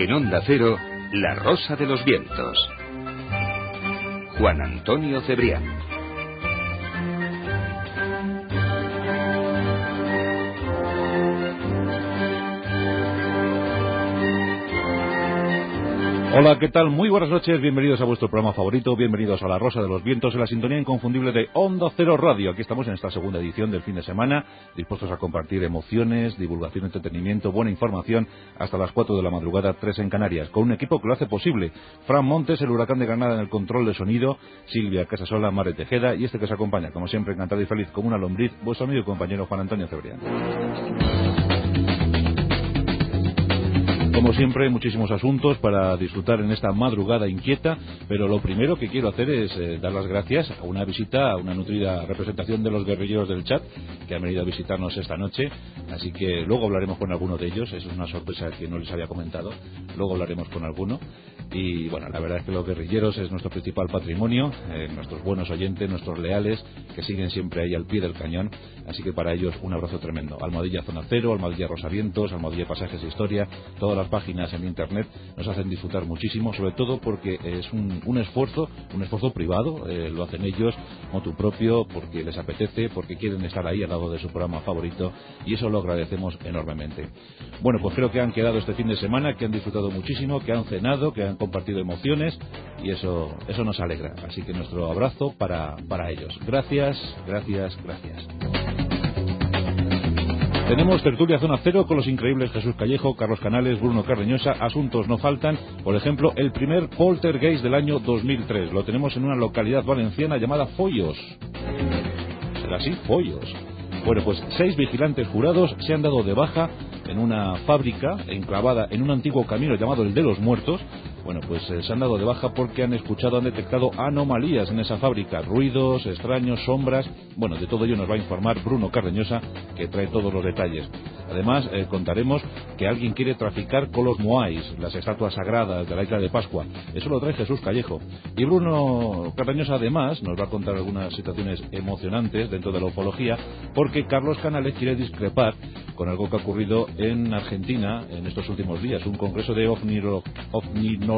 En Onda Cero, La Rosa de los Vientos. Juan Antonio Cebrián. Hola, ¿qué tal? Muy buenas noches, bienvenidos a vuestro programa favorito, bienvenidos a La Rosa de los Vientos, en la sintonía inconfundible de Onda Cero Radio. Aquí estamos en esta segunda edición del fin de semana, dispuestos a compartir emociones, divulgación, entretenimiento, buena información, hasta las 4 de la madrugada, 3 en Canarias, con un equipo que lo hace posible. Fran Montes, el Huracán de Granada en el control de sonido, Silvia Casasola, Mare Tejeda, y este que os acompaña, como siempre, encantado y feliz como una lombriz, vuestro amigo y compañero Juan Antonio Cebrián. Como siempre, muchísimos asuntos para disfrutar en esta madrugada inquieta, pero lo primero que quiero hacer es dar las gracias a una visita, a una nutrida representación de los guerrilleros del chat que han venido a visitarnos esta noche, así que luego hablaremos con alguno de ellos, eso es una sorpresa que no les había comentado, luego hablaremos con alguno. Y bueno, la verdad es que los guerrilleros es nuestro principal patrimonio, nuestros buenos oyentes, nuestros leales, que siguen siempre ahí al pie del cañón, así que para ellos un abrazo tremendo. Almohadilla Zona Cero, Almohadilla Rosavientos, Almohadilla Pasajes e Historia, todas las páginas en internet nos hacen disfrutar muchísimo, sobre todo porque es un esfuerzo privado, lo hacen ellos, motu propio, porque les apetece, porque quieren estar ahí al lado de su programa favorito, y eso lo agradecemos enormemente. Bueno, pues creo que han quedado este fin de semana, que han disfrutado muchísimo, que han cenado, que han compartido emociones, y eso nos alegra, así que nuestro abrazo para ellos. Gracias. Tenemos tertulia Zona Cero con los increíbles Jesús Callejo, Carlos Canales, Bruno Cardeñosa. Asuntos no faltan. Por ejemplo, el primer poltergeist del año 2003. Lo tenemos en una localidad valenciana llamada Foios. ¿Será así? Foios. Bueno, pues 6 vigilantes jurados se han dado de baja en una fábrica enclavada en un antiguo camino llamado el de los Muertos. Bueno, pues se han dado de baja porque han detectado anomalías en esa fábrica, ruidos extraños, sombras. Bueno, de todo ello nos va a informar Bruno Cardeñosa, que trae todos los detalles. Además, contaremos que alguien quiere traficar con los moais, las estatuas sagradas de la isla de Pascua. Eso lo trae Jesús Callejo. Y Bruno Cardeñosa, además, nos va a contar algunas situaciones emocionantes dentro de la ufología, porque Carlos Canales quiere discrepar con algo que ha ocurrido en Argentina en estos últimos días, un congreso de ovninología.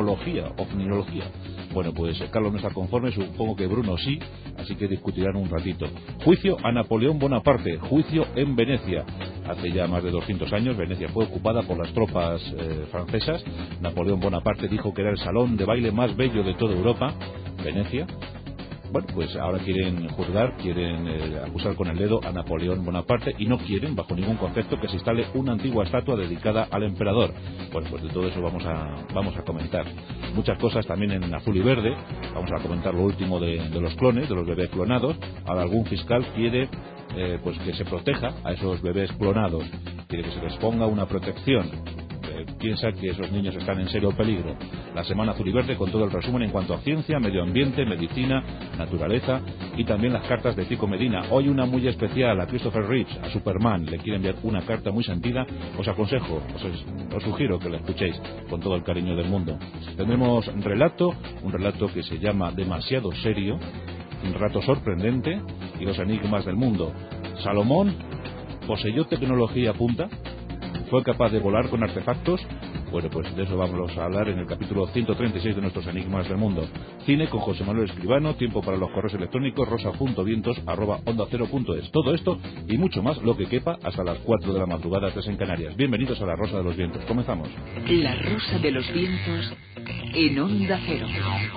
Bueno, pues Carlos no está conforme, supongo que Bruno sí, así que discutirán un ratito. Juicio a Napoleón Bonaparte, juicio en Venecia. Hace ya más de 200 años Venecia fue ocupada por las tropas francesas. Napoleón Bonaparte dijo que era el salón de baile más bello de toda Europa, Venecia. Bueno, pues ahora quieren juzgar, quieren acusar con el dedo a Napoleón Bonaparte y no quieren, bajo ningún concepto, que se instale una antigua estatua dedicada al emperador. Bueno, pues de todo eso vamos a comentar. Muchas cosas también en azul y verde. Vamos a comentar lo último de los clones, de los bebés clonados. Ahora algún fiscal quiere pues que se proteja a esos bebés clonados. Quiere que se les ponga una protección. Piensa que esos niños están en serio peligro. La Semana Azul y Verde con todo el resumen en cuanto a ciencia, medio ambiente, medicina, naturaleza y también las cartas de Tico Medina. Hoy una muy especial a Christopher Reeves, a Superman. Le quiere enviar una carta muy sentida. Os aconsejo, os sugiero que la escuchéis con todo el cariño del mundo. Tendremos un relato que se llama Demasiado Serio, un relato sorprendente y los enigmas del mundo. Salomón poseyó tecnología punta. ¿Fue capaz de volar con artefactos? Bueno, pues de eso vamos a hablar en el capítulo 136 de nuestros Enigmas del Mundo. Cine con José Manuel Escribano, tiempo para los correos electrónicos, rosa.vientos@ondacero.es. Todo esto y mucho más, lo que quepa, hasta las 4 de la madrugada, 3 en Canarias. Bienvenidos a La Rosa de los Vientos. Comenzamos. La Rosa de los Vientos en Onda Cero.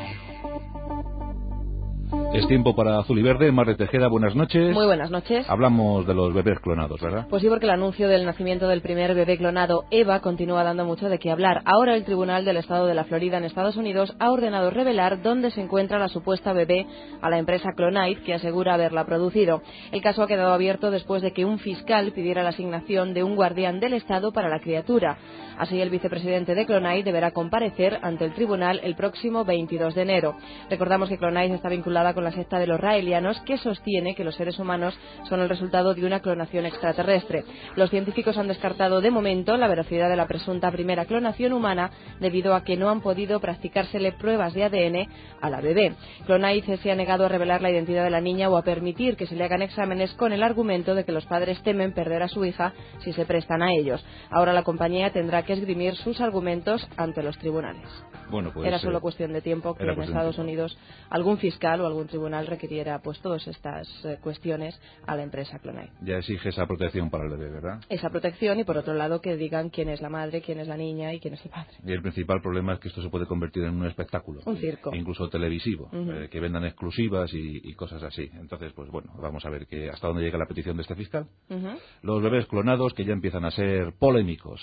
Es tiempo para Azul y Verde. Mare Tejeda, buenas noches. Muy buenas noches. Hablamos de los bebés clonados, ¿verdad? Pues sí, porque el anuncio del nacimiento del primer bebé clonado, Eva, continúa dando mucho de qué hablar. Ahora el Tribunal del Estado de la Florida en Estados Unidos ha ordenado revelar dónde se encuentra la supuesta bebé a la empresa Clonite, que asegura haberla producido. El caso ha quedado abierto después de que un fiscal pidiera la asignación de un guardián del Estado para la criatura. Así, el vicepresidente de Clonite deberá comparecer ante el tribunal el próximo 22 de enero. Recordamos que Clonite está vinculada con la secta de los raelianos, que sostiene que los seres humanos son el resultado de una clonación extraterrestre. Los científicos han descartado de momento la veracidad de la presunta primera clonación humana debido a que no han podido practicársele pruebas de ADN a la bebé. Clonaid se ha negado a revelar la identidad de la niña o a permitir que se le hagan exámenes con el argumento de que los padres temen perder a su hija si se prestan a ellos. Ahora la compañía tendrá que esgrimir sus argumentos ante los tribunales. Bueno, pues, era solo cuestión de tiempo que en Estados Unidos algún fiscal o algún tribunal requiriera pues todas estas cuestiones a la empresa Clonaid. Ya exige esa protección para el bebé, ¿verdad? Esa protección y por otro lado que digan quién es la madre, quién es la niña y quién es el padre. Y el principal problema es que esto se puede convertir en un espectáculo. Un circo. Incluso televisivo, que vendan exclusivas y cosas así. Entonces, pues bueno, vamos a ver hasta dónde llega la petición de este fiscal. Los bebés clonados que ya empiezan a ser polémicos.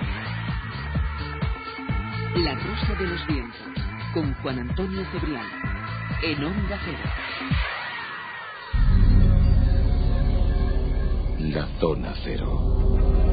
La Rosa de los Vientos, con Juan Antonio Cebrián, en Onda Cero. La Zona Cero.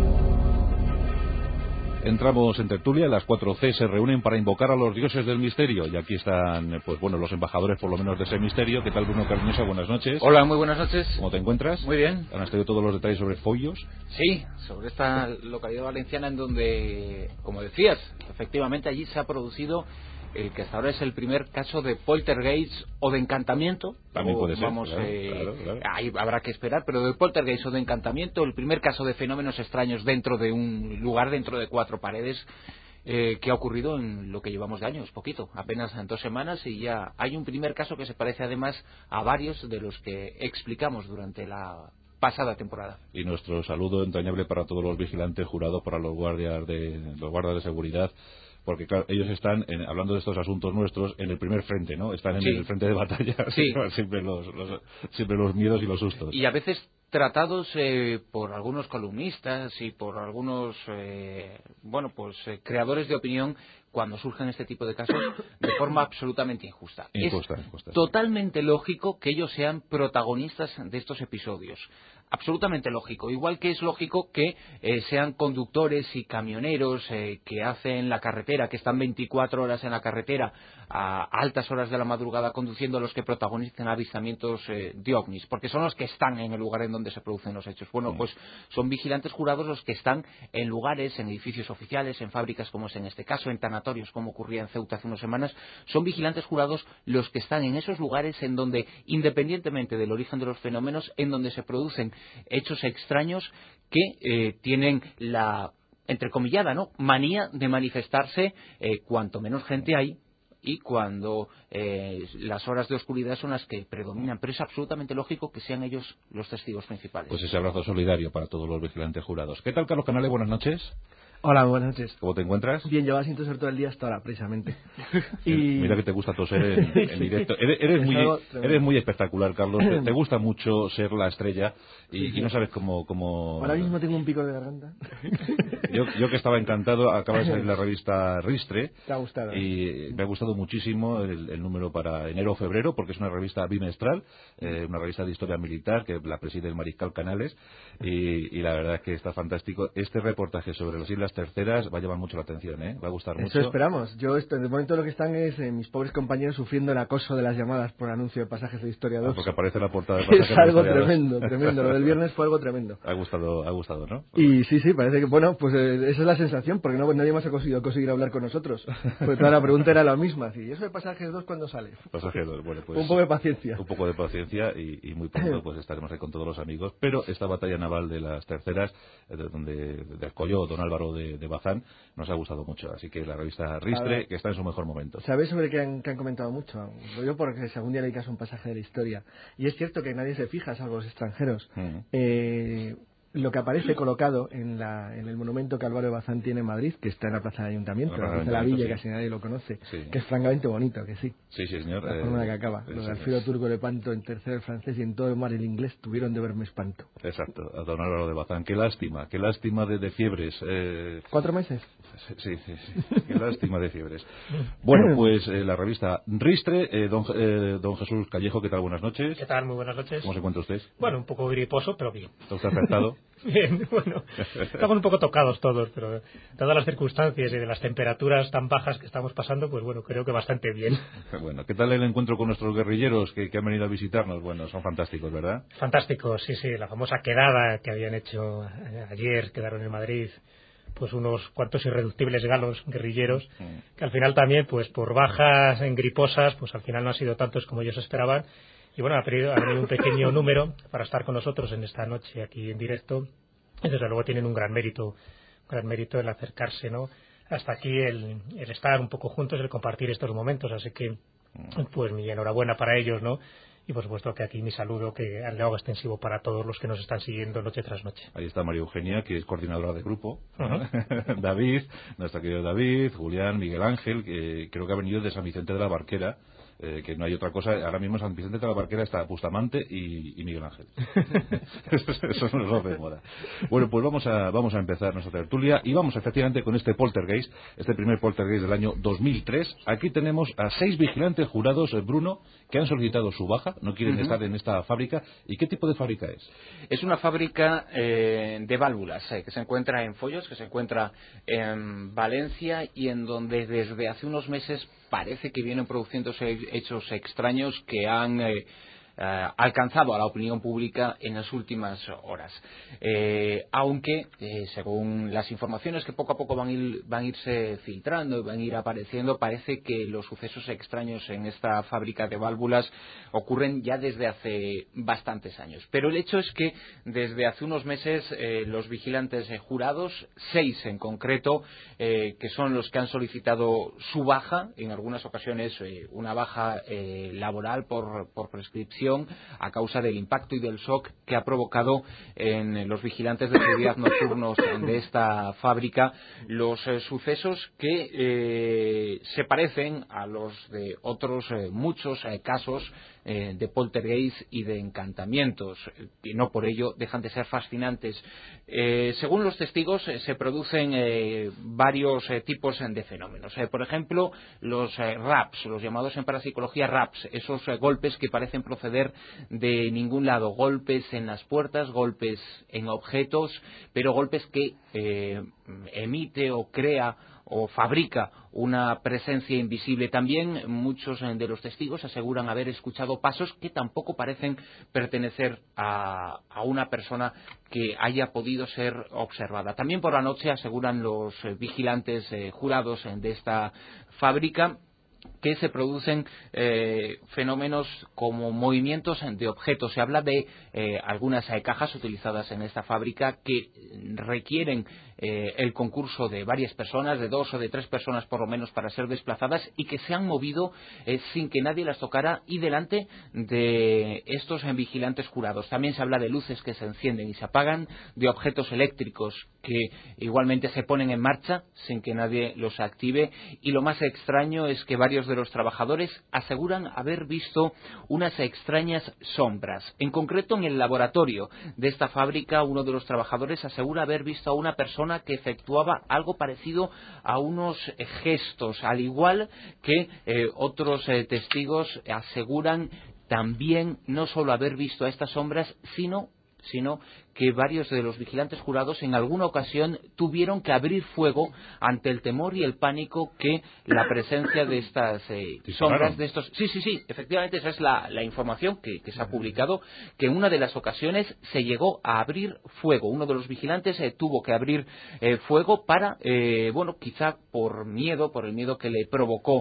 Entramos en tertulia, las 4C se reúnen para invocar a los dioses del misterio y aquí están, pues bueno, los embajadores por lo menos de ese misterio. ¿Qué tal, Bruno Cardeñosa? Buenas noches. Hola, muy buenas noches. ¿Cómo te encuentras? Muy bien. ¿Han traído todos los detalles sobre Foios? Sí, sobre esta localidad valenciana en donde, como decías, efectivamente allí se ha producido el que hasta ahora es el primer caso de poltergeist o de encantamiento. También puede ser, vamos, claro. Ahí habrá que esperar, pero de poltergeist o de encantamiento, el primer caso de fenómenos extraños dentro de un lugar, dentro de 4 paredes, que ha ocurrido en lo que llevamos de años, poquito, apenas en 2 semanas, y ya hay un primer caso que se parece además a varios de los que explicamos durante la pasada temporada. Y nuestro saludo entrañable para todos los vigilantes jurados, para los guardias de seguridad, porque claro, ellos están, hablando de estos asuntos nuestros, en el primer frente, ¿no? Están en el frente de batalla, sí. siempre los miedos y los sustos. Y a veces tratados por algunos columnistas y por algunos creadores de opinión cuando surgen este tipo de casos de forma absolutamente injusta. Injusta, totalmente lógico que ellos sean protagonistas de estos episodios. Absolutamente lógico. Igual que es lógico que sean conductores y camioneros que hacen la carretera, que están 24 horas en la carretera a altas horas de la madrugada conduciendo, los que protagonizan avistamientos de ovnis, porque son los que están en el lugar en donde se producen los hechos. Bueno, pues son vigilantes jurados los que están en lugares, en edificios oficiales, en fábricas como es en este caso, en tanatorios como ocurría en Ceuta hace unas semanas. Son vigilantes jurados los que están en esos lugares en donde, independientemente del origen de los fenómenos, en donde se producen hechos extraños que tienen la entrecomillada, ¿no?, manía de manifestarse cuanto menos gente hay y cuando las horas de oscuridad son las que predominan, pero es absolutamente lógico que sean ellos los testigos principales. Pues ese abrazo solidario para todos los vigilantes jurados. ¿Qué tal, Carlos Canales? Buenas noches. Hola, buenas noches. ¿Cómo te encuentras? Bien, llevaba sin toser todo el día hasta ahora, precisamente. Y... Mira que te gusta toser en directo. Eres muy espectacular, Carlos. Te gusta mucho ser la estrella y no sabes cómo... Ahora mismo tengo un pico de garganta. Yo que estaba encantado, acaba de salir la revista Ristre. ¿Te ha gustado? Y me ha gustado muchísimo el número para enero o febrero, porque es una revista bimestral, una revista de historia militar que la preside el mariscal Canales, y la verdad es que está fantástico. Este reportaje sobre las Islas Terceras va a llamar mucho la atención, va a gustar mucho. Eso esperamos. De momento lo que están es mis pobres compañeros sufriendo el acoso de las llamadas por anuncio de Pasajes de Historia 2. Porque aparece la portada de Pasajes de Historia 2. Es algo tremendo. Lo del viernes fue algo tremendo. Ha gustado, ¿no? Y sí, parece que, bueno, pues esa es la sensación, porque nadie más ha conseguido hablar con nosotros. Pues toda la pregunta era la misma. ¿Y eso de Pasajes 2 cuándo sale? Pasajes 2, bueno, pues... Un poco de paciencia. Un poco de paciencia y muy pronto pues estaremos ahí con todos los amigos. Pero esta batalla naval de las Terceras, donde descolló don Álvaro de Bazán, nos ha gustado mucho. Así que la revista Ristre, que está en su mejor momento. ¿Sabes sobre qué han comentado mucho? Yo porque si algún día le dedicas un pasaje de la historia. Y es cierto que nadie se fija, salvo los extranjeros. Lo que aparece colocado en el monumento que Álvaro de Bazán tiene en Madrid, que está en la Plaza del Ayuntamiento, la Plaza de la Villa, sí. Casi nadie lo conoce, que es francamente bonito, que sí. Sí, señor. La forma de que acaba. Lo de Alfredo Turco Lepanto en tercero el francés y en todo el mar el inglés tuvieron de verme espanto. Exacto, a don Álvaro de Bazán. Qué lástima de fiebres. 4 meses. Sí. Qué lástima de fiebres. Bueno, pues la revista Ristre, don Jesús Callejo, ¿qué tal? Buenas noches. ¿Qué tal? Muy buenas noches. ¿Cómo se encuentra usted? Bueno, un poco griposo, pero bien. ¿Está usted afectado? Bien, bueno, estamos un poco tocados todos, pero dadas las circunstancias y de las temperaturas tan bajas que estamos pasando, pues bueno, creo que bastante bien. Bueno, ¿qué tal el encuentro con nuestros guerrilleros que han venido a visitarnos? Bueno, son fantásticos, ¿verdad? Fantástico, sí, la famosa quedada que habían hecho ayer, quedaron en Madrid, pues unos cuantos irreductibles galos guerrilleros, que al final también, pues por bajas griposas, pues al final no han sido tantos como ellos esperaban. Y bueno, ha venido un pequeño número para estar con nosotros en esta noche aquí en directo. Y desde luego tienen un gran mérito el acercarse, ¿no? Hasta aquí el estar un poco juntos, el compartir estos momentos. Así que, pues mi enhorabuena para ellos, ¿no? Y por supuesto que aquí mi saludo, que le hago extensivo para todos los que nos están siguiendo noche tras noche. Ahí está María Eugenia, que es coordinadora de grupo. David, nuestro querido David, Julián, Miguel Ángel, que creo que ha venido de San Vicente de la Barquera. Que no hay otra cosa, ahora mismo en San Vicente de la Barquera está Bustamante y Miguel Ángel. Eso no nos demora. Bueno, pues vamos a empezar nuestra tertulia y vamos efectivamente con este poltergeist, este primer poltergeist del año 2003. Aquí tenemos a 6 vigilantes jurados, Bruno, que han solicitado su baja, no quieren estar en esta fábrica. ¿Y qué tipo de fábrica es? Es una fábrica de válvulas que se encuentra en Foyos, que se encuentra en Valencia y en donde desde hace unos meses parece que vienen produciéndose hechos extraños que han alcanzado a la opinión pública en las últimas horas. Aunque, según las informaciones que poco a poco van a irse filtrando y van a ir apareciendo, parece que los sucesos extraños en esta fábrica de válvulas ocurren ya desde hace bastantes años. Pero el hecho es que desde hace unos meses los vigilantes jurados, 6 en concreto, que son los que han solicitado su baja, en algunas ocasiones una baja laboral por prescripción, a causa del impacto y del shock que ha provocado en los vigilantes de seguridad nocturnos de esta fábrica los sucesos que se parecen a los de otros muchos casos de poltergeist y de encantamientos, que no por ello dejan de ser fascinantes. Según los testigos, se producen varios tipos de fenómenos. Por ejemplo, los raps, los llamados en parapsicología raps, esos golpes que parecen proceder de ningún lado, golpes en las puertas, golpes en objetos, pero golpes que emite o crea o fabrica una presencia invisible. También muchos de los testigos aseguran haber escuchado pasos que tampoco parecen pertenecer a una persona que haya podido ser observada. También por la noche aseguran los vigilantes jurados de esta fábrica que se producen fenómenos como movimientos de objetos. Se habla de algunas cajas utilizadas en esta fábrica que requieren el concurso de varias personas, de 2 o de 3 personas por lo menos, para ser desplazadas y que se han movido sin que nadie las tocara y delante de estos vigilantes jurados. También se habla de luces que se encienden y se apagan, de objetos eléctricos que igualmente se ponen en marcha sin que nadie los active, y lo más extraño es que varios de los trabajadores aseguran haber visto unas extrañas sombras. En concreto, en el laboratorio de esta fábrica, uno de los trabajadores asegura haber visto a una persona que efectuaba algo parecido a unos gestos, al igual que otros testigos aseguran también no solo haber visto a estas sombras, sino que varios de los vigilantes jurados en alguna ocasión tuvieron que abrir fuego ante el temor y el pánico que la presencia de estas sombras, de estos... Sí, efectivamente esa es la información que se ha publicado, que en una de las ocasiones se llegó a abrir fuego. Uno de los vigilantes tuvo que abrir fuego para, quizá por el miedo que le provocó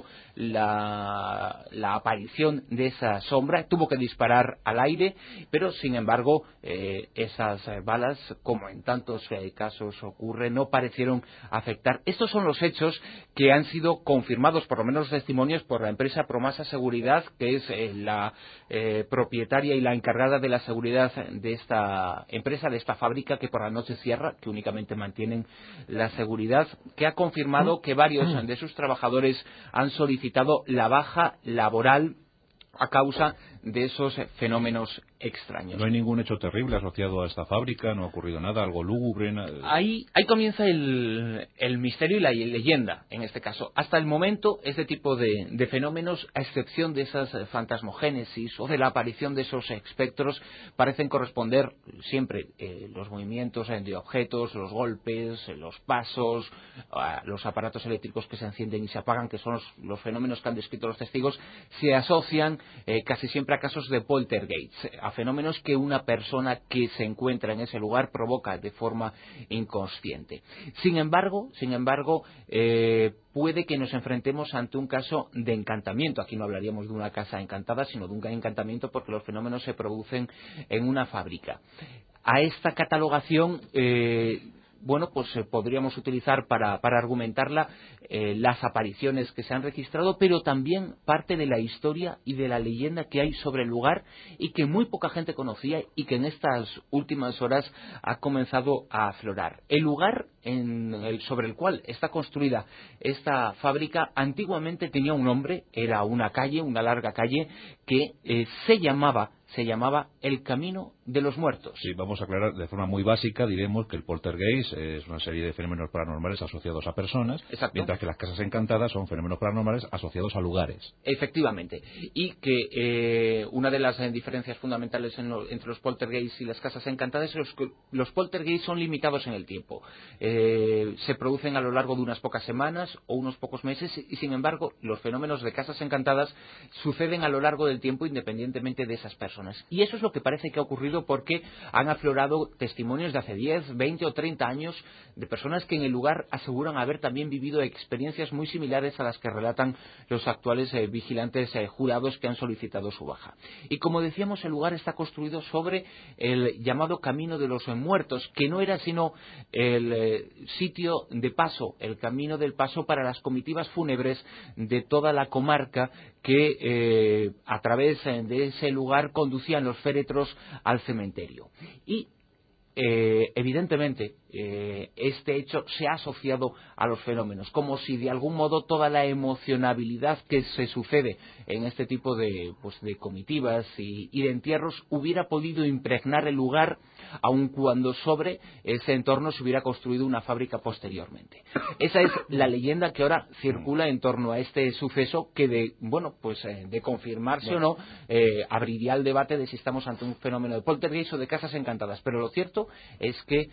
la aparición de esa sombra, tuvo que disparar al aire, pero sin embargo esas balas, como en tantos casos ocurre, no parecieron afectar. Estos son los hechos que han sido confirmados, por lo menos los testimonios, por la empresa Promasa Seguridad, que es la propietaria y la encargada de la seguridad de esta empresa, de esta fábrica que por la noche cierra, que únicamente mantienen la seguridad, que ha confirmado que varios de sus trabajadores han solicitado la baja laboral a causa de esos fenómenos extraños. ¿No hay ningún hecho terrible asociado a esta fábrica? ¿No ha ocurrido nada? ¿Algo lúgubre? Ahí comienza el misterio y la leyenda, en este caso. Hasta el momento, este tipo de fenómenos, a excepción de esas fantasmogénesis o de la aparición de esos espectros, parecen corresponder siempre los movimientos de objetos, los golpes, los pasos, los aparatos eléctricos que se encienden y se apagan, que son los fenómenos que han descrito los testigos, se asocian casi siempre a casos de poltergeist, a fenómenos que una persona que se encuentra en ese lugar provoca de forma inconsciente. Sin embargo, puede que nos enfrentemos ante un caso de encantamiento. Aquí no hablaríamos de una casa encantada, sino de un encantamiento, porque los fenómenos se producen en una fábrica. A esta catalogación podríamos utilizar para argumentarla las apariciones que se han registrado, pero también parte de la historia y de la leyenda que hay sobre el lugar y que muy poca gente conocía y que en estas últimas horas ha comenzado a aflorar. El lugar sobre el cual está construida esta fábrica antiguamente tenía un nombre, era una calle, una larga calle que se llamaba el Camino de los Muertos. Sí, vamos a aclarar de forma muy básica, diremos que el poltergeist es una serie de fenómenos paranormales asociados a personas, mientras que las casas encantadas son fenómenos paranormales asociados a lugares. Efectivamente, y que una de las diferencias fundamentales entre los poltergeists y las casas encantadas es que los poltergeists son limitados en el tiempo. Se producen a lo largo de unas pocas semanas o unos pocos meses, y sin embargo los fenómenos de casas encantadas suceden a lo largo del tiempo independientemente de esas personas. Y eso es lo que parece que ha ocurrido, porque han aflorado testimonios de hace 10, 20 o 30 años de personas que en el lugar aseguran haber también vivido experiencias muy similares a las que relatan los actuales vigilantes jurados que han solicitado su baja. Y como decíamos, el lugar está construido sobre el llamado Camino de los Muertos, que no era sino el sitio de paso, el camino del paso para las comitivas fúnebres de toda la comarca que a través de ese lugar conducían los féretros al cementerio. Y evidentemente este hecho se ha asociado a los fenómenos, como si de algún modo toda la emocionabilidad que se sucede en este tipo de comitivas y de entierros hubiera podido impregnar el lugar, aun cuando sobre ese entorno se hubiera construido una fábrica posteriormente. Esa es la leyenda que ahora circula en torno a este suceso, que de confirmarse o no, abriría el debate de si estamos ante un fenómeno de poltergeist o de casas encantadas. Pero lo cierto es que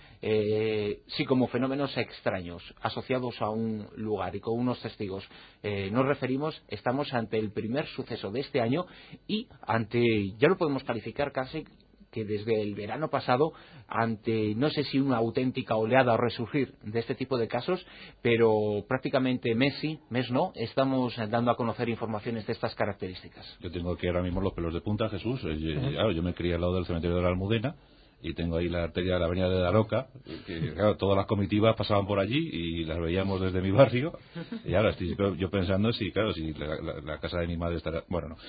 sí, como fenómenos extraños asociados a un lugar y con unos testigos nos referimos, estamos ante el primer suceso de este año y ya lo podemos calificar casi que desde el verano pasado, ante no sé si una auténtica oleada o resurgir de este tipo de casos, pero prácticamente mes no, estamos dando a conocer informaciones de estas características. Yo tengo aquí ahora mismo los pelos de punta, Jesús. Claro, yo me crié al lado del cementerio de la Almudena y tengo ahí la arteria de la avenida de Daroca, que claro, todas las comitivas pasaban por allí y las veíamos desde mi barrio, y ahora estoy yo pensando si la casa de mi madre estará... Bueno, no.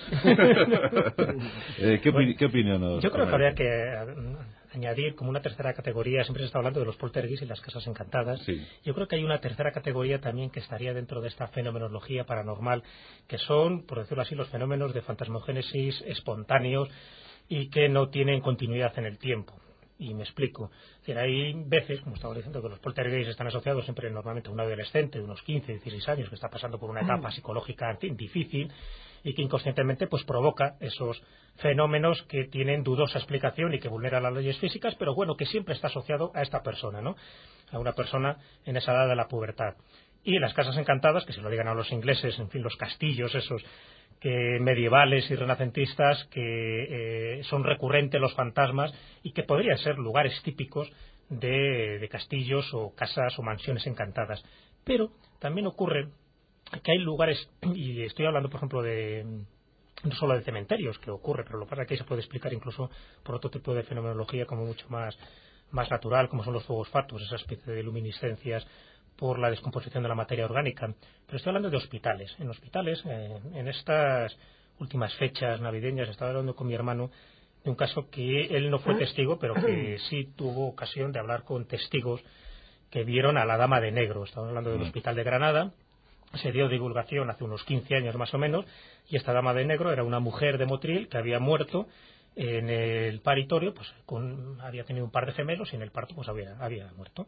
¿Qué opinión nos... Yo creo que habría que añadir como una tercera categoría. Siempre se está hablando de los poltergeists y las casas encantadas. Sí. Yo creo que hay una tercera categoría también que estaría dentro de esta fenomenología paranormal, que son, por decirlo así, los fenómenos de fantasmogénesis espontáneos y que no tienen continuidad en el tiempo. Y me explico. Es decir, hay veces, como estaba diciendo, que los poltergeists están asociados siempre normalmente a un adolescente de unos 15, 16 años que está pasando por una etapa psicológica difícil y que inconscientemente provoca esos fenómenos que tienen dudosa explicación y que vulneran las leyes físicas, pero bueno, que siempre está asociado a esta persona, ¿no? A una persona en esa edad de la pubertad. Y las casas encantadas, que se lo digan a los ingleses, en fin, los castillos esos que medievales y renacentistas, que son recurrentes los fantasmas y que podrían ser lugares típicos de castillos o casas o mansiones encantadas. Pero también ocurre que hay lugares, y estoy hablando por ejemplo no solo de cementerios, que ocurre, pero lo que pasa es que se puede explicar incluso por otro tipo de fenomenología como mucho más natural, como son los fuegos fatuos, esa especie de luminiscencias por la descomposición de la materia orgánica. Pero estoy hablando de hospitales. En hospitales, en estas últimas fechas navideñas, estaba hablando con mi hermano de un caso que él no fue testigo, pero que sí tuvo ocasión de hablar con testigos que vieron a la Dama de Negro. Estamos hablando del Hospital de Granada, se dio divulgación hace unos 15 años más o menos, y esta dama de negro era una mujer de Motril que había muerto en el paritorio, pues había tenido un par de gemelos y en el parto pues había muerto.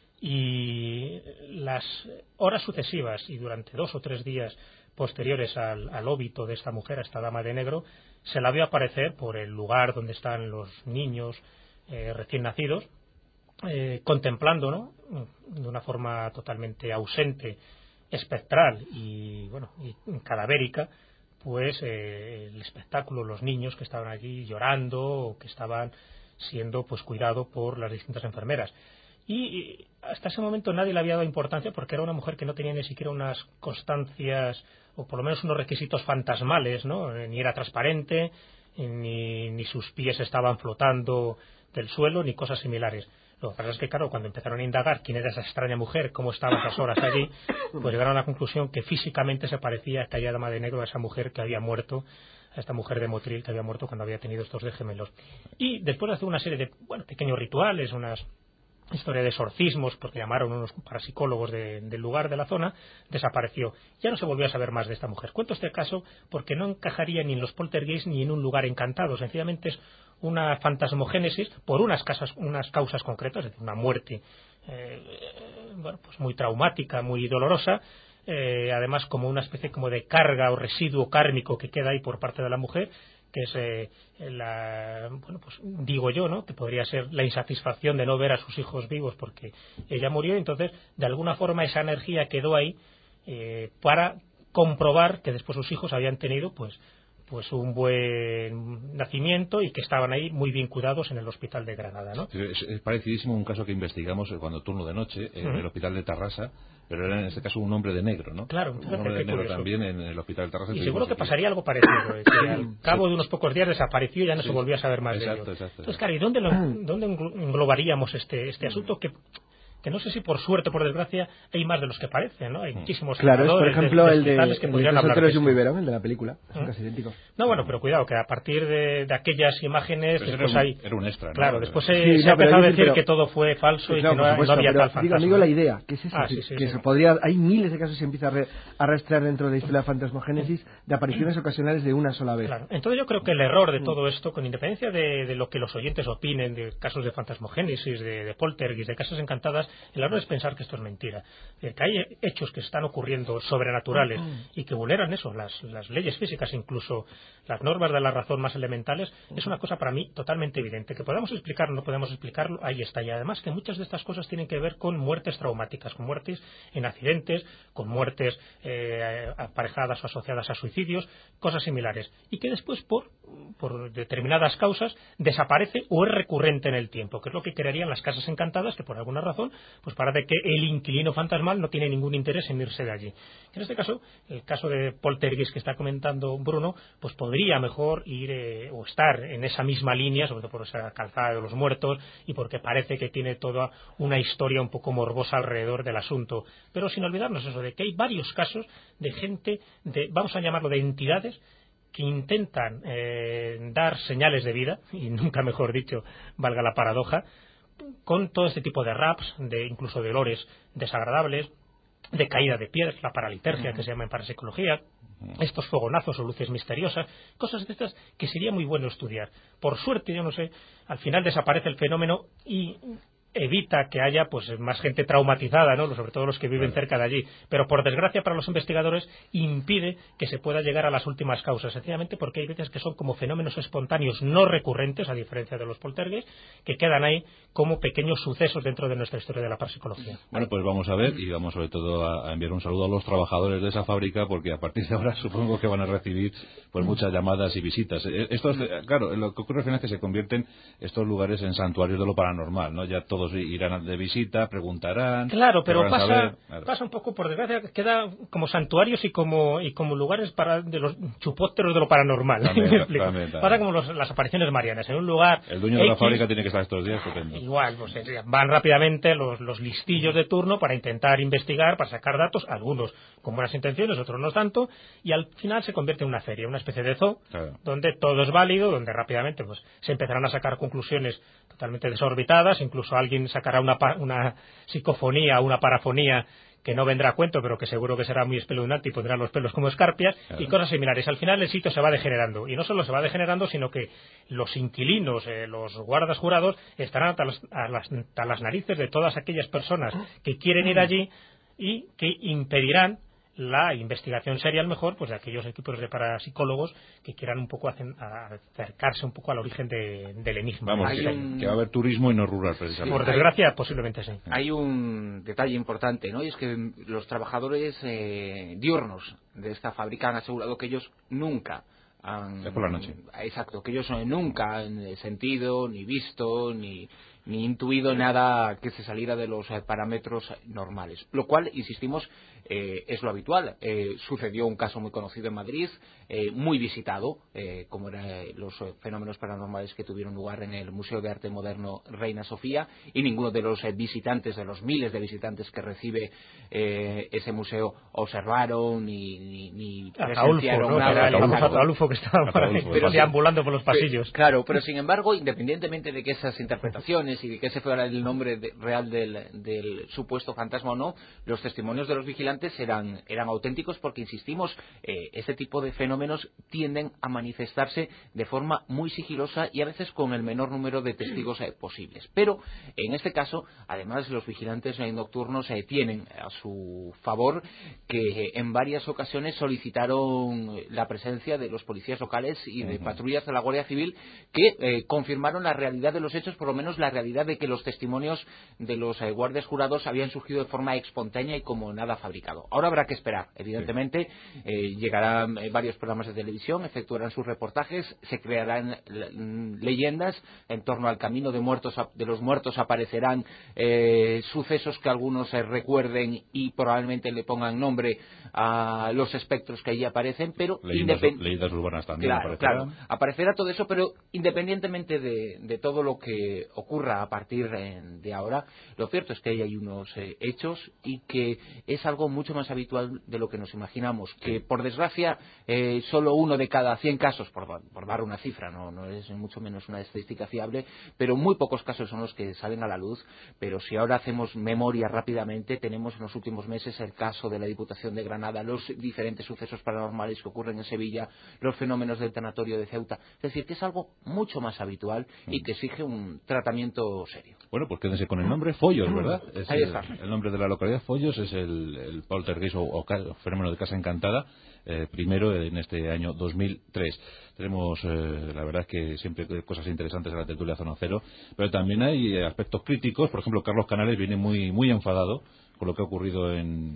Y las horas sucesivas y durante 2 o 3 días posteriores al óbito de esta mujer, a esta dama de negro, se la vio aparecer por el lugar donde están los niños recién nacidos, contemplando, ¿no?, de una forma totalmente ausente, espectral y cadavérica, pues el espectáculo, los niños que estaban allí llorando o que estaban siendo pues cuidados por las distintas enfermeras. Y hasta ese momento nadie le había dado importancia porque era una mujer que no tenía ni siquiera unas constancias o por lo menos unos requisitos fantasmales, ¿no? Ni era transparente, ni sus pies estaban flotando del suelo, ni cosas similares. Lo que pasa es que, claro, cuando empezaron a indagar quién era esa extraña mujer, cómo estaba esas horas allí, pues llegaron a la conclusión que físicamente se parecía a aquella dama de negro, a esa mujer que había muerto, a esta mujer de Motril que había muerto cuando había tenido estos 2 gemelos. Y después de hacer una serie de pequeños rituales, unas historia de exorcismos, porque llamaron unos parapsicólogos del lugar, de la zona, desapareció. Ya no se volvió a saber más de esta mujer. Cuento este caso porque no encajaría ni en los poltergeist ni en un lugar encantado. Sencillamente es una fantasmogénesis por unas causas concretas, es decir, una muerte pues muy traumática, muy dolorosa, además como una especie como de carga o residuo kármico que queda ahí por parte de la mujer, que es pues digo yo, ¿no?, que podría ser la insatisfacción de no ver a sus hijos vivos porque ella murió, y entonces de alguna forma esa energía quedó ahí para comprobar que después sus hijos habían tenido pues un buen nacimiento y que estaban ahí muy bien cuidados en el hospital de Granada, ¿no? Es parecidísimo a un caso que investigamos cuando turno de noche en el hospital de Tarrasa, pero era en este caso un hombre de negro, ¿no? Claro, un hombre de negro curioso. También en el hospital de Tarrasa. Y seguro que pasaría algo parecido, que al cabo de unos pocos días desapareció y ya no se volvió a saber más de ello. Entonces, claro, ¿y dónde englobaríamos este asunto que no sé si por suerte o por desgracia hay más de los que parecen, ¿no? Hay muchísimos claro, es por ejemplo el de que podrían hablar de muy verón, el de la película, son casi idénticos. No, bueno, pero cuidado, que a partir de aquellas imágenes después era un extra, ¿no? Claro, después se ha empezado a decir que todo fue falso y que no había tal fantasma. Digo la idea, que es eso, hay miles de casos que se empieza a rastrear dentro de la historia de la fantasmogénesis de apariciones ocasionales de una sola vez. Claro. Entonces yo creo que el error de todo esto, con independencia de lo que los oyentes opinen de casos de fantasmogénesis, de poltergeist, de casas encantadas, el error es pensar que esto es mentira. Que hay hechos que están ocurriendo sobrenaturales y que vulneran eso, las leyes físicas, incluso las normas de la razón más elementales, es una cosa para mí totalmente evidente. Que podamos explicarlo o no podemos explicarlo, ahí está. Y además que muchas de estas cosas tienen que ver con muertes traumáticas, con muertes en accidentes, con muertes aparejadas o asociadas a suicidios, cosas similares. Y que después, por determinadas causas, desaparece o es recurrente en el tiempo, que es lo que crearían las casas encantadas, que por alguna razón, pues parece que el inquilino fantasmal no tiene ningún interés en irse de allí. En este caso, el caso de poltergeist que está comentando Bruno, pues podría mejor ir o estar en esa misma línea, sobre todo por esa calzada de los muertos y porque parece que tiene toda una historia un poco morbosa alrededor del asunto. Pero sin olvidarnos eso, de que hay varios casos de gente, vamos a llamarlo de entidades, que intentan dar señales de vida, y nunca mejor dicho, valga la paradoja, con todo este tipo de raps, incluso de olores desagradables, de caída de piedras, la paralitergia que se llama en parapsicología, estos fogonazos o luces misteriosas, cosas de estas que sería muy bueno estudiar. Por suerte, yo no sé, al final desaparece el fenómeno y evita que haya pues más gente traumatizada, ¿no?, sobre todo los que viven cerca de allí, pero por desgracia para los investigadores impide que se pueda llegar a las últimas causas, sencillamente porque hay veces que son como fenómenos espontáneos no recurrentes, a diferencia de los poltergeist, que quedan ahí como pequeños sucesos dentro de nuestra historia de la parapsicología. Bueno, pues vamos a ver, y vamos sobre todo a enviar un saludo a los trabajadores de esa fábrica, porque a partir de ahora supongo que van a recibir pues muchas llamadas y visitas. Claro, lo que ocurre al final es que se convierten estos lugares en santuarios de lo paranormal, ¿no? Ya todos irán de visita, preguntarán. Claro, pero pasa un poco, por desgracia, queda como santuarios y como lugares de los chupósteros de lo paranormal. También. Pasa como las apariciones marianas. En un lugar. El dueño de la fábrica tiene que estar estos días, estupendo. Igual, pues van rápidamente los listillos de turno para intentar investigar, para sacar datos, algunos con buenas intenciones, otros no tanto, y al final se convierte en una feria, una especie de zoo, donde todo es válido, donde rápidamente pues se empezarán a sacar conclusiones totalmente desorbitadas, incluso alguien sacará una psicofonía, una parafonía que no vendrá a cuento, pero que seguro que será muy espeluznante y pondrá los pelos como escarpias, y cosas similares. Al final el sitio se va degenerando, y no solo se va degenerando, sino que los inquilinos, los guardas jurados, estarán hasta las narices de todas aquellas personas que quieren ir allí y que impedirán la investigación seria, al mejor, pues de aquellos equipos de parapsicólogos que quieran un poco acercarse un poco al origen del enigma. Vamos, que va a haber turismo y no rural, precisamente. Por desgracia, posiblemente sí. Hay un detalle importante, ¿no? Y es que los trabajadores diurnos de esta fábrica han asegurado que ellos nunca es por la noche. Exacto, que ellos nunca han sentido, ni visto, ni intuido nada que se saliera de los parámetros normales. Lo cual, insistimos, es lo habitual. Sucedió un caso muy conocido en Madrid, muy visitado, como eran los fenómenos paranormales que tuvieron lugar en el Museo de Arte Moderno Reina Sofía, y ninguno de los visitantes, de los miles de visitantes que recibe ese museo, observaron ni presenciaron nada. Era el Ataulfo que estaba deambulando por los pasillos. Claro, pero sin embargo, independientemente de que esas interpretaciones y de que ese fuera el nombre real del supuesto fantasma o no, los testimonios de los vigilantes eran auténticos, porque insistimos, este tipo de fenómenos tienden a manifestarse de forma muy sigilosa y a veces con el menor número de testigos posibles. Pero en este caso, además, los vigilantes nocturnos tienen a su favor que en varias ocasiones solicitaron la presencia de los policías locales y de patrullas de la Guardia Civil, que confirmaron la realidad de los hechos, por lo menos la realidad de que los testimonios de los guardias jurados habían surgido de forma espontánea y como nada fabricado. Ahora habrá que esperar, evidentemente. Llegarán varios programas de televisión, efectuarán sus reportajes, se crearán leyendas en torno al camino de los muertos, aparecerán sucesos que algunos recuerden y probablemente le pongan nombre a los espectros que allí aparecen, pero leyendas urbanas también. Claro, aparecerá todo eso, pero independientemente de todo lo que ocurra a partir de ahora, lo cierto es que hay unos hechos y que es algo mucho más habitual de lo que nos imaginamos, que por desgracia solo 1 de cada 100 casos, por dar una cifra, no es mucho menos una estadística fiable, pero muy pocos casos son los que salen a la luz. Pero si ahora hacemos memoria rápidamente, tenemos en los últimos meses el caso de la Diputación de Granada, los diferentes sucesos paranormales que ocurren en Sevilla, los fenómenos del tanatorio de Ceuta. Es decir, que es algo mucho más habitual y que exige un tratamiento serio. Bueno, pues quédense con el nombre Follos, ¿verdad? Ahí está. El nombre de la localidad, Follos, es el poltergeist o fenómeno de casa encantada, primero en este año 2003. Tenemos, la verdad es que siempre cosas interesantes en la tertulia Zona Cero, pero también hay aspectos críticos. Por ejemplo, Carlos Canales viene muy enfadado con lo que ha ocurrido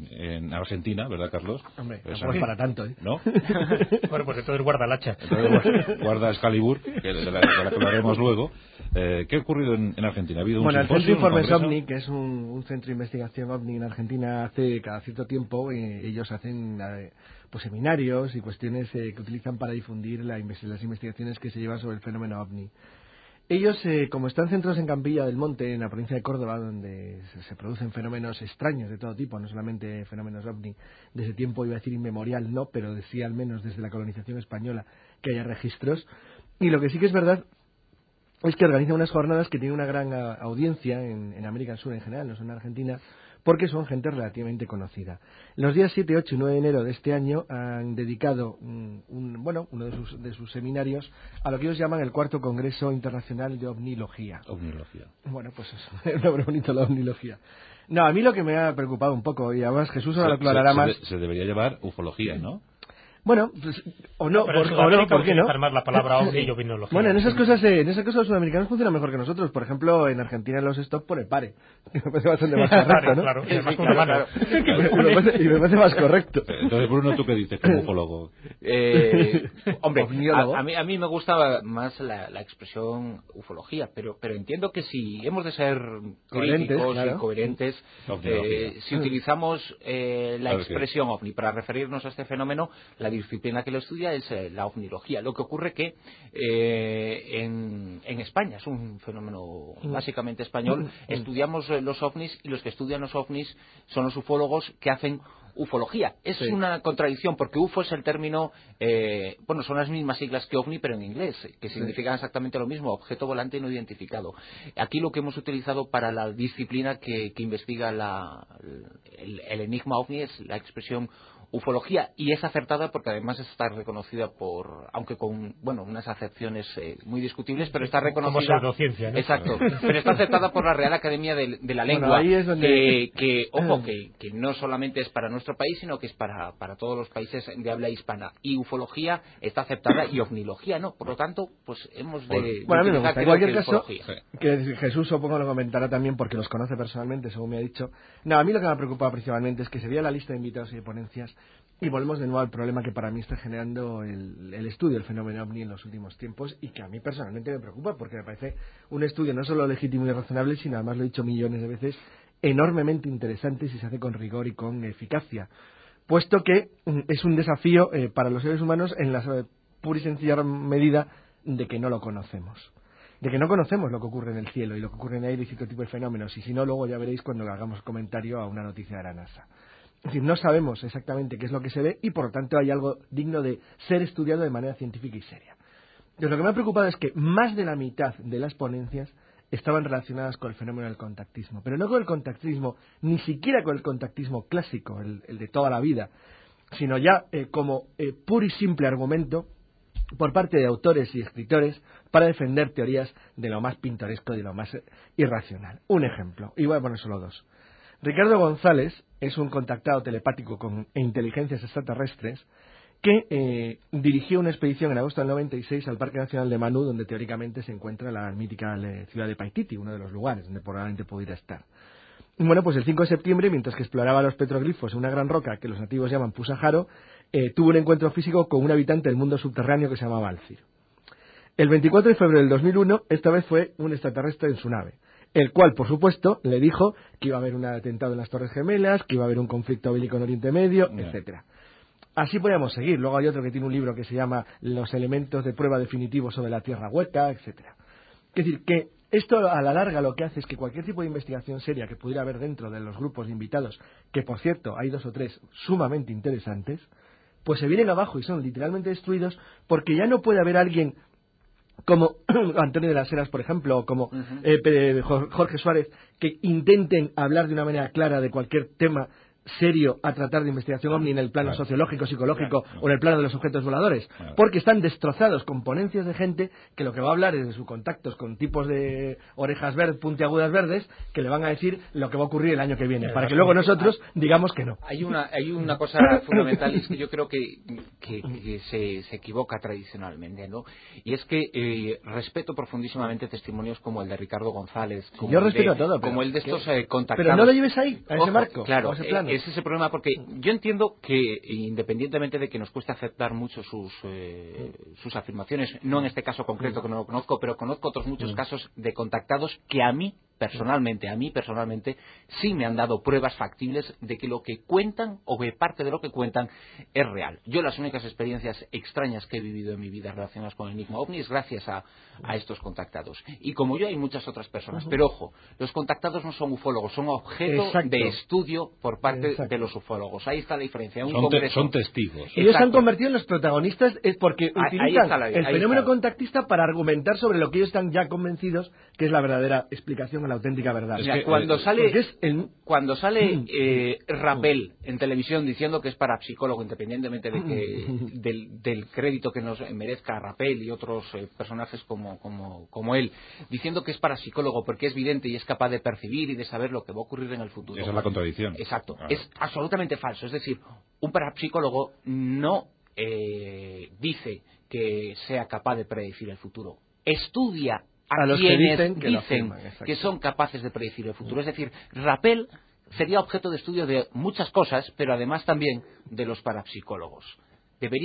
en Argentina, ¿verdad, Carlos? Hombre, no es para tanto, ¿eh? ¿No? Bueno, pues entonces guarda el hacha. Guarda Excalibur, de la que hablaremos luego. ¿Qué ha ocurrido en Argentina? ¿Ha habido un el Centro Informes congreso? OVNI, que es un centro de investigación OVNI en Argentina, hace cada cierto tiempo, ellos hacen pues seminarios y cuestiones que utilizan para difundir las investigaciones que se llevan sobre el fenómeno OVNI. Ellos, como están centrados en Campilla del Monte, en la provincia de Córdoba, donde se producen fenómenos extraños de todo tipo, no solamente fenómenos OVNI, desde tiempo, iba a decir inmemorial, no, pero sí al menos desde la colonización española, que haya registros. Y lo que sí que es verdad es que organizan unas jornadas que tienen una gran audiencia en América del Sur en general, no solo en Argentina, porque son gente relativamente conocida. Los días 7, 8 y 9 de enero de este año han dedicado uno de sus seminarios a lo que ellos llaman el 4º Congreso Internacional de Ovnilogía. Ovnilogía. Bueno, pues eso, es un nombre bonito, la ovnilogía. No, a mí lo que me ha preocupado un poco, y además Jesús ahora lo aclarará más... Se debería llevar ufología, ¿no? Bueno, pues, o no, ¿por qué no? Más la palabra ovni y ovinología. Bueno, en esas cosas los sudamericanos funcionan mejor que nosotros. Por ejemplo, en Argentina en los stop pone pare. Que me parece bastante más correcto, ¿no? Claro, claro. Y me parece más correcto. Entonces, Bruno, ¿tú qué dices como ufólogo? Hombre, a mí me gusta más la expresión ufología, pero entiendo que si hemos de ser críticos y coherentes, si utilizamos la expresión ovni para referirnos a este fenómeno, la disciplina que lo estudia es la ovnilogía. Lo que ocurre que en España es un fenómeno básicamente español. Estudiamos los ovnis, y los que estudian los ovnis son los ufólogos, que hacen ufología. Es una contradicción, porque UFO es el término, son las mismas siglas que OVNI, pero en inglés, que significan exactamente lo mismo, objeto volante no identificado. Aquí lo que hemos utilizado para la disciplina que investiga el enigma OVNI es la expresión ufología, y es acertada porque además está reconocida aunque con unas acepciones muy discutibles, pero está reconocida como pseudociencia, ¿no? Exacto, pero está aceptada por la Real Academia de la Lengua, ahí es donde... que no solamente es para nuestro país, sino que es para todos los países de habla hispana, y ufología está aceptada y ovnilogía no, por lo tanto pues hemos de a mí me gusta. En cualquier caso, ufología. que Jesús supongo lo comentará también porque los conoce personalmente, según me ha dicho. No, a mí lo que me ha preocupado principalmente es que se veía la lista de invitados y de ponencias y volvemos de nuevo al problema que para mí está generando el estudio del fenómeno OVNI en los últimos tiempos, y que a mí personalmente me preocupa porque me parece un estudio no solo legítimo y razonable, sino, además lo he dicho millones de veces, enormemente interesante si se hace con rigor y con eficacia, puesto que es un desafío para los seres humanos en la pura y sencilla medida de que no lo conocemos. De que no conocemos lo que ocurre en el cielo y lo que ocurre en el aire y cierto tipo de fenómenos, y si no, luego ya veréis cuando hagamos comentario a una noticia de la NASA. Es decir, no sabemos exactamente qué es lo que se ve y por lo tanto hay algo digno de ser estudiado de manera científica y seria. Entonces, lo que me ha preocupado es que más de la mitad de las ponencias estaban relacionadas con el fenómeno del contactismo, pero no con el contactismo, ni siquiera con el contactismo clásico, el de toda la vida, sino ya como puro y simple argumento por parte de autores y escritores para defender teorías de lo más pintoresco y de lo más irracional. Un ejemplo, y voy a poner solo dos. Ricardo González es un contactado telepático con inteligencias extraterrestres que dirigió una expedición en agosto del 96 al Parque Nacional de Manú, donde teóricamente se encuentra la mítica ciudad de Paititi, uno de los lugares donde probablemente pudiera estar. Bueno, pues el 5 de septiembre, mientras que exploraba los petroglifos en una gran roca que los nativos llaman Pusajaro, tuvo un encuentro físico con un habitante del mundo subterráneo que se llamaba Alcir. El 24 de febrero del 2001, esta vez fue un extraterrestre en su nave, el cual, por supuesto, le dijo que iba a haber un atentado en las Torres Gemelas, que iba a haber un conflicto bélico en Oriente Medio, etcétera. Así podríamos seguir. Luego hay otro que tiene un libro que se llama Los elementos de prueba definitivos sobre la Tierra hueca, etcétera. Es decir, que esto a la larga lo que hace es que cualquier tipo de investigación seria que pudiera haber dentro de los grupos de invitados, que por cierto hay 2 o 3 sumamente interesantes, pues se vienen abajo y son literalmente destruidos, porque ya no puede haber alguien como Antonio de las Heras, por ejemplo, o como Jorge Suárez, que intenten hablar de una manera clara de cualquier tema serio a tratar de investigación OVNI en el plano sociológico, psicológico o en el plano de los objetos voladores, porque están destrozados con ponencias de gente que lo que va a hablar es de sus contactos con tipos de orejas verdes, puntiagudas verdes, que le van a decir lo que va a ocurrir el año que viene, para que luego nosotros digamos que no. Hay una cosa fundamental, y es que yo creo que se equivoca tradicionalmente, ¿no? Y es que respeto profundísimamente testimonios como el de Ricardo González, como yo respeto todo, como el de estos contactados. Pero no lo lleves ahí, a ese marco, claro, a ese plano. Es ese problema, porque yo entiendo que independientemente de que nos cueste aceptar mucho sus afirmaciones, no en este caso concreto que no lo conozco, pero conozco otros muchos casos de contactados que a mí personalmente sí me han dado pruebas factibles de que lo que cuentan o que parte de lo que cuentan es real. Yo las únicas experiencias extrañas que he vivido en mi vida relacionadas con el enigma OVNI es gracias a estos contactados. Y como yo hay muchas otras personas, pero ojo, los contactados no son ufólogos, son objeto de estudio por parte de los ufólogos. Ahí está la diferencia. Son testigos. Ellos se han convertido en los protagonistas porque utilizan el fenómeno contactista para argumentar sobre lo que ellos están ya convencidos que es la verdadera explicación, la auténtica verdad. Cuando sale Rappel en televisión diciendo que es parapsicólogo, independientemente de del crédito que nos merezca Rappel y otros personajes como él, diciendo que es parapsicólogo porque es vidente y es capaz de percibir y de saber lo que va a ocurrir en el futuro. Esa es la contradicción. Exacto. Claro. Es absolutamente falso. Es decir, un parapsicólogo no dice que sea capaz de predecir el futuro. Estudia a los quienes dicen que son capaces de predecir el futuro. Es decir, Rappel sería objeto de estudio de muchas cosas, pero además también de los parapsicólogos. Deberían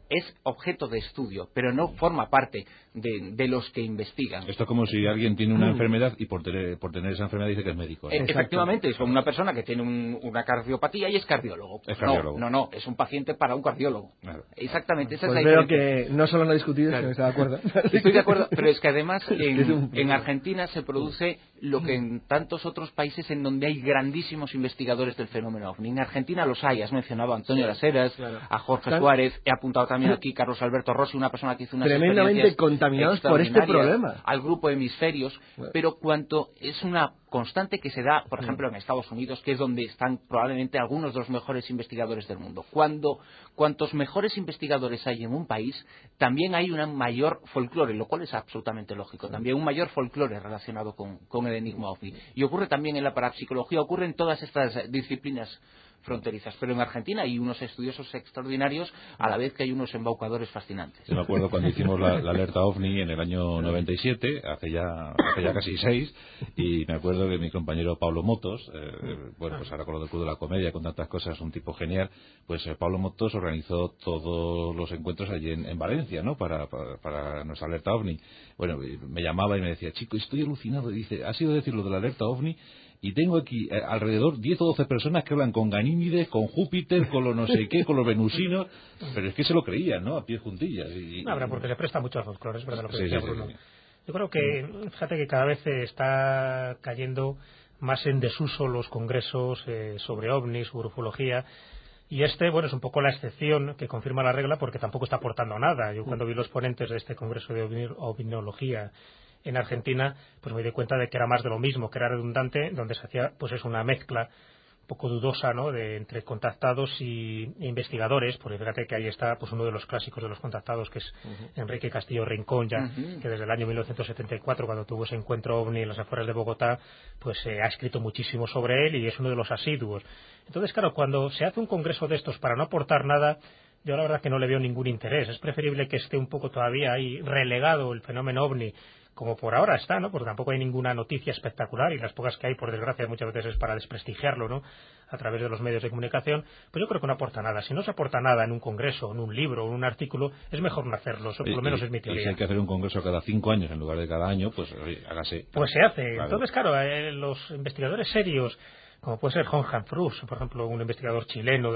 es objeto de estudio, pero no forma parte de los que investigan. Esto es como si alguien tiene una enfermedad y por tener esa enfermedad dice que es médico. Efectivamente, es como una persona que tiene una cardiopatía y es cardiólogo. No, es un paciente para un cardiólogo. Claro. Exactamente, esa pues es la veo diferencia. que no solo no he discutido, Claro. sino que estoy de acuerdo. Estoy de acuerdo, pero es que además en Argentina se produce lo que en tantos otros países en donde hay grandísimos investigadores del fenómeno OVNI. En Argentina los hay, has mencionado a Antonio Las Heras, a Jorge Suárez, he apuntado también aquí Carlos Alberto Rossi, una persona que hizo unas tremendamente contaminados por este problema. Al grupo Hemisferios, pero cuanto es una constante que se da, por ejemplo, en Estados Unidos, que es donde están probablemente algunos de los mejores investigadores del mundo. Cuantos mejores investigadores hay en un país, también hay un mayor folclore, lo cual es absolutamente lógico, también un mayor folclore relacionado con el enigma OVNI. Y ocurre también en la parapsicología, ocurre en todas estas disciplinas fronterizas, pero en Argentina hay unos estudiosos extraordinarios a la vez que hay unos embaucadores fascinantes. Yo me acuerdo cuando hicimos la alerta OVNI en el año 97, hace ya casi 6, y me acuerdo que mi compañero Pablo Motos, pues ahora con lo del Club de la Comedia, con tantas cosas, un tipo genial, pues Pablo Motos organizó todos los encuentros allí en Valencia, ¿no? Para nuestra alerta OVNI. Bueno, me llamaba y me decía, chico, estoy alucinado, y dice, has ido a decir lo de la alerta OVNI, y tengo aquí alrededor 10 o 12 personas que hablan con Ganímedes, con Júpiter, con lo no sé qué, con los venusinos, pero es que se lo creían, ¿no? A pie juntillas. No, porque se presta mucho al folclore, es verdad lo que decía Bruno. Sí. Yo creo que, fíjate que cada vez está cayendo más en desuso los congresos sobre ovnis, sobre ufología, y es un poco la excepción que confirma la regla porque tampoco está aportando nada. Yo cuando vi los ponentes de este congreso de ovniología en Argentina, pues me di cuenta de que era más de lo mismo, que era redundante, donde se hacía una mezcla un poco dudosa, ¿no?, entre contactados e investigadores, porque fíjate que ahí está uno de los clásicos de los contactados, que es Enrique Castillo Rincón, que desde el año 1974, cuando tuvo ese encuentro OVNI en las afueras de Bogotá, ha escrito muchísimo sobre él y es uno de los asiduos. Entonces, claro, cuando se hace un congreso de estos para no aportar nada, yo la verdad que no le veo ningún interés. Es preferible que esté un poco todavía ahí relegado el fenómeno OVNI, como por ahora está, ¿no? Porque tampoco hay ninguna noticia espectacular y las pocas que hay, por desgracia, muchas veces es para desprestigiarlo, ¿no?, a través de los medios de comunicación. Pues yo creo que no aporta nada. Si no se aporta nada en un congreso, en un libro, en un artículo, es mejor no hacerlo. Eso por lo menos es mi teoría. Y si hay que hacer un congreso cada 5 años en lugar de cada año, pues hágase. Pues se hace. Claro. Entonces, claro, los investigadores serios, como puede ser Johan Frus, por ejemplo, un investigador chileno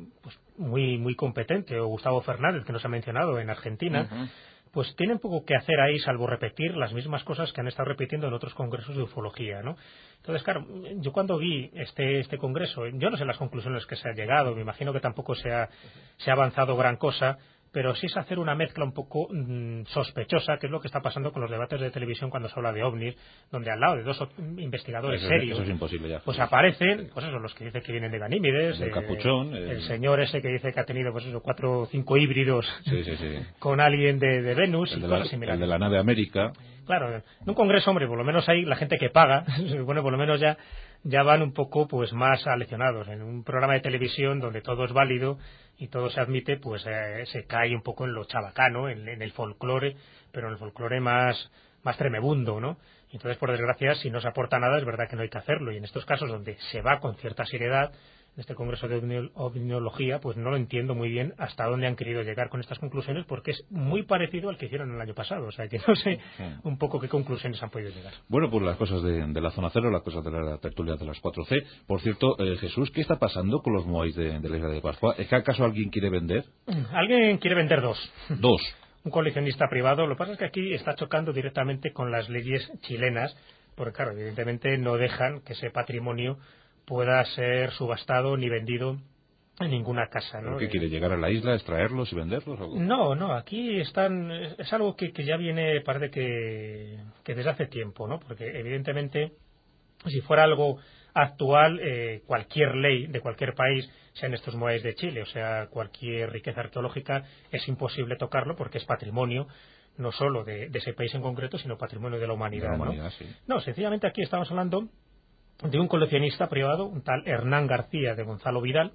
muy muy competente, o Gustavo Fernández, que nos ha mencionado en Argentina, pues tienen poco que hacer ahí, salvo repetir las mismas cosas que han estado repitiendo en otros congresos de ufología, ¿no? Entonces, claro, yo cuando vi este congreso, yo no sé las conclusiones que se ha llegado, me imagino que tampoco se ha avanzado gran cosa, pero sí es hacer una mezcla un poco sospechosa, que es lo que está pasando con los debates de televisión cuando se habla de ovnis, donde al lado de dos investigadores serios, eso es imposible ya. pues aparecen, los que dicen que vienen de Ganímedes, el capuchón, el señor ese que dice que ha tenido 4 o 5 híbridos sí. con alguien de Venus y cosas similares. El de la nave América. Claro, en un congreso, hombre, por lo menos hay la gente que paga, bueno, por lo menos ya van un poco más aleccionados. En un programa de televisión donde todo es válido y todo se admite, pues se cae un poco en lo chabacano, en el folclore, pero en el folclore más tremebundo, ¿no? Entonces, por desgracia, si no se aporta nada, es verdad que no hay que hacerlo. Y en estos casos donde se va con cierta seriedad, en este congreso de ovniología, pues no lo entiendo muy bien hasta dónde han querido llegar con estas conclusiones, porque es muy parecido al que hicieron el año pasado. O sea, que no sé un poco qué conclusiones han podido llegar. Bueno, pues las cosas de la zona cero, las cosas de la tertulia de las 4C. Por cierto, Jesús, ¿qué está pasando con los moais de la isla de Pascua? ¿Es que acaso alguien quiere vender? Alguien quiere vender dos. Dos. Un coleccionista privado. Lo que pasa es que aquí está chocando directamente con las leyes chilenas, porque claro, evidentemente no dejan que ese patrimonio pueda ser subastado ni vendido en ninguna casa, ¿no? ¿Pero qué quiere? ¿Llegar a la isla, extraerlos y venderlos? No, aquí están, es algo que ya viene, parece que desde hace tiempo, ¿no? Porque evidentemente, si fuera algo actual, cualquier ley de cualquier país, sean estos moais de Chile, o sea, cualquier riqueza arqueológica, es imposible tocarlo porque es patrimonio no solo de ese país en concreto, sino patrimonio de la humanidad, ¿no? Sí. No, sencillamente aquí estamos hablando de un coleccionista privado, un tal Hernán García de Gonzalo Vidal,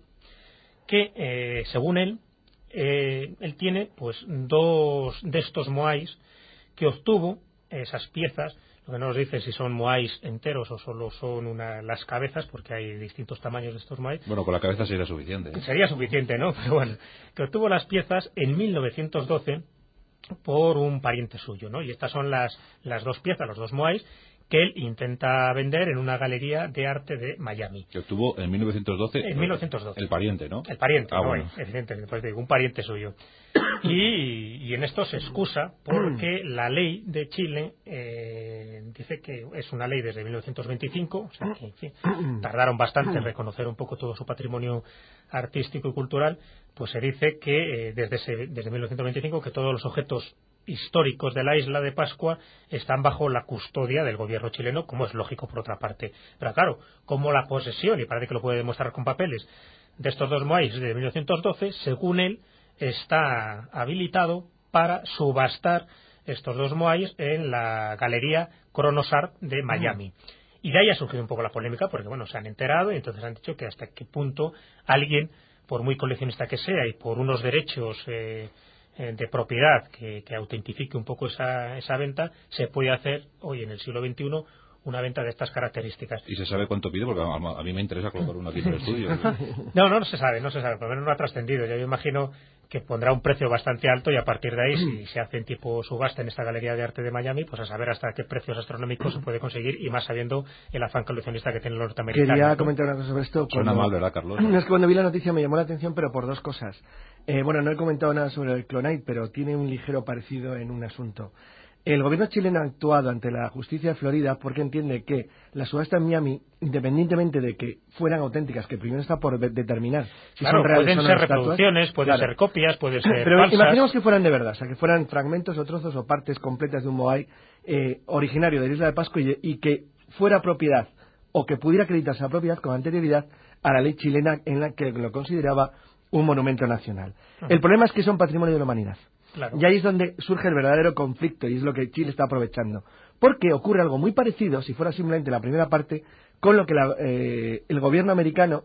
que según él tiene pues dos de estos moais que obtuvo, esas piezas Lo que no nos dice si son moais enteros o solo son las cabezas, porque hay distintos tamaños de estos moais. Bueno, con la cabeza sería suficiente, ¿eh? Sería suficiente, ¿no? Pero bueno, que obtuvo las piezas en 1912 por un pariente suyo, ¿no? Y estas son las dos piezas, los dos moais, que él intenta vender en una galería de arte de Miami. Que obtuvo en 1912. En 1912. El pariente, ¿no? El pariente, bueno. evidentemente, pues digo, un pariente suyo. Y en esto se excusa porque la ley de Chile dice que es una ley desde 1925, o sea que en fin, tardaron bastante en reconocer un poco todo su patrimonio artístico y cultural, pues se dice que desde 1925 que todos los objetos históricos de la isla de Pascua están bajo la custodia del gobierno chileno, como es lógico por otra parte. Pero claro, como la posesión, y parece que lo puede demostrar con papeles, de estos dos moais de 1912, según él, está habilitado para subastar estos dos moais en la galería Kronos Art de Miami. Y de ahí ha surgido un poco la polémica, porque bueno, se han enterado y entonces han dicho que hasta qué punto alguien, por muy coleccionista que sea y por unos derechos de propiedad que autentifique un poco esa venta, se puede hacer hoy en el siglo XXI una venta de estas características. ¿Y se sabe cuánto pide? Porque a mí me interesa colocar uno aquí en el estudio. No se sabe, por lo menos no ha trascendido. Yo imagino que pondrá un precio bastante alto y a partir de ahí, si se hace en tipo subasta en esta galería de arte de Miami, pues a saber hasta qué precios astronómicos se puede conseguir, y más sabiendo el afán coleccionista que tienen los norteamericanos. Quería comentar una cosa sobre esto. Suena mal, ¿verdad, Carlos? Es que cuando vi la noticia me llamó la atención, pero por dos cosas. Bueno, no he comentado nada sobre el Clonite, pero tiene un ligero parecido en un asunto. El gobierno chileno ha actuado ante la justicia de Florida porque entiende que la subasta en Miami, independientemente de que fueran auténticas, que primero está por determinar si claro, son reales pueden o no ser las reproducciones, estatuas, pueden claro, ser copias, pueden ser pero falsas. imaginemos que fueran de verdad, o sea, que fueran fragmentos o trozos o partes completas de un moai originario de la isla de Pascua y que fuera propiedad o que pudiera acreditarse la propiedad con anterioridad a la ley chilena en la que lo consideraba un monumento nacional. El problema es que son patrimonio de la humanidad. Claro. Y ahí es donde surge el verdadero conflicto y es lo que Chile está aprovechando. Porque ocurre algo muy parecido, si fuera simplemente la primera parte, con lo que el gobierno americano,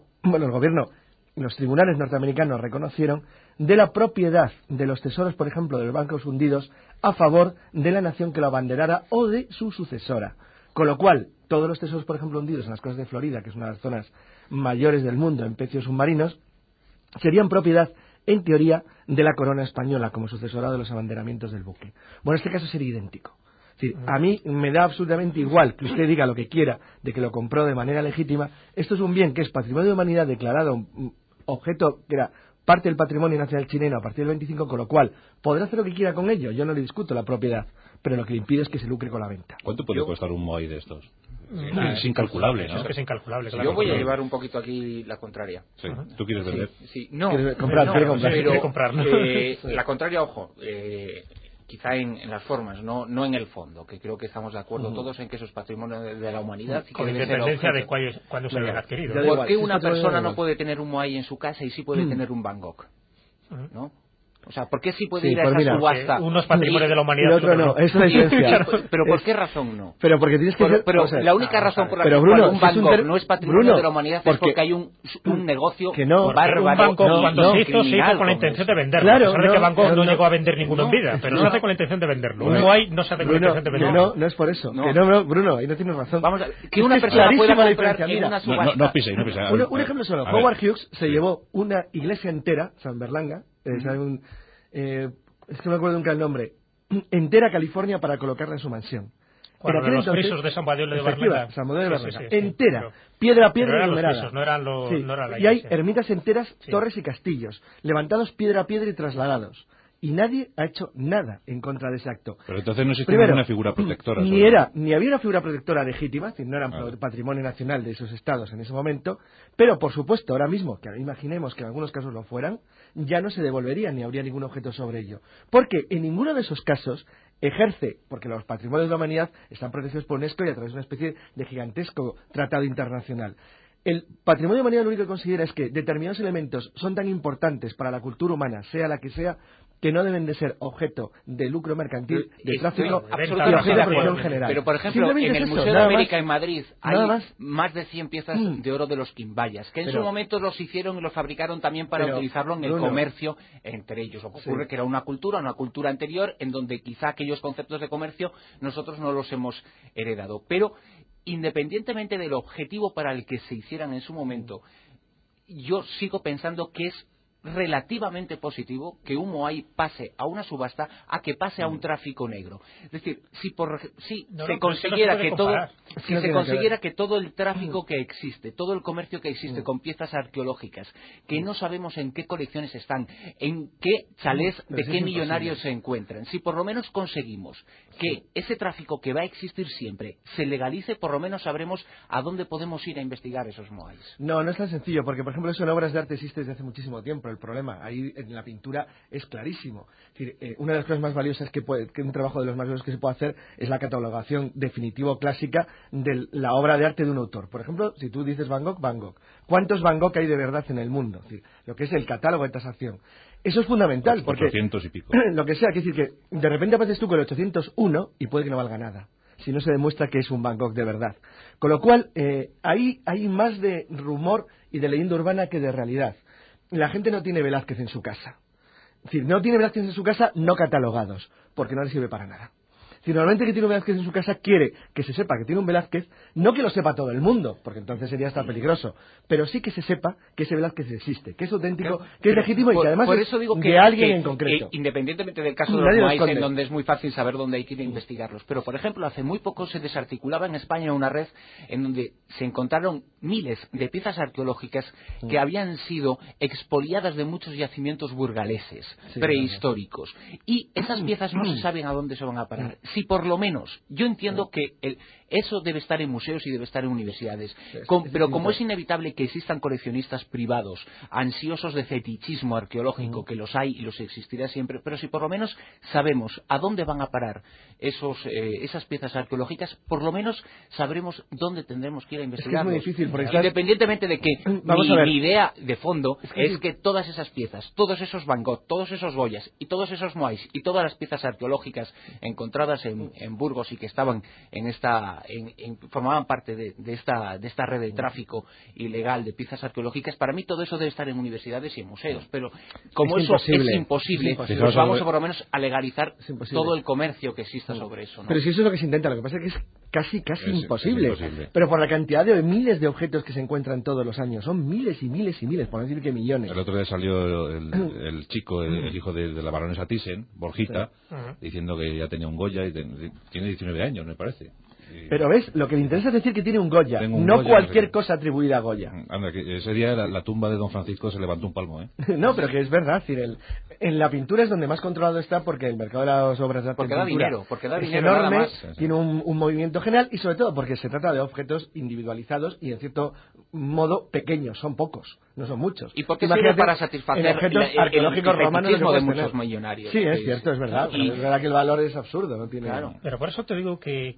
los tribunales norteamericanos reconocieron de la propiedad de los tesoros, por ejemplo, de los bancos hundidos a favor de la nación que lo abanderara o de su sucesora. Con lo cual, todos los tesoros, por ejemplo, hundidos en las costas de Florida, que es una de las zonas mayores del mundo en pecios submarinos, serían propiedad, en teoría, de la corona española como sucesora de los abanderamientos del buque. Bueno, en este caso sería idéntico. Es decir, a mí me da absolutamente igual que usted diga lo que quiera de que lo compró de manera legítima. Esto es un bien que es patrimonio de humanidad declarado, un objeto que era parte del patrimonio nacional chileno a partir del 25, con lo cual podrá hacer lo que quiera con ello. Yo no le discuto la propiedad, pero lo que le impide es que se lucre con la venta. ¿Cuánto puede costar un moai de estos? Es incalculable, ¿no? Es que es incalculable, claro. Yo voy a llevar un poquito aquí la contraria. Sí. ¿Tú quieres vender? Sí. No, ¿Quiere comprar? no, ¿Quiere comprar? pero, Quiere comprar, ¿no? la contraria, ojo, quizá en las formas, no en el fondo, que creo que estamos de acuerdo todos en que eso es patrimonio de la humanidad y que con debe ser independencia de objeto. cuándo se hayan adquirido. Ya da ¿Por igual, qué si una esto te lo persona da no igual. puede tener un moai en su casa y sí puede tener un Van Gogh? ¿No? O sea, ¿por qué sí puede Sí, ir a pues esa mira, subasta? Uno es patrimonio de la Y humanidad. el otro no, es la diferencia. Pero ¿por qué razón no? Pero porque tienes que ser... Pero o sea, la única razón por la pero cual Bruno, un si es Van un Gogh no es patrimonio Bruno, de la humanidad es porque hay un negocio que no, bárbaro. Un banco cuando se hizo criminal con la como intención ese. de venderlo. Claro, a pesar de que Van Gogh no llegó a vender ninguno en vida, pero no. se hace con la intención de venderlo. Bruno, Un moai no se hace con la Bruno, intención de que venderlo. no es por eso. No. Que no, Bruno, ahí no tienes razón. Vamos a que Es una que es persona pueda clarísima la comprar diferencia, en mira. una subasta. No pise. Un ejemplo solo. A ver. Howard Hughes se llevó una iglesia entera, San Berlanga, es que no me acuerdo nunca el nombre, entera California para colocarla en su mansión. Cuando En aquel los entonces, frisos de San Badiola de efectiva, Berlanga. San Badiola de Sí, Berlanga, sí, entera, pero piedra a piedra eran y los numerada. frisos, no eran Sí. no era la Y hay iglesia. ermitas enteras, Sí. torres y castillos, levantados piedra a piedra y trasladados. Y nadie ha hecho nada en contra de ese acto. Pero entonces no existe Primero, ninguna figura protectora. ni había una figura protectora legítima, es decir, no eran patrimonio nacional de esos estados en ese momento, pero por supuesto, ahora mismo, que imaginemos que en algunos casos lo fueran, ya no se devolverían ni habría ningún objeto sobre ello. Porque en ninguno de esos casos ejerce, porque los patrimonios de la humanidad están protegidos por UNESCO y a través de una especie de gigantesco tratado internacional. El patrimonio de la humanidad lo único que considera es que determinados elementos son tan importantes para la cultura humana, sea la que sea, que no deben de ser objeto de lucro mercantil, de tráfico y absolutamente objeto de protección general. Pero, por ejemplo, en el Museo de América en Madrid hay más de 100 piezas de oro de los quimbayas, que en su momento los hicieron y los fabricaron también para utilizarlo en el comercio entre ellos. Lo que ocurre que era una cultura anterior, en donde quizá aquellos conceptos de comercio nosotros no los hemos heredado. Pero, independientemente del objetivo para el que se hicieran en su momento, yo sigo pensando que es relativamente positivo que un Moai pase a una subasta a que pase a un tráfico negro. Es decir, si se consiguiera que todo el tráfico que existe, todo el comercio que existe con piezas arqueológicas, que no sabemos en qué colecciones están, en qué chalés de qué millonarios se encuentran, si por lo menos conseguimos que ese tráfico que va a existir siempre se legalice, por lo menos sabremos a dónde podemos ir a investigar esos Moais. No es tan sencillo, porque por ejemplo eso en obras de arte existe desde hace muchísimo tiempo. El problema ahí en la pintura es clarísimo. Es decir, una de las cosas más valiosas que un trabajo de los más valiosos que se puede hacer es la catalogación definitiva clásica de la obra de arte de un autor. Por ejemplo, si tú dices Van Gogh, Van Gogh. ¿Cuántos Van Gogh hay de verdad en el mundo? Es decir, lo que es el catálogo de tasación. Eso es fundamental, porque 800 y pico. Lo que sea, quiere decir que de repente apareces tú con el 801 y puede que no valga nada, si no se demuestra que es un Van Gogh de verdad. Con lo cual, ahí hay más de rumor y de leyenda urbana que de realidad. La gente no tiene Velázquez en su casa. Es decir, no tiene Velázquez en su casa no catalogados, porque no le sirve para nada. Si normalmente que tiene un Velázquez en su casa quiere que se sepa que tiene un Velázquez, no que lo sepa todo el mundo, porque entonces sería hasta peligroso, pero sí que se sepa que ese Velázquez existe, que es auténtico, que es legítimo y que además por eso digo es que, de alguien en concreto. Independientemente del caso de los Moais, en donde es muy fácil saber dónde hay que ir a investigarlos. Pero, por ejemplo, hace muy poco se desarticulaba en España una red en donde se encontraron miles de piezas arqueológicas que habían sido expoliadas de muchos yacimientos burgaleses, prehistóricos. Y esas piezas no se saben a dónde se van a parar. Si por lo menos, yo entiendo que eso debe estar en museos y debe estar en universidades, pero como es inevitable que existan coleccionistas privados ansiosos de fetichismo arqueológico, que los hay y los existirá siempre, pero si por lo menos sabemos a dónde van a parar esas piezas arqueológicas, por lo menos sabremos dónde tendremos que ir a investigarlos. Es muy difícil, independientemente de que mi idea de fondo es que todas esas piezas, todos esos Van Gogh, todos esos Goyas y todos esos Moais y todas las piezas arqueológicas encontradas en Burgos y que estaban formaban parte de esta red de tráfico ilegal de piezas arqueológicas, para mí todo eso debe estar en universidades y en museos, pero como eso es imposible, pues vamos a por lo menos a legalizar todo el comercio que exista sobre eso, ¿no? Pero si eso es lo que se intenta, lo que pasa es que es casi imposible. Pero por la cantidad de miles de objetos que se encuentran todos los años, son miles y miles y miles, por no decir que millones. El otro día salió el chico, el hijo de la baronesa Thyssen, Borjita, diciendo que ya tenía un Goya y tiene 19 años, me parece. Pero ves, lo que me interesa es decir que tiene un Goya, no Goya, cualquier cosa atribuida a Goya. Anda, que ese día la tumba de Don Francisco se levantó un palmo, ¿eh? No, pero que es verdad, es decir, en la pintura es donde más controlado está, porque el mercado de las obras de arte porque da dinero, es enorme, tiene un movimiento general y sobre todo porque se trata de objetos individualizados y en cierto modo pequeños, son pocos, no son muchos. ¿Y por qué sirve para satisfacer arqueológicos romanos de muchos millonarios? Sí, es cierto, es verdad, pero es verdad que el valor es absurdo, no tiene. Claro. Pero por eso te digo que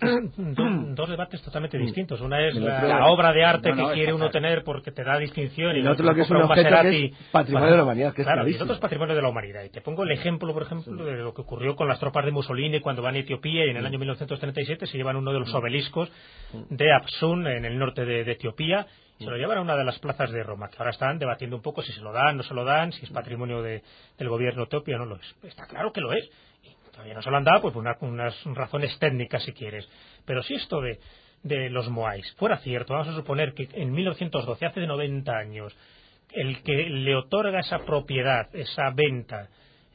dos debates totalmente distintos. Una es la obra de arte que quiere uno tener porque te da distinción, y el otro lo que es un objeto que es patrimonio de la humanidad, que es claro, y el otro es patrimonio de la humanidad. Y te pongo el ejemplo, por ejemplo, de lo que ocurrió con las tropas de Mussolini cuando van a Etiopía y en el año 1937 se llevan uno de los obeliscos de Afsun en el norte de Etiopía. Se lo llevan a una de las plazas de Roma, que ahora están debatiendo un poco si se lo dan, no se lo dan, si es patrimonio del gobierno etiopio o no lo es. Está claro que lo es. Y todavía no se lo han dado, pues por unas razones técnicas, si quieres. Pero si esto de los Moais fuera cierto, vamos a suponer que en 1912, hace 90 años, el que le otorga esa propiedad, esa venta,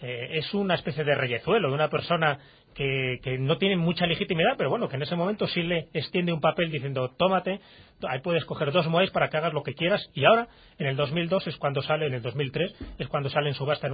es una especie de reyezuelo de una persona que no tiene mucha legitimidad, pero bueno, que en ese momento sí le extiende un papel diciendo, tómate, ahí puedes coger 2 Moais para que hagas lo que quieras, y ahora, en el 2002 es cuando sale, en el 2003, es cuando sale en subasta en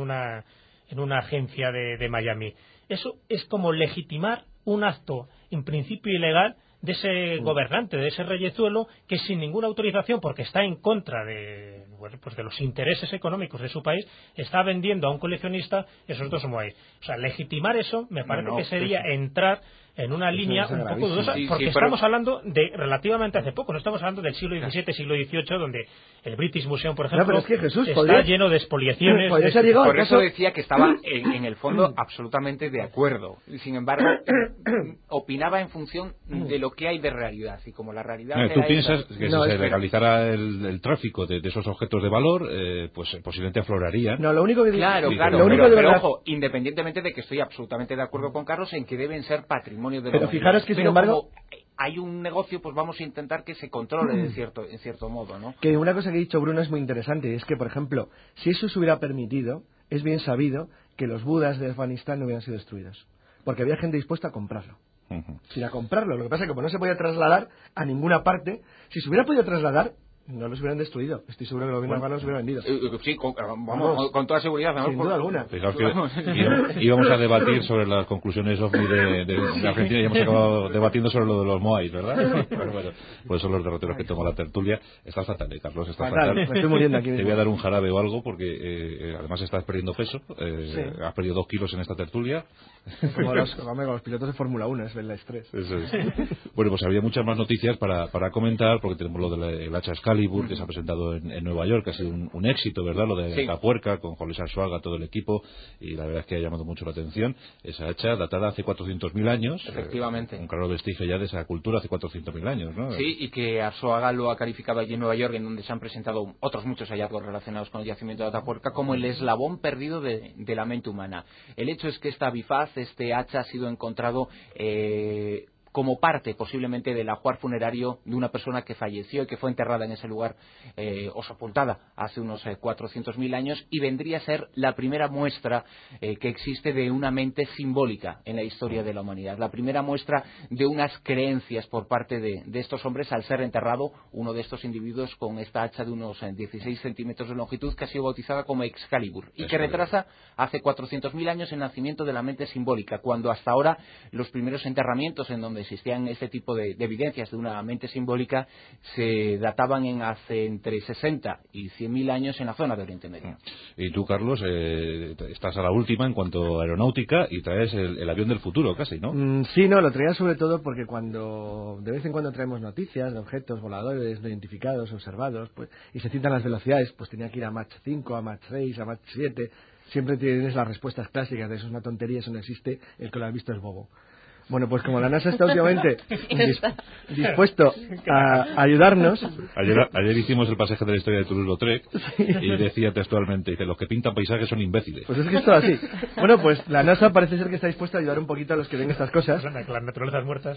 una agencia de Miami. Eso es como legitimar un acto, en principio ilegal, de ese gobernante, de ese reyezuelo, que sin ninguna autorización, porque está en contra de los intereses económicos de su país, está vendiendo a un coleccionista esos 2 Moais. O sea, legitimar eso me parece que sería entrar en una línea un poco dudosa, porque pero estamos hablando de relativamente hace poco, no estamos hablando del siglo XVII, siglo XVIII, donde el British Museum, por ejemplo, es que Jesús, está lleno de expoliaciones. Por eso decía que estaba en el fondo absolutamente de acuerdo. Sin embargo, opinaba en función de lo que hay de realidad. Y como la realidad... ¿Tú piensas que si se legalizara el tráfico de esos objetos de valor, pues posiblemente aflorarían? No, lo único que... Claro, pero ojo, independientemente de que estoy absolutamente de acuerdo con Carlos en que deben ser patrimonio de la Pero humanidad. fijaros que, sin embargo... hay un negocio, pues vamos a intentar que se controle en cierto modo, ¿no? Que una cosa que ha dicho Bruno es muy interesante, y es que, por ejemplo, si eso se hubiera permitido, es bien sabido que los budas de Afganistán no hubieran sido destruidos, porque había gente dispuesta a comprarlo. Ir a comprarlo. Lo que pasa es que como no se podía trasladar a ninguna parte, si se hubiera podido trasladar, no los hubieran destruido. Estoy seguro que los gobiernos afganos los hubieran vendido. Sí, con toda seguridad. Sin duda alguna. Fijaos que íbamos a debatir sobre las conclusiones OVNI de Argentina y hemos acabado debatiendo sobre lo de los Moais, ¿verdad? Pero bueno, pues son los derroteros que toma la tertulia. Estás fatal, Carlos, estás fatal. Me estoy muriendo aquí mismo. Te voy a dar un jarabe o algo porque además estás perdiendo peso. Has perdido 2 kilos en esta tertulia. Como los pilotos de Fórmula 1, es el estrés. Eso es. Bueno, pues había muchas más noticias para comentar, porque tenemos lo del hacha Excalibur, que se ha presentado en Nueva York, que ha sido un éxito, ¿verdad? Lo de Atapuerca, con José Arzuaga, todo el equipo, y la verdad es que ha llamado mucho la atención. Esa hacha datada hace 400.000 años. Efectivamente. Un claro vestigio ya de esa cultura hace 400.000 años, ¿no? Sí, y que Arzuaga lo ha calificado allí en Nueva York, en donde se han presentado otros muchos hallazgos relacionados con el yacimiento de Atapuerca, como el eslabón perdido de la mente humana. El hecho es que esta bifaz, este hacha, ha sido encontrado como parte posiblemente del ajuar funerario de una persona que falleció y que fue enterrada en ese lugar o sepultada hace unos 400.000 años, y vendría a ser la primera muestra que existe de una mente simbólica en la historia de la humanidad, la primera muestra de unas creencias por parte de estos hombres al ser enterrado uno de estos individuos con esta hacha de unos 16 centímetros de longitud, que ha sido bautizada como Excalibur y que retrasa hace 400.000 años el nacimiento de la mente simbólica, cuando hasta ahora los primeros enterramientos en donde existían este tipo de evidencias de una mente simbólica se databan en hace entre 60 y 100.000 años en la zona de Oriente Medio. Y tú, Carlos, estás a la última en cuanto a aeronáutica y traes el avión del futuro casi, ¿no? Sí, no, lo traía sobre todo porque cuando de vez en cuando traemos noticias de objetos voladores no identificados, observados, pues, y se citan las velocidades, pues tenía que ir a Mach 5, a Mach 6, a Mach 7. Siempre tienes las respuestas clásicas de eso es una tontería, eso no existe, el que lo ha visto es bobo. Bueno, pues como la NASA está últimamente dispuesto a ayudarnos... Ayer hicimos el pasaje de la historia de Toulouse-Lautrec y decía textualmente, dice, los que pintan paisajes son imbéciles. Pues es que es todo así. Bueno, pues la NASA parece ser que está dispuesta a ayudar un poquito a los que ven estas cosas. Las naturalezas muertas.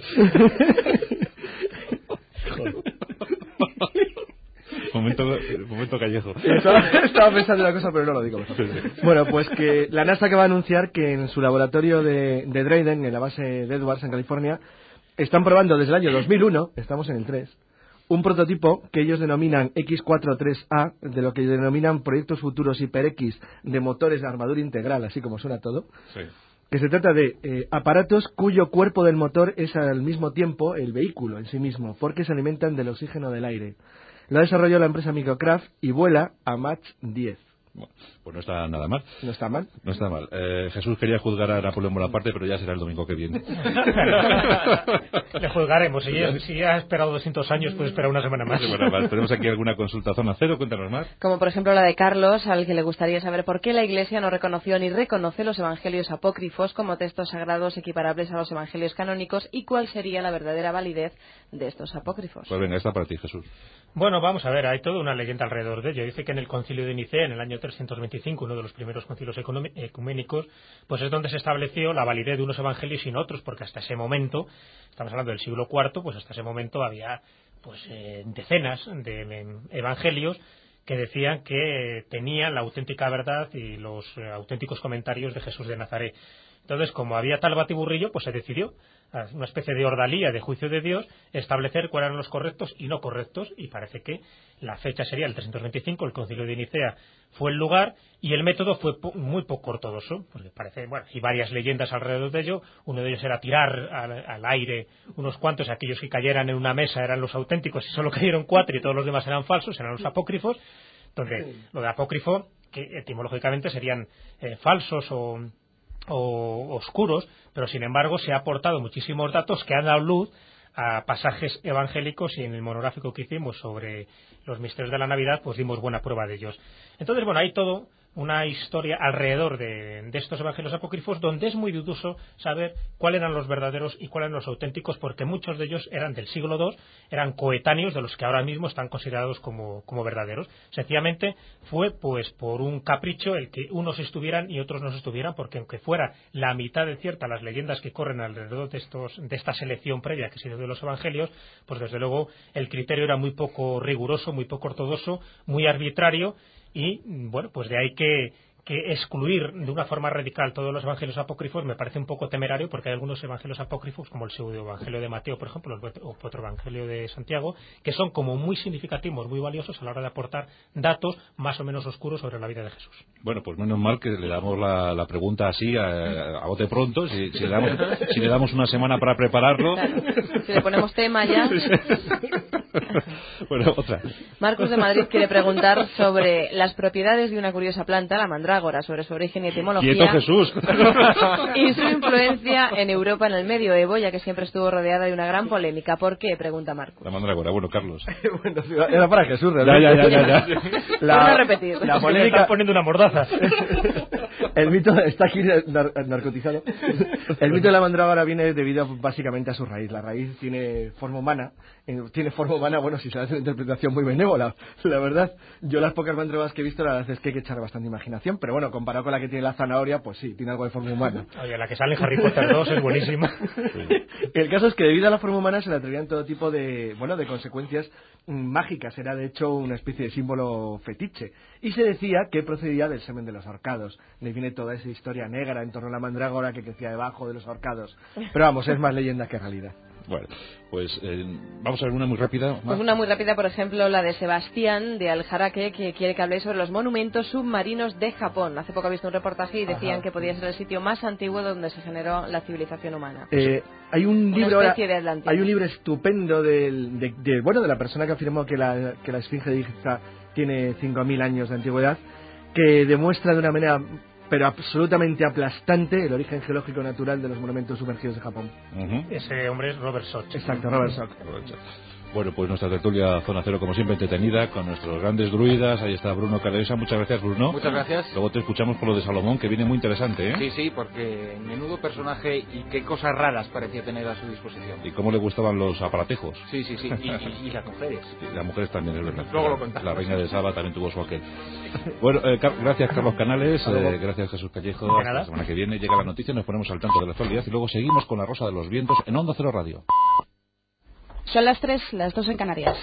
Momento callejo. Estaba pensando una cosa, pero no lo digo mejor. Bueno, pues que la NASA acaba de anunciar que en su laboratorio de Dryden, en la base de Edwards, en California, están probando desde el año 2001, estamos en el 3, un prototipo que ellos denominan X43A, de lo que denominan proyectos futuros HyperX de motores de armadura integral, así como suena todo. Sí. Que se trata de aparatos cuyo cuerpo del motor es al mismo tiempo el vehículo en sí mismo, porque se alimentan del oxígeno del aire. Lo ha desarrollado la empresa Microcraft y vuela a Mach 10. Bueno, pues no está nada mal. ¿No está mal? No está mal. Jesús quería juzgar a Napoleón Bonaparte, pero ya será el domingo que viene. Le juzgaremos. Si ha esperado 200 años, pues espera una semana más. ¿Tenemos aquí alguna consulta zona cero? Cuéntanos más. Como por ejemplo la de Carlos, al que le gustaría saber por qué la Iglesia no reconoció ni reconoce los evangelios apócrifos como textos sagrados equiparables a los evangelios canónicos, y cuál sería la verdadera validez de estos apócrifos. Pues venga, esta para ti, Jesús. Bueno, vamos a ver, hay toda una leyenda alrededor de ello. Dice que en el concilio de Nicea, en el año 325, uno de los primeros concilios ecuménicos, pues es donde se estableció la validez de unos evangelios y no otros, porque hasta ese momento, estamos hablando del siglo IV, pues hasta ese momento había pues decenas de evangelios que decían que tenían la auténtica verdad y los auténticos comentarios de Jesús de Nazaret. Entonces, como había tal batiburrillo, pues se decidió, una especie de ordalía de juicio de Dios, establecer cuáles eran los correctos y no correctos, y parece que la fecha sería el 325, el concilio de Nicea fue el lugar, y el método fue muy poco ortodoxo, porque parece, bueno, hay varias leyendas alrededor de ello. Uno de ellos era tirar al aire unos cuantos, aquellos que cayeran en una mesa eran los auténticos y solo cayeron 4 y todos los demás eran falsos, eran los apócrifos. Entonces, lo de apócrifo, que etimológicamente serían falsos o o oscuros, pero sin embargo se ha aportado muchísimos datos que han dado luz a pasajes evangélicos, y en el monográfico que hicimos sobre los misterios de la Navidad pues dimos buena prueba de ellos. Entonces, bueno, hay todo una historia alrededor de estos evangelios apócrifos, donde es muy dudoso saber cuáles eran los verdaderos y cuáles eran los auténticos, porque muchos de ellos eran del siglo II, eran coetáneos de los que ahora mismo están considerados como verdaderos. Sencillamente fue pues por un capricho el que unos estuvieran y otros no estuvieran, porque aunque fuera la mitad de cierta las leyendas que corren alrededor de esta selección previa que se dio de los evangelios, pues desde luego el criterio era muy poco riguroso, muy poco ortodoxo, muy arbitrario. Y, bueno, pues de ahí que excluir de una forma radical todos los evangelios apócrifos me parece un poco temerario, porque hay algunos evangelios apócrifos, como el pseudo-evangelio de Mateo, por ejemplo, o otro evangelio de Santiago, que son como muy significativos, muy valiosos a la hora de aportar datos más o menos oscuros sobre la vida de Jesús. Bueno, pues menos mal que le damos la pregunta así a bote pronto, si le damos una semana para prepararlo. Claro. Si le ponemos tema ya. Bueno, otra. Marcos de Madrid quiere preguntar sobre las propiedades de una curiosa planta, la mandrágora, sobre su origen y etimología. ¡Quieto, Jesús! Y su influencia en Europa en el medioevo, ya que siempre estuvo rodeada de una gran polémica. ¿Por qué?, pregunta Marcos. La mandrágora, bueno, Carlos. Bueno, era para Jesús, realmente. Ya. Por no repetir. La polémica... Está poniendo una mordaza. El mito está aquí narcotizado. El mito de la mandrágora viene debido básicamente a su raíz. La raíz tiene forma humana. Bueno, si se hace una interpretación muy benévola, la verdad. Yo las pocas mandrágoras que he visto, la verdad es que hay que echar bastante imaginación, pero bueno, comparado con la que tiene la zanahoria, pues sí, tiene algo de forma humana. Oye, la que sale en Harry Potter 2 es buenísima. Sí. El caso es que debido a la forma humana se le atribuían todo tipo de consecuencias mágicas. Era de hecho una especie de símbolo fetiche. Y se decía que procedía del semen de los ahorcados. Le viene toda esa historia negra en torno a la mandrágora que crecía debajo de los ahorcados. Pero vamos, es más leyenda que realidad. Bueno, pues vamos a ver una muy rápida. Pues una muy rápida, por ejemplo, la de Sebastián de Aljaraque, que quiere que habléis sobre los monumentos submarinos de Japón. Hace poco he visto un reportaje y decían que podía ser el sitio más antiguo donde se generó la civilización humana. Hay un libro hay un libro estupendo de la persona que afirmó que la Esfinge de Giza tiene 5.000 años de antigüedad, que demuestra de una manera pero absolutamente aplastante el origen geológico natural de los monumentos sumergidos de Japón. Ese hombre es Robert Schoch. Exacto, Robert Schoch. Bueno, pues nuestra tertulia Zona Cero, como siempre, entretenida, con nuestros grandes druidas. Ahí está Bruno Cardeniosa. Muchas gracias, Bruno. Muchas gracias. Luego te escuchamos por lo de Salomón, que viene muy interesante, ¿eh? Sí, porque menudo personaje y qué cosas raras parecía tener a su disposición. Y cómo le gustaban los aparatejos. Sí. Y las mujeres. Sí, las mujeres también, es verdad. Luego lo contamos. La reina de Saba también tuvo su aquel. Bueno, gracias, Carlos Canales. Gracias, Jesús Callejo. Hasta la semana que viene llega la noticia, nos ponemos al tanto de la actualidad y luego seguimos con La Rosa de los Vientos en Onda Cero Radio. Son las 3, las 2 en Canarias.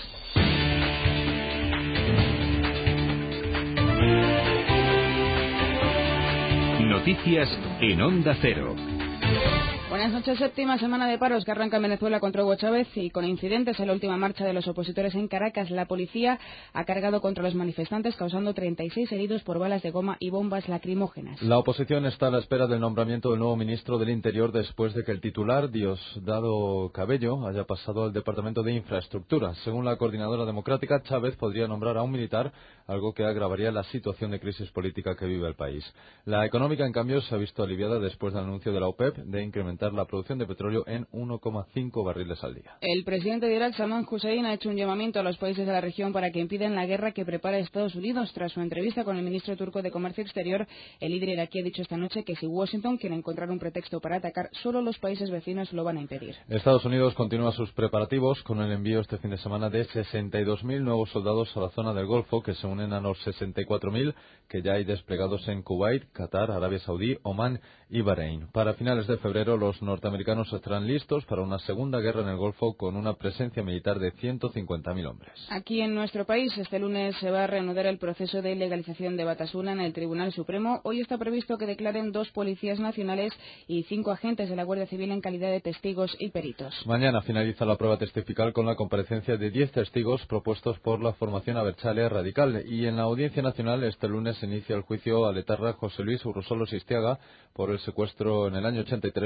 Noticias en Onda Cero. Buenas noches. Séptima semana de paros que arranca en Venezuela contra Hugo Chávez y con incidentes en la última marcha de los opositores en Caracas. La policía ha cargado contra los manifestantes, causando 36 heridos por balas de goma y bombas lacrimógenas. La oposición está a la espera del nombramiento del nuevo ministro del Interior después de que el titular, Diosdado Cabello, haya pasado al Departamento de Infraestructura. Según la coordinadora democrática, Chávez podría nombrar a un militar, algo que agravaría la situación de crisis política que vive el país. La económica, en cambio, se ha visto aliviada después del anuncio de la OPEP de incrementar la producción de petróleo en 1,5 barriles al día. El presidente de Irak, Saddam Hussein, ha hecho un llamamiento a los países de la región para que impiden la guerra que prepara Estados Unidos. Tras su entrevista con el ministro turco de Comercio Exterior, el líder iraquí ha dicho esta noche que si Washington quiere encontrar un pretexto para atacar, solo los países vecinos lo van a impedir. Estados Unidos continúa sus preparativos con el envío este fin de semana de 62.000 nuevos soldados a la zona del Golfo, que se unen a los 64.000 que ya hay desplegados en Kuwait, Qatar, Arabia Saudí, Omán y Bahrein. Para finales de febrero, los norteamericanos estarán listos para una segunda guerra en el Golfo con una presencia militar de 150.000 hombres. Aquí en nuestro país, este lunes se va a reanudar el proceso de legalización de Batasuna en el Tribunal Supremo. Hoy está previsto que declaren 2 policías nacionales y 5 agentes de la Guardia Civil en calidad de testigos y peritos. Mañana finaliza la prueba testifical con la comparecencia de 10 testigos propuestos por la formación Abertzale Radical. Y en la Audiencia Nacional este lunes se inicia el juicio al etarra José Luis Urrosolos Istiaga por el secuestro en el año 83 del financiamiento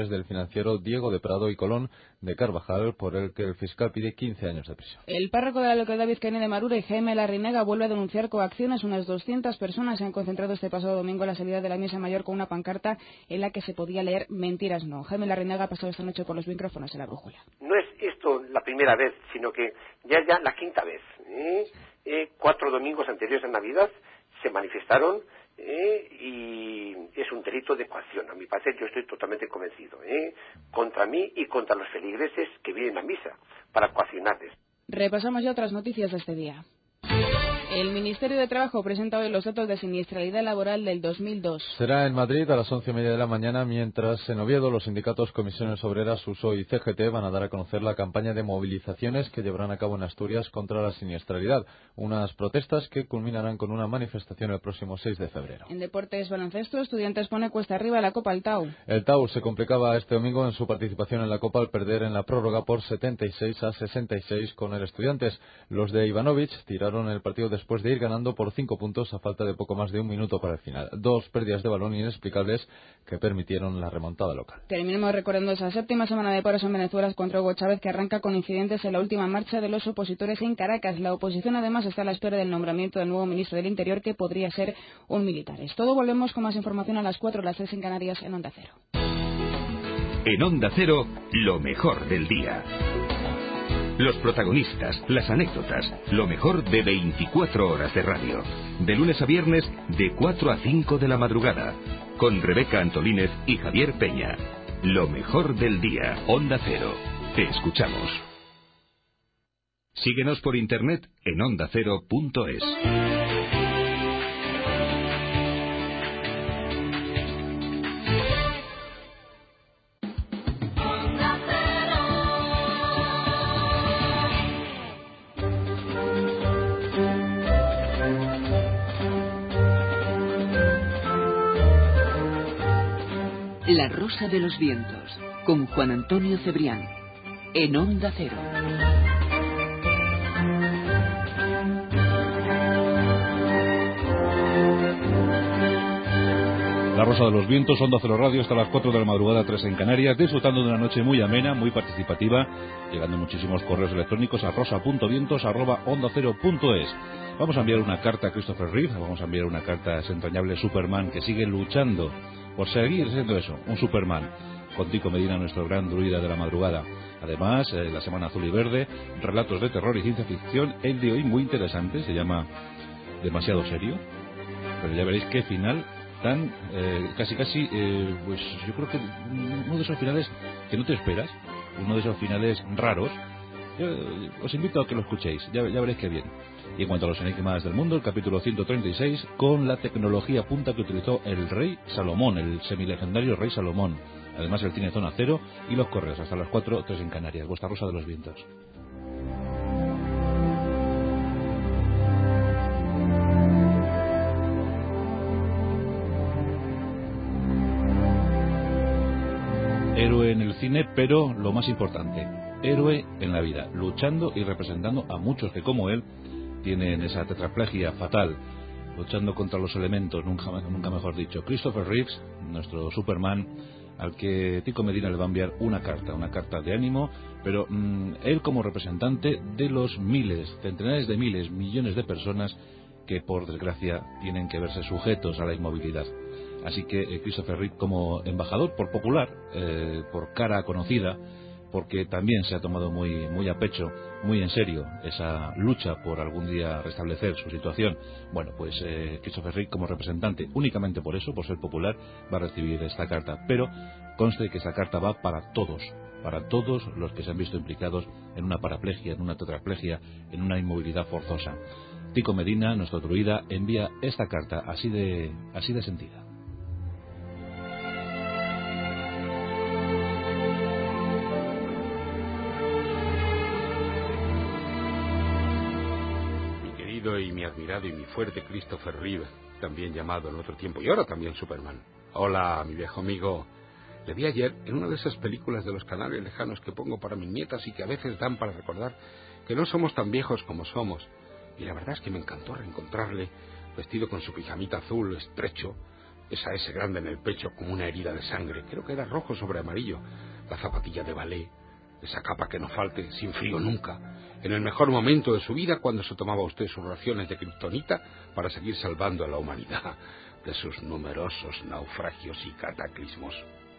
financiero Diego de Prado y Colón de Carvajal, por el que el fiscal pide 15 años de prisión. El párroco de la localidad vizcaína de Marura y Jaime Larrinaga vuelve a denunciar coacciones. Unas 200 personas se han concentrado este pasado domingo a la salida de la misa mayor con una pancarta en la que se podía leer "Mentiras no". Jaime Larrinaga ha pasado esta noche por los micrófonos de La Brújula. No es esto la primera vez, sino que ya la quinta vez. 4 domingos anteriores a Navidad se manifestaron y es un delito de coacción. A mi parecer, yo estoy totalmente convencido, contra mí y contra los feligreses que vienen a misa para coaccionarles. Repasamos ya otras noticias de este día. El Ministerio de Trabajo presenta hoy los datos de siniestralidad laboral del 2002. Será en Madrid a las 11:30 de la mañana, mientras en Oviedo los sindicatos Comisiones Obreras, USO y CGT van a dar a conocer la campaña de movilizaciones que llevarán a cabo en Asturias contra la siniestralidad. Unas protestas que culminarán con una manifestación el próximo 6 de febrero. En deportes baloncesto, Estudiantes pone cuesta arriba la Copa al Tau. El Tau se complicaba este domingo en su participación en la Copa al perder en la prórroga por 76-66 con el Estudiantes. Los de Ivanovic tiraron el partido después de ir ganando por 5 puntos a falta de poco más de un minuto para el final. 2 pérdidas de balón inexplicables que permitieron la remontada local. Terminemos recordando esa séptima semana de paros en Venezuela contra Hugo Chávez, que arranca con incidentes en la última marcha de los opositores en Caracas. La oposición además está a la espera del nombramiento del nuevo ministro del Interior, que podría ser un militar. Es todo. Volvemos con más información a las 4, las 3 en Canarias, en Onda Cero. En Onda Cero, lo mejor del día. Los protagonistas, las anécdotas, lo mejor de 24 horas de radio. De lunes a viernes, de 4 a 5 de la madrugada. Con Rebeca Antolínez y Javier Peña. Lo mejor del día. Onda Cero. Te escuchamos. Síguenos por internet en ondacero.es. La Rosa de los Vientos, con Juan Antonio Cebrián, en Onda Cero. La Rosa de los Vientos, Onda Cero Radio, hasta las 4 de la madrugada, 3 en Canarias, disfrutando de una noche muy amena, muy participativa, llegando muchísimos correos electrónicos a rosa.vientos@ondacero.es. Vamos a enviar una carta a Christopher Reeve, vamos a enviar una carta a ese entrañable Superman que sigue luchando por seguir siendo eso, un Superman, con Tico Medina, nuestro gran druida de la madrugada. Además, la Semana Azul y Verde, relatos de terror y ciencia ficción, el de hoy muy interesante, se llama Demasiado Serio, pero ya veréis qué final tan, casi, pues yo creo que uno de esos finales que no te esperas, uno de esos finales raros. Yo os invito a que lo escuchéis, ya veréis qué bien. Y en cuanto a los enigmas del mundo, el capítulo 136, con la tecnología punta que utilizó el rey Salomón, el semilegendario rey Salomón. Además, el cine Zona Cero y los correos hasta las 4, 3 en Canarias. Vuestra Rosa de los Vientos. Héroe en el cine, pero lo más importante, héroe en la vida, luchando y representando a muchos que, como él, tienen esa tetraplegia fatal, luchando contra los elementos, nunca mejor dicho. Christopher Reeves, nuestro Superman, al que Tico Medina le va a enviar una carta de ánimo, pero él como representante de los miles, centenares de miles, millones de personas que por desgracia tienen que verse sujetos a la inmovilidad. Así que Christopher Reeve como embajador, por popular, por cara conocida, porque también se ha tomado muy a pecho, muy en serio esa lucha por algún día restablecer su situación. Bueno, pues Christopher Reeve como representante, únicamente por eso, por ser popular, va a recibir esta carta. Pero conste que esta carta va para todos los que se han visto implicados en una paraplegia, en una tetraplegia, en una inmovilidad forzosa. Tico Medina, nuestro druida, envía esta carta así de sentida. Y mi admirado y mi fuerte Christopher Reeve, también llamado en otro tiempo y ahora también Superman. Hola, mi viejo amigo. Le vi ayer en una de esas películas de los canales lejanos que pongo para mis nietas y que a veces dan para recordar que no somos tan viejos como somos. Y la verdad es que me encantó reencontrarle vestido con su pijamita azul estrecho, esa S grande en el pecho como una herida de sangre. Creo que era rojo sobre amarillo. la zapatilla de ballet, esa capa que no falte, sin frío nunca, en el mejor momento de su vida, cuando se tomaba usted sus raciones de kriptonita para seguir salvando a la humanidad de sus numerosos naufragios y cataclismos.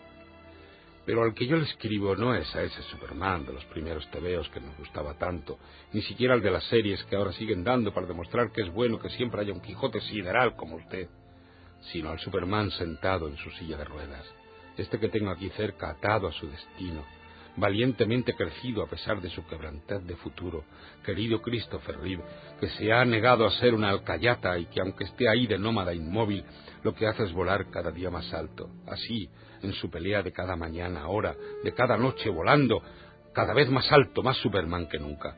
Pero al que yo le escribo no es a ese Superman de los primeros tebeos que nos gustaba tanto, ni siquiera al de las series que ahora siguen dando para demostrar que es bueno que siempre haya un Quijote sideral como usted, sino al Superman sentado en su silla de ruedas, este que tengo aquí cerca, atado a su destino, valientemente crecido a pesar de su quebrantez de futuro, querido Christopher Reeve, que se ha negado a ser una alcayata y que aunque esté ahí de nómada inmóvil, lo que hace es volar cada día más alto, así, en su pelea de cada mañana, hora, de cada noche, volando, cada vez más alto, más Superman que nunca.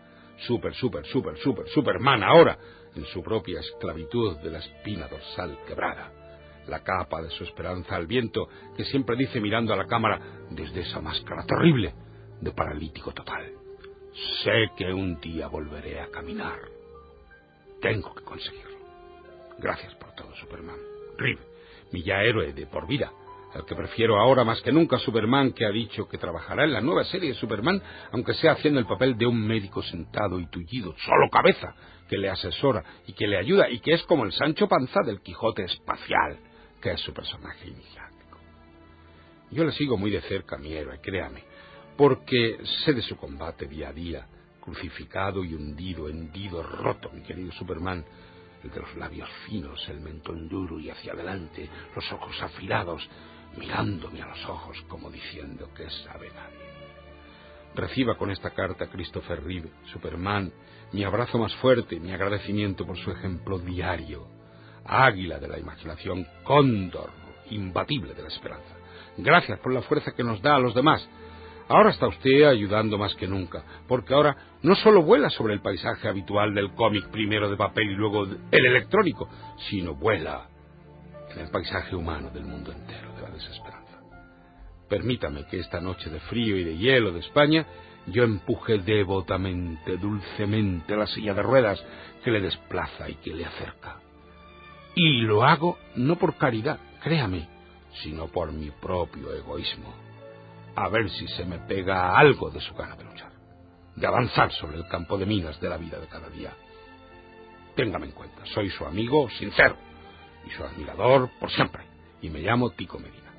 Superman ahora, en su propia esclavitud de la espina dorsal quebrada. La capa de su esperanza al viento, que siempre dice mirando a la cámara desde esa máscara terrible de paralítico total. Sé que un día volveré a caminar. Tengo que conseguirlo. Gracias por todo, Superman. Reeve, mi ya héroe de por vida, al que prefiero ahora más que nunca, Superman, que ha dicho que trabajará en la nueva serie de Superman, aunque sea haciendo el papel de un médico sentado y tullido, solo cabeza, que le asesora y que le ayuda, y que es como el Sancho Panza del Quijote espacial, que es su personaje iniciático. Yo le sigo muy de cerca a mi héroe, créame, porque sé de su combate día a día, crucificado y hundido, hendido, roto, mi querido Superman, el de los labios finos, el mentón duro y hacia adelante, los ojos afilados, mirándome a los ojos como diciendo que sabe nadie. Reciba con esta carta, Christopher Reeve, Superman, mi abrazo más fuerte, mi agradecimiento por su ejemplo diario. Águila de la imaginación, cóndor imbatible de la esperanza. Gracias por la fuerza que nos da a los demás. Ahora está usted ayudando más que nunca, porque ahora no solo vuela sobre el paisaje habitual del cómic, primero de papel y luego el electrónico, sino vuela en el paisaje humano del mundo entero de la desesperanza. Permítame que esta noche de frío y de hielo de España yo empuje devotamente, dulcemente la silla de ruedas que le desplaza y que le acerca. Y lo hago no por caridad, créame, sino por mi propio egoísmo. A ver si se me pega algo de su gana de luchar, de avanzar sobre el campo de minas de la vida de cada día. Téngame en cuenta, soy su amigo sincero y su admirador por siempre, y me llamo Tico Medina.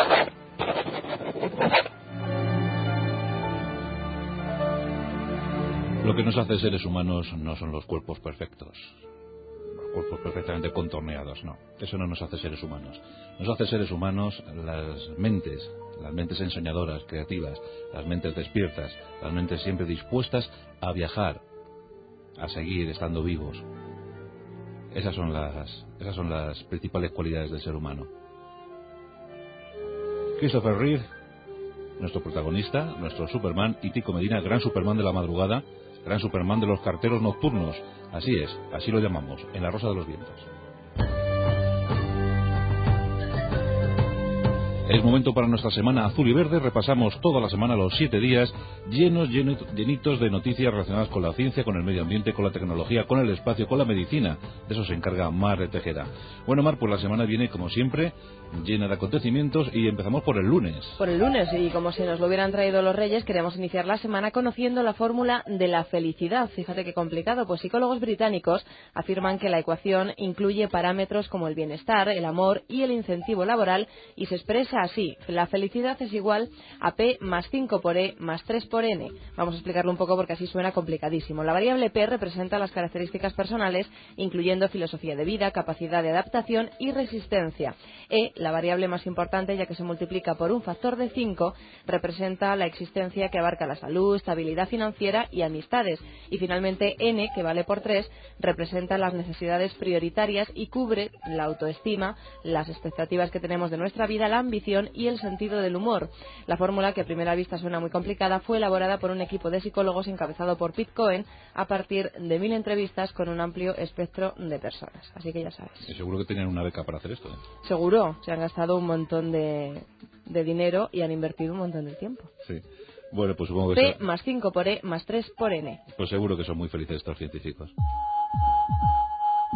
Lo que nos hace seres humanos no son los cuerpos perfectos, los cuerpos perfectamente contorneados, no. Eso no nos hace seres humanos. Nos hace seres humanos las mentes ensoñadoras, creativas, las mentes despiertas, las mentes siempre dispuestas a viajar, a seguir estando vivos. Esas son las principales cualidades del ser humano. Christopher Reeve, nuestro protagonista, nuestro Superman, y Tico Medina, gran Superman de la madrugada, gran Superman de los carteros nocturnos. Así es, así lo llamamos, en La Rosa de los Vientos. Es momento para nuestra semana azul y verde. Repasamos toda la semana, los 7 días, llenitos de noticias relacionadas con la ciencia, con el medio ambiente, con la tecnología, con el espacio, con la medicina. De eso se encarga Mar de Tejeda. Bueno, Mar, pues la semana viene, como siempre, llena de acontecimientos, y empezamos por el lunes. Por el lunes, y como si nos lo hubieran traído los Reyes, queremos iniciar la semana conociendo la fórmula de la felicidad. Fíjate qué complicado, pues psicólogos británicos afirman que la ecuación incluye parámetros como el bienestar, el amor y el incentivo laboral, y se expresa así: la felicidad es igual a P más 5 por E más 3 por N. Vamos a explicarlo un poco porque así suena complicadísimo. La variable P representa las características personales, incluyendo filosofía de vida, capacidad de adaptación y resistencia. E, la variable más importante, ya que se multiplica por un factor de 5, representa la existencia, que abarca la salud, estabilidad financiera y amistades. Y finalmente N, que vale por 3, representa las necesidades prioritarias y cubre la autoestima, las expectativas que tenemos de nuestra vida, la ambición y el sentido del humor. La fórmula, que a primera vista suena muy complicada, fue elaborada por un equipo de psicólogos encabezado por Pete Cohen a partir de 1000 entrevistas con un amplio espectro de personas. Así que ya sabes. Y seguro que tenían una beca para hacer esto, ¿eh? Seguro, se han gastado un montón de dinero y han invertido un montón de tiempo. Sí. Bueno, pues supongo que... P más 5 por E más 3 por N. Pues seguro que son muy felices estos científicos.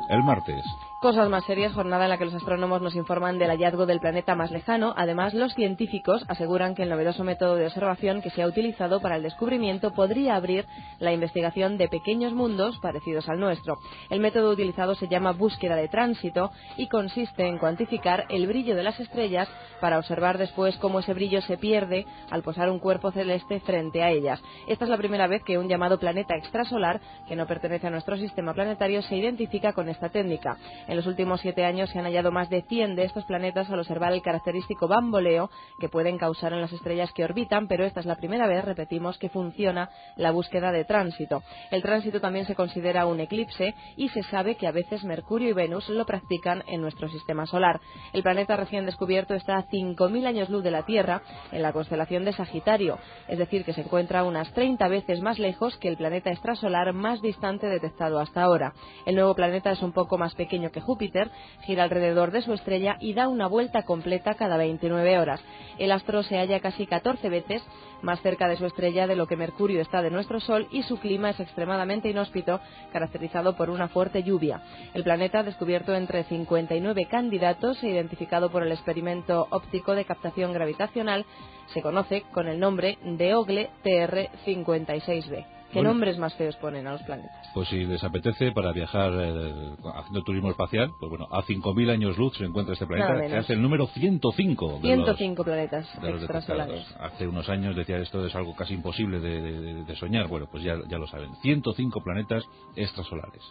el martes. Cosas más serias, jornada en la que los astrónomos nos informan del hallazgo del planeta más lejano. Además, los científicos aseguran que el novedoso método de observación que se ha utilizado para el descubrimiento podría abrir la investigación de pequeños mundos parecidos al nuestro. El método utilizado se llama búsqueda de tránsito y consiste en cuantificar el brillo de las estrellas para observar después cómo ese brillo se pierde al posar un cuerpo celeste frente a ellas. Esta es la primera vez que un llamado planeta extrasolar, que no pertenece a nuestro sistema planetario, se identifica con esta técnica. En los últimos 7 años se han hallado más de 100 de estos planetas al observar el característico bamboleo que pueden causar en las estrellas que orbitan, pero esta es la primera vez, repetimos, que funciona la búsqueda de tránsito. El tránsito también se considera un eclipse y se sabe que a veces Mercurio y Venus lo practican en nuestro sistema solar. El planeta recién descubierto está a 5.000 años luz de la Tierra en la constelación de Sagitario, es decir, que se encuentra unas 30 veces más lejos que el planeta extrasolar más distante detectado hasta ahora. El nuevo planeta es un poco más pequeño que Júpiter, gira alrededor de su estrella y da una vuelta completa cada 29 horas. El astro se halla casi 14 veces más cerca de su estrella de lo que Mercurio está de nuestro Sol y su clima es extremadamente inhóspito, caracterizado por una fuerte lluvia. El planeta, descubierto entre 59 candidatos e identificado por el experimento óptico de captación gravitacional, se conoce con el nombre de Ogle TR56b. ¿Qué nombres más feos ponen a los planetas? Pues si les apetece para viajar haciendo turismo espacial, pues bueno, a 5.000 años luz se encuentra este planeta, que hace el número 105 de 105 planetas de los extrasolares. Hace unos años decía esto es algo casi imposible de soñar. Bueno, pues ya lo saben, 105 planetas extrasolares.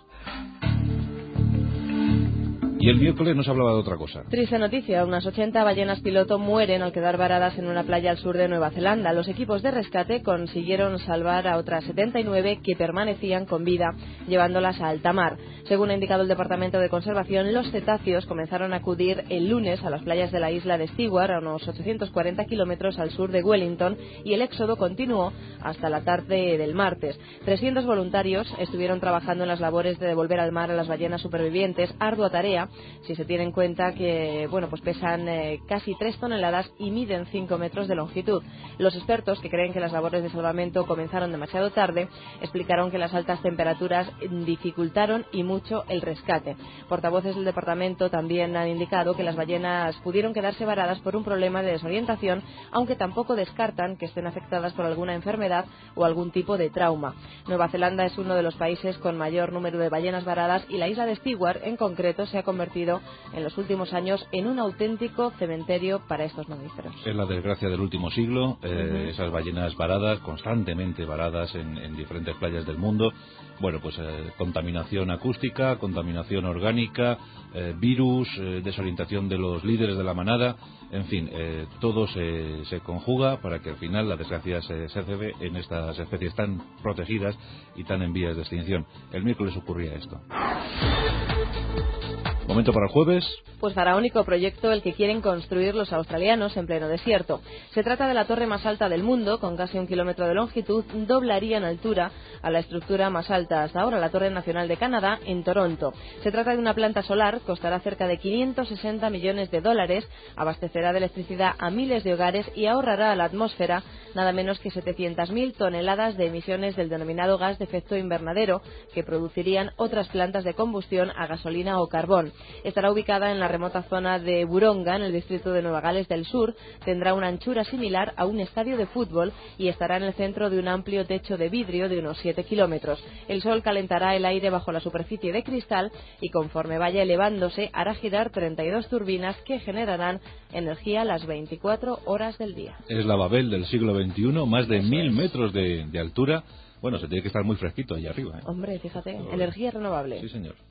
Y el miércoles nos hablaba de otra cosa. Triste noticia, unas 80 ballenas piloto mueren al quedar varadas en una playa al sur de Nueva Zelanda. Los equipos de rescate consiguieron salvar a otras 79 que permanecían con vida, llevándolas a alta mar. Según ha indicado el Departamento de Conservación, los cetáceos comenzaron a acudir el lunes a las playas de la isla de Stewart, a unos 840 kilómetros al sur de Wellington, y el éxodo continuó hasta la tarde del martes. 300 voluntarios estuvieron trabajando en las labores de devolver al mar a las ballenas supervivientes, ardua tarea si se tiene en cuenta que pues pesan casi 3 toneladas y miden 5 metros de longitud. Los expertos, que creen que las labores de salvamento comenzaron demasiado tarde, explicaron que las altas temperaturas dificultaron y mucho el rescate. Portavoces del departamento también han indicado que las ballenas pudieron quedarse varadas por un problema de desorientación, aunque tampoco descartan que estén afectadas por alguna enfermedad o algún tipo de trauma. Nueva Zelanda es uno de los países con mayor número de ballenas varadas y la isla de Stewart en concreto se ha convertido en los últimos años en un auténtico cementerio para estos mamíferos. Es la desgracia del último siglo, esas ballenas varadas, constantemente varadas en diferentes playas del mundo. Bueno, pues contaminación acústica, contaminación orgánica, virus, desorientación de los líderes de la manada, en fin, todo se conjuga para que al final la desgracia se cebe en estas especies tan protegidas y tan en vías de extinción. El miércoles ocurría esto. Momento para el jueves. Pues faraónico proyecto el que quieren construir los australianos en pleno desierto. Se trata de la torre más alta del mundo, con casi 1 kilómetro de longitud, doblaría en altura a la estructura más alta hasta ahora, la Torre Nacional de Canadá, en Toronto. Se trata de una planta solar, costará cerca de 560 millones de dólares, abastecerá de electricidad a miles de hogares y ahorrará a la atmósfera nada menos que 700.000 toneladas de emisiones del denominado gas de efecto invernadero, que producirían otras plantas de combustión a gasolina o carbón. Estará ubicada en la remota zona de Buronga, en el distrito de Nueva Gales del Sur, tendrá una anchura similar a un estadio de fútbol y estará en el centro de un amplio techo de vidrio de unos 7 kilómetros. El sol calentará el aire bajo la superficie de cristal y conforme vaya elevándose hará girar 32 turbinas que generarán energía las 24 horas del día. Es la Babel del siglo XXI, más de 1.000 metros de altura. Bueno, se tiene que estar muy fresquito ahí arriba. Hombre, fíjate, energía renovable. Sí, señor.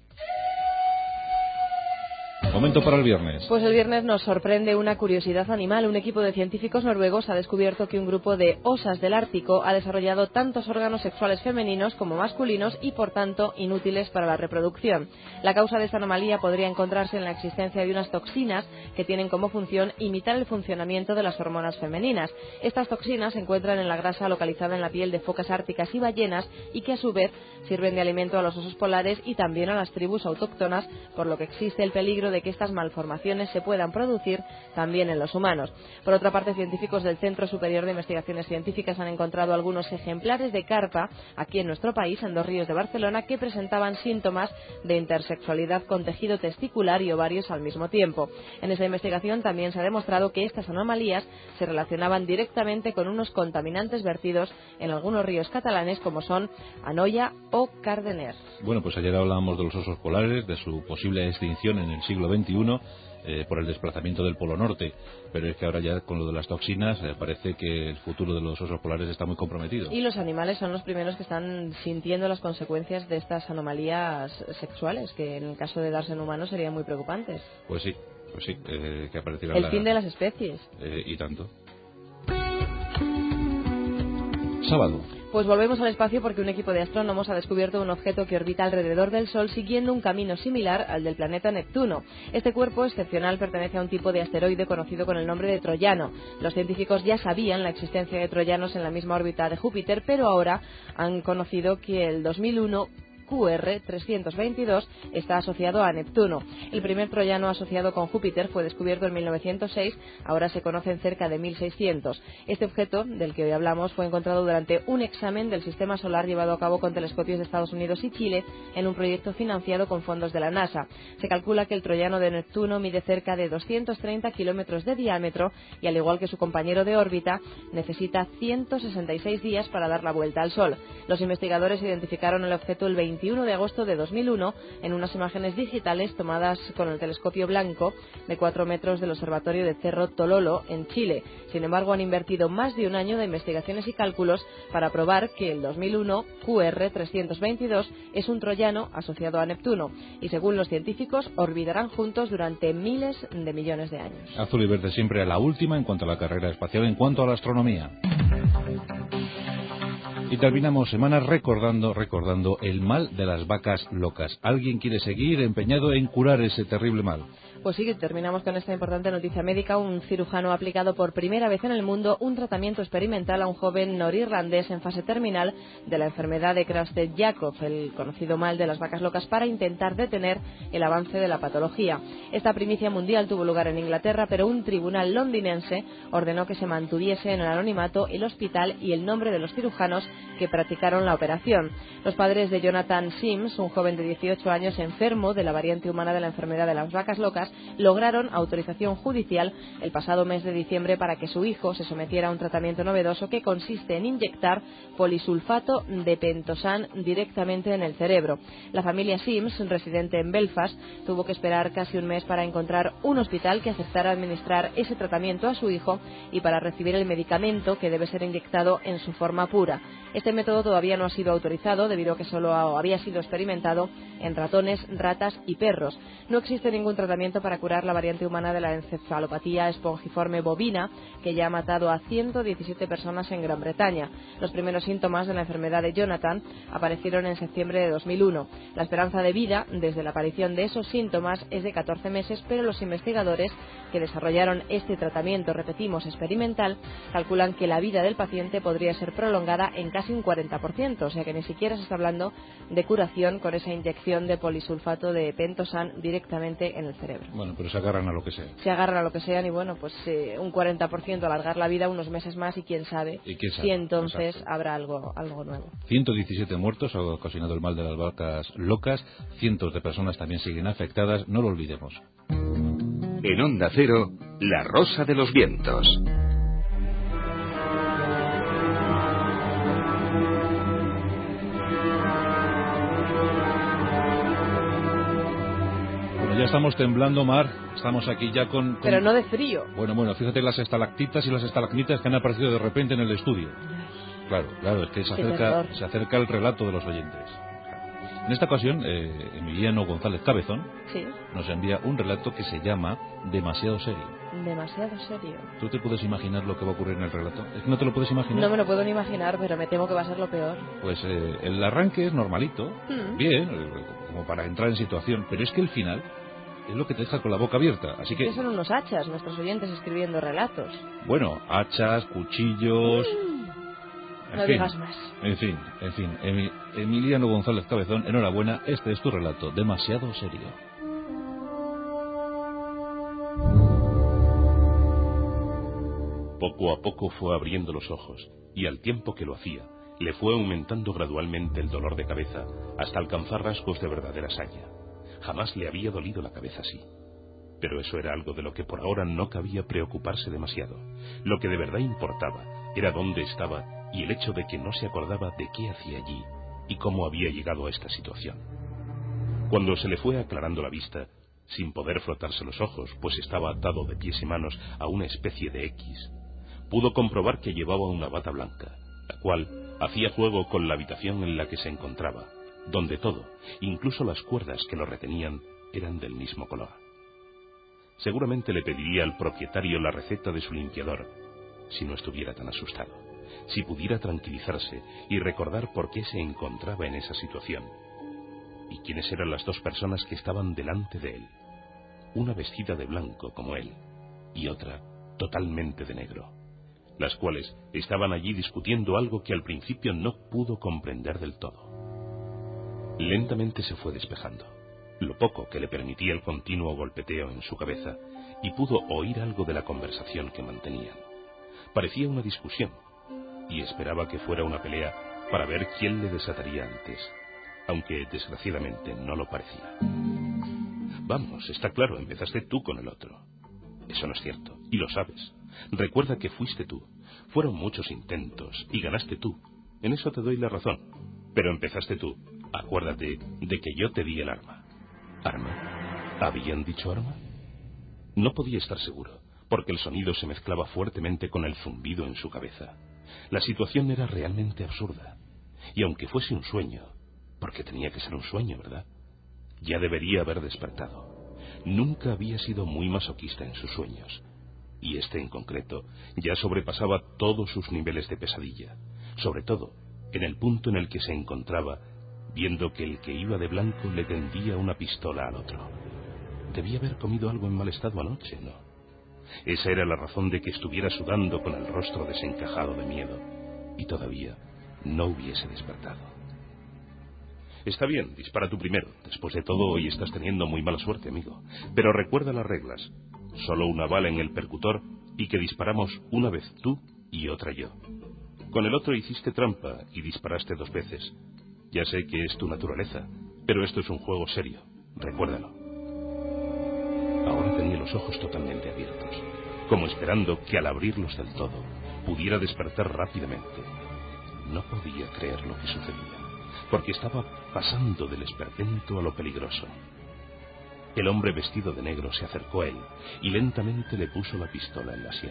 Momento para el viernes. Pues el viernes nos sorprende una curiosidad animal. Un equipo de científicos noruegos ha descubierto que un grupo de osas del Ártico ha desarrollado tantos órganos sexuales femeninos como masculinos y, por tanto, inútiles para la reproducción. La causa de esta anomalía podría encontrarse en la existencia de unas toxinas que tienen como función imitar el funcionamiento de las hormonas femeninas. Estas toxinas se encuentran en la grasa localizada en la piel de focas árticas y ballenas y que, a su vez, sirven de alimento a los osos polares y también a las tribus autóctonas, por lo que existe el peligro de de que estas malformaciones se puedan producir también en los humanos. Por otra parte, científicos del Centro Superior de Investigaciones Científicas han encontrado algunos ejemplares de carpa aquí en nuestro país, en 2 ríos de Barcelona, que presentaban síntomas de intersexualidad con tejido testicular y ovarios al mismo tiempo. En esta investigación también se ha demostrado que estas anomalías se relacionaban directamente con unos contaminantes vertidos en algunos ríos catalanes, como son Anoia o Cardener. Bueno, pues ayer hablábamos de los osos polares, de su posible extinción en el siglo XXI por el desplazamiento del Polo Norte, pero es que ahora ya con lo de las toxinas parece que el futuro de los osos polares está muy comprometido. Y los animales son los primeros que están sintiendo las consecuencias de estas anomalías sexuales, que en el caso de darse en humanos serían muy preocupantes. Pues sí, que aparecerá el fin de las especies. Y tanto. Sábado. Pues volvemos al espacio porque un equipo de astrónomos ha descubierto un objeto que orbita alrededor del Sol siguiendo un camino similar al del planeta Neptuno. Este cuerpo excepcional pertenece a un tipo de asteroide conocido con el nombre de Troyano. Los científicos ya sabían la existencia de troyanos en la misma órbita de Júpiter, pero ahora han conocido que el 2001 QR322 está asociado a Neptuno. El primer troyano asociado con Júpiter fue descubierto en 1906, ahora se conocen cerca de 1600. Este objeto, del que hoy hablamos, fue encontrado durante un examen del sistema solar llevado a cabo con telescopios de Estados Unidos y Chile en un proyecto financiado con fondos de la NASA. Se calcula que el troyano de Neptuno mide cerca de 230 kilómetros de diámetro y, al igual que su compañero de órbita, necesita 166 días para dar la vuelta al Sol. Los investigadores identificaron el objeto el 21 de agosto de 2001 en unas imágenes digitales tomadas con el telescopio blanco de 4 metros del observatorio de Cerro Tololo en Chile. Sin embargo, han invertido más de un año de investigaciones y cálculos para probar que el 2001 QR322 es un troyano asociado a Neptuno y, según los científicos, orbitarán juntos durante miles de millones de años. Azul y verde siempre a la última en cuanto a la carrera espacial, en cuanto a la astronomía. Y terminamos semana recordando el mal de las vacas locas. ¿Alguien quiere seguir empeñado en curar ese terrible mal? Pues sí, terminamos con esta importante noticia médica. Un cirujano ha aplicado por primera vez en el mundo un tratamiento experimental a un joven norirlandés en fase terminal de la enfermedad de Creutzfeldt-Jakob, el conocido mal de las vacas locas, para intentar detener el avance de la patología. Esta primicia mundial tuvo lugar en Inglaterra, pero un tribunal londinense ordenó que se mantuviese en el anonimato el hospital y el nombre de los cirujanos que practicaron la operación. Los padres de Jonathan Sims, un joven de 18 años enfermo de la variante humana de la enfermedad de las vacas locas, lograron autorización judicial el pasado mes de diciembre para que su hijo se sometiera a un tratamiento novedoso que consiste en inyectar polisulfato de pentosan directamente en el cerebro. La familia Sims, residente en Belfast, tuvo que esperar casi un mes para encontrar un hospital que aceptara administrar ese tratamiento a su hijo y para recibir el medicamento que debe ser inyectado en su forma pura. Este método todavía no ha sido autorizado debido a que solo había sido experimentado en ratones, ratas y perros. No existe ningún tratamiento para curar la variante humana de la encefalopatía espongiforme bovina, que ya ha matado a 117 personas en Gran Bretaña. Los primeros síntomas de la enfermedad de Jonathan aparecieron en septiembre de 2001. La esperanza de vida desde la aparición de esos síntomas es de 14 meses, pero los investigadores que desarrollaron este tratamiento, repetimos, experimental, calculan que la vida del paciente podría ser prolongada en casi un 40%, o sea que ni siquiera se está hablando de curación con esa inyección de polisulfato de pentosan directamente en el cerebro. Bueno, pero se agarran a lo que sea. Se agarran a lo que sean y bueno, pues un 40% alargar la vida unos meses más y quién sabe si entonces habrá algo nuevo. 117 muertos ha ocasionado el mal de las vacas locas, cientos de personas también siguen afectadas, no lo olvidemos. En Onda Cero, La Rosa de los Vientos. Ya estamos temblando, Mar. Estamos aquí ya con... Pero no de frío. Bueno, fíjate las estalactitas y las estalagmitas que han aparecido de repente en el estudio. Claro, es que se acerca el relato de los oyentes. En esta ocasión, Emiliano González Cabezón nos envía un relato que se llama Demasiado serio. Demasiado serio. ¿Tú te puedes imaginar lo que va a ocurrir en el relato? ¿Es que no te lo puedes imaginar? No me lo puedo ni imaginar, pero me temo que va a ser lo peor. Pues el arranque es normalito, bien, como para entrar en situación, pero es que el final es lo que te deja con la boca abierta, así que... son unos hachas nuestros oyentes escribiendo relatos. Bueno, hachas, cuchillos... No digas más. En fin, Emiliano González Cabezón, enhorabuena, este es tu relato, Demasiado serio. Poco a poco fue abriendo los ojos, y al tiempo que lo hacía, le fue aumentando gradualmente el dolor de cabeza, hasta alcanzar rasgos de verdadera saña. Jamás le había dolido la cabeza así. Pero eso era algo de lo que por ahora no cabía preocuparse demasiado. Lo que de verdad importaba era dónde estaba y el hecho de que no se acordaba de qué hacía allí y cómo había llegado a esta situación. Cuando se le fue aclarando la vista, sin poder frotarse los ojos, pues estaba atado de pies y manos a una especie de X, pudo comprobar que llevaba una bata blanca, la cual hacía juego con la habitación en la que se encontraba, donde todo, incluso las cuerdas que lo retenían, eran del mismo color. Seguramente le pediría al propietario la receta de su limpiador, si no estuviera tan asustado, si pudiera tranquilizarse y recordar por qué se encontraba en esa situación, y quiénes eran las dos personas que estaban delante de él, una vestida de blanco como él, y otra totalmente de negro, las cuales estaban allí discutiendo algo que al principio no pudo comprender del todo. Lentamente se fue despejando, lo poco que le permitía el continuo golpeteo en su cabeza, y pudo oír algo de la conversación que mantenían. Parecía una discusión, y esperaba que fuera una pelea para ver quién le desataría antes, aunque desgraciadamente no lo parecía. Vamos, está claro, empezaste tú con el otro. Eso no es cierto, y lo sabes. Recuerda que fuiste tú. Fueron muchos intentos, y ganaste tú. En eso te doy la razón. Pero empezaste tú. Acuérdate de que yo te di el arma. ¿Arma? ¿Habían dicho arma? No podía estar seguro, porque el sonido se mezclaba fuertemente con el zumbido en su cabeza. La situación era realmente absurda. Y aunque fuese un sueño, porque tenía que ser un sueño, ¿verdad?, ya debería haber despertado. Nunca había sido muy masoquista en sus sueños, y este en concreto ya sobrepasaba todos sus niveles de pesadilla, sobre todo en el punto en el que se encontraba, viendo que el que iba de blanco le tendía una pistola al otro. Debía haber comido algo en mal estado anoche, ¿no? Esa era la razón de que estuviera sudando con el rostro desencajado de miedo, y todavía no hubiese despertado. Está bien, dispara tú primero. Después de todo, hoy estás teniendo muy mala suerte, amigo. Pero recuerda las reglas. Solo una bala en el percutor y que disparamos una vez tú y otra yo. Con el otro hiciste trampa y disparaste 2 veces. Ya sé que es tu naturaleza, pero esto es un juego serio. Recuérdalo. Ahora tenía los ojos totalmente abiertos, como esperando que al abrirlos del todo pudiera despertar rápidamente. No podía creer lo que sucedía, porque estaba pasando del esperpento a lo peligroso. El hombre vestido de negro se acercó a él y lentamente le puso la pistola en la sien.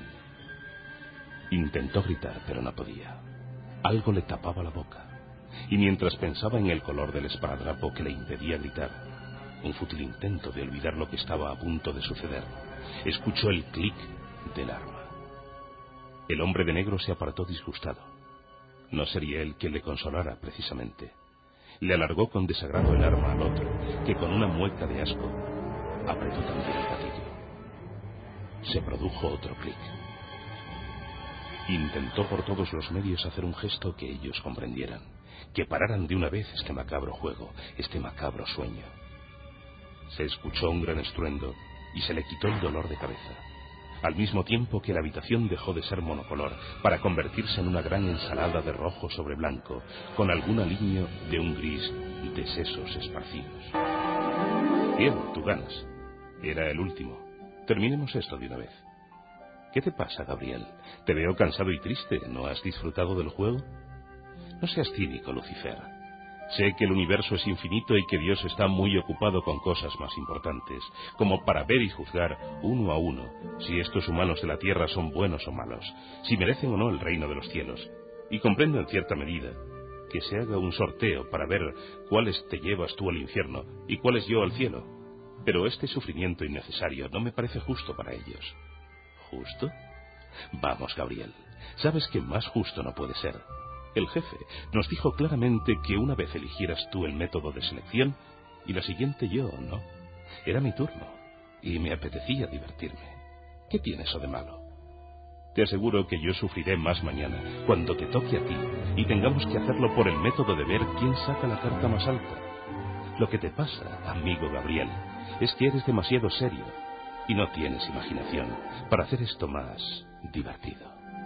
Intentó gritar, pero no podía. Algo le tapaba la boca, y mientras pensaba en el color del esparadrapo que le impedía gritar, un fútil intento de olvidar lo que estaba a punto de suceder, escuchó el clic del arma. El hombre de negro se apartó disgustado. No sería él quien le consolara, precisamente. Le alargó con desagrado el arma al otro, que con una mueca de asco apretó también el gatillo. Se produjo otro clic. Intentó por todos los medios hacer un gesto que ellos comprendieran, que pararan de una vez este macabro juego, este macabro sueño. Se escuchó un gran estruendo y se le quitó el dolor de cabeza, al mismo tiempo que la habitación dejó de ser monocolor para convertirse en una gran ensalada de rojo sobre blanco, con algún aliño de un gris de sesos esparcidos. Bien, tú ganas. Era el último. Terminemos esto de una vez. ¿Qué te pasa, Gabriel? Te veo cansado y triste. ¿No has disfrutado del juego? No seas cínico, Lucifer. Sé que el universo es infinito y que Dios está muy ocupado con cosas más importantes, como para ver y juzgar uno a uno si estos humanos de la tierra son buenos o malos, si merecen o no el reino de los cielos. Y comprendo en cierta medida que se haga un sorteo para ver cuáles te llevas tú al infierno y cuáles yo al cielo. Pero este sufrimiento innecesario no me parece justo para ellos. ¿Justo? Vamos, Gabriel, sabes que más justo no puede ser. El jefe nos dijo claramente que una vez eligieras tú el método de selección y la siguiente yo, ¿no? Era mi turno y me apetecía divertirme. ¿Qué tiene eso de malo? Te aseguro que yo sufriré más mañana, cuando te toque a ti y tengamos que hacerlo por el método de ver quién saca la carta más alta. Lo que te pasa, amigo Gabriel, es que eres demasiado serio y no tienes imaginación para hacer esto más divertido.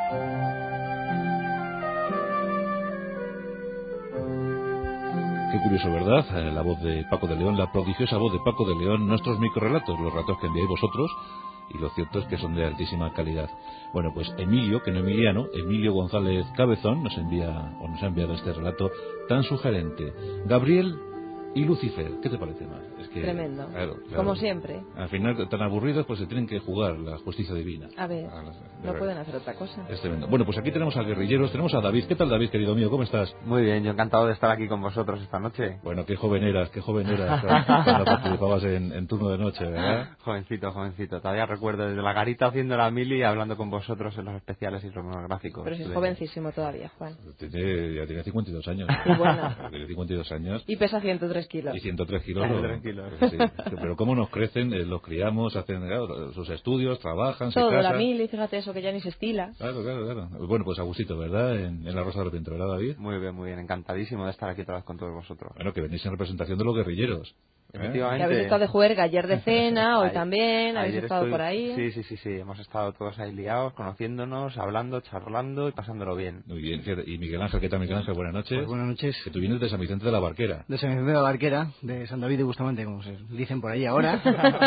Qué curioso, ¿verdad? La voz de Paco de León, la prodigiosa voz de Paco de León, nuestros microrelatos, los relatos que enviáis vosotros, y lo cierto es que son de altísima calidad. Bueno, pues Emilio, que no Emiliano, Emilio González Cabezón nos ha enviado este relato tan sugerente. Gabriel y Lucifer, ¿qué te parece más? Es que, tremendo. Claro. Como siempre. Al final, tan aburridos, pues se tienen que jugar la justicia divina. A ver, no pueden hacer otra cosa. Es tremendo. Bueno, pues aquí tenemos a guerrilleros, tenemos a David. ¿Qué tal, David, querido mío? ¿Cómo estás? Muy bien, yo encantado de estar aquí con vosotros esta noche. Bueno, qué joven eras cuando participabas en turno de noche, ¿verdad? Jovencito. Todavía recuerdo desde la garita haciendo la mili y hablando con vosotros en los especiales y los monográficos. Pero si es jovencísimo todavía, Juan. Ya tiene 52 años. Y bueno. Tiene 52 años. Y pesa 103 kilos. Y 103 kilos. Sí. Pero cómo nos crecen, los criamos, hacen sus estudios, trabajan, todo, se casan. la mili, fíjate eso, que ya ni se estila. Claro. Bueno, pues a gustito, ¿verdad? En la Rosa de los Vientos, ¿verdad, David? Muy bien. Encantadísimo de estar aquí otra vez con todos vosotros. Bueno, que venís en representación de los guerrilleros. Efectivamente. Que habéis estado de juerga ayer de cena, hoy también, habéis ayer estado por ahí. Sí, hemos estado todos ahí liados, conociéndonos, hablando, charlando y pasándolo bien. Muy bien, y Miguel Ángel, ¿qué tal, Miguel Ángel? Buenas noches. Pues buenas noches. Que tú vienes de San Vicente de la Barquera. De San Vicente de la Barquera, de San David de Bustamante, como se dicen por ahí ahora.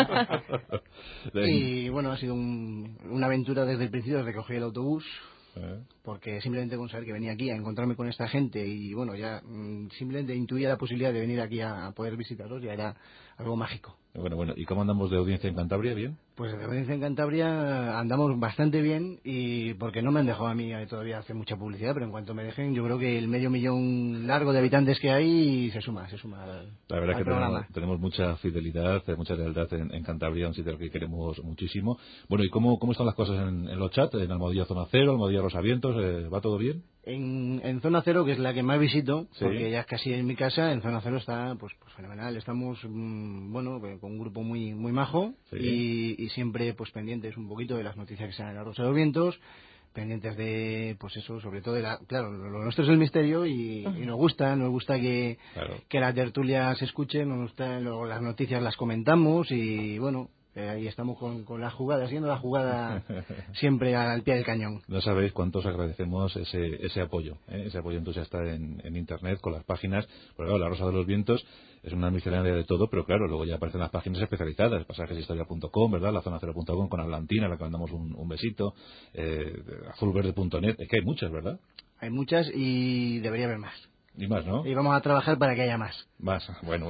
Y bueno, ha sido una aventura desde el principio, desde que cogí el autobús. Porque simplemente con saber que venía aquí a encontrarme con esta gente y bueno, ya simplemente intuía la posibilidad de venir aquí a poder visitaros, ya era algo mágico. Bueno, ¿y cómo andamos de audiencia en Cantabria? ¿Bien? Pues de audiencia en Cantabria andamos bastante bien y porque no me han dejado a mí todavía hacer mucha publicidad, pero en cuanto me dejen yo creo que el 500.000 largo de habitantes que hay se suma la verdad al que programa. tenemos mucha fidelidad, mucha lealtad en Cantabria, un sitio al que queremos muchísimo. Bueno, ¿y cómo están las cosas en los chats? En Almohadilla Zona Cero, Almohadilla Rosavientos, ¿va todo bien? En Zona Cero, que es la que más visito, sí, porque ya es casi en mi casa, en Zona Cero está pues fenomenal. Estamos con un grupo muy majo, sí, y siempre pues pendientes un poquito de las noticias que salen en la Rosa de los Vientos, pendientes de pues eso, sobre todo claro, lo nuestro es el misterio y nos gusta que la tertulia se escuche, nos gusta, luego las noticias las comentamos y bueno, ahí estamos con la jugada, haciendo la jugada siempre al pie del cañón. No sabéis cuántos agradecemos ese apoyo entusiasta en Internet, con las páginas. Porque claro, la Rosa de los Vientos es una miscelánea de todo, pero claro, luego ya aparecen las páginas especializadas, pasajeshistoria.com, ¿verdad? lazonacero.com con Atlantina, a la que mandamos un besito, azulverde.net, es que hay muchas, ¿verdad? Hay muchas y debería haber más. Y más, ¿no? Y vamos a trabajar para que haya más. Bueno.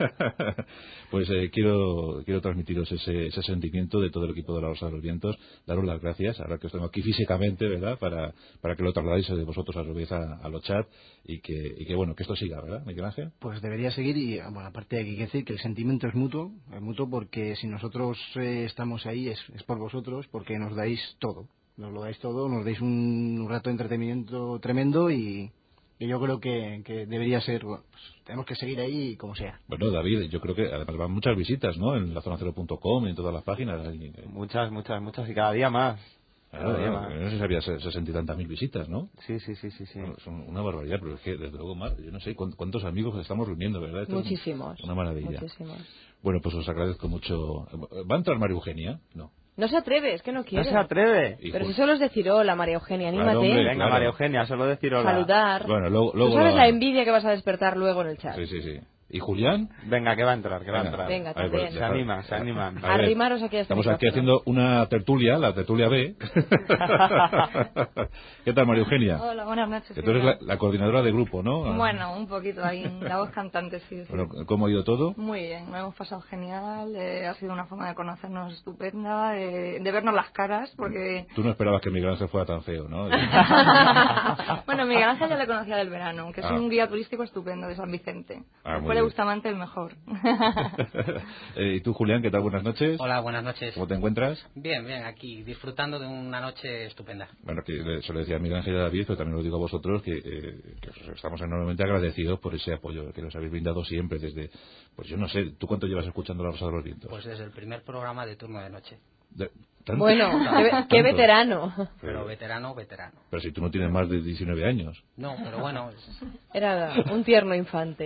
Pues quiero transmitiros ese sentimiento de todo el equipo de la Rosa de los Vientos, daros las gracias, ahora que os tengo aquí físicamente, ¿verdad? Para que lo trasladéis de vosotros a su vez a los chats y que bueno, que esto siga, ¿verdad, Miguel Ángel? Pues debería seguir y, bueno, aparte hay que decir que el sentimiento es mutuo porque si nosotros estamos ahí es por vosotros, porque nos dais todo, nos dais un rato de entretenimiento tremendo y yo creo que debería ser, bueno, pues, tenemos que seguir ahí como sea. Bueno, David, yo creo que además van muchas visitas, ¿no? En lazonacero.com y en todas las páginas. Muchas y cada día más. No sé si había 60 y tantas mil visitas, ¿no? Sí. Bueno, son una barbaridad, pero es que desde luego más, yo no sé cuántos amigos estamos reuniendo, ¿verdad? Esto muchísimos. Es una maravilla. Muchísimos. Bueno, pues os agradezco mucho. ¿Va a entrar María Eugenia? No. No se atreve, es que no quiere. No se atreve. Pero si solo es decir hola, María Eugenia, anímate. Claro, hombre, venga, María Eugenia, solo decir hola. Saludar. Bueno, luego ¿Tú sabes la envidia que vas a despertar luego en el chat? Sí. ¿Y Julián? Venga, que va a entrar, Venga, también. Se animan. Arrimaros aquí a este Estamos aquí haciendo una tertulia, la tertulia B. ¿Qué tal, María Eugenia? Hola, buenas noches. Que tú eres la coordinadora de grupo, ¿no? Bueno, un poquito ahí, la voz cantante, sí. Bueno, ¿cómo ha ido todo? Muy bien, lo hemos pasado genial, ha sido una forma de conocernos estupenda, de vernos las caras, porque... Tú no esperabas que Miguel Ángel fuera tan feo, ¿no? Bueno, Miguel Ángel ya le conocía del verano, que es un guía turístico estupendo de San Vicente. Fue de Bustamante el mejor. ¿Y tú, Julián, qué tal? Buenas noches. Hola, buenas noches. ¿Cómo te encuentras? Bien, aquí, disfrutando de una noche estupenda. Bueno, que se lo decía a Miguel Ángel y a David, pero también lo digo a vosotros, que estamos enormemente agradecidos por ese apoyo que nos habéis brindado siempre desde... Pues yo no sé, ¿tú cuánto llevas escuchando La Rosa de los Vientos? Pues desde el primer programa de Turno de Noche. ¿Tanto? Bueno, qué veterano. Pero veterano. Pero si tú no tienes más de 19 años. No, pero bueno. Era un tierno infante.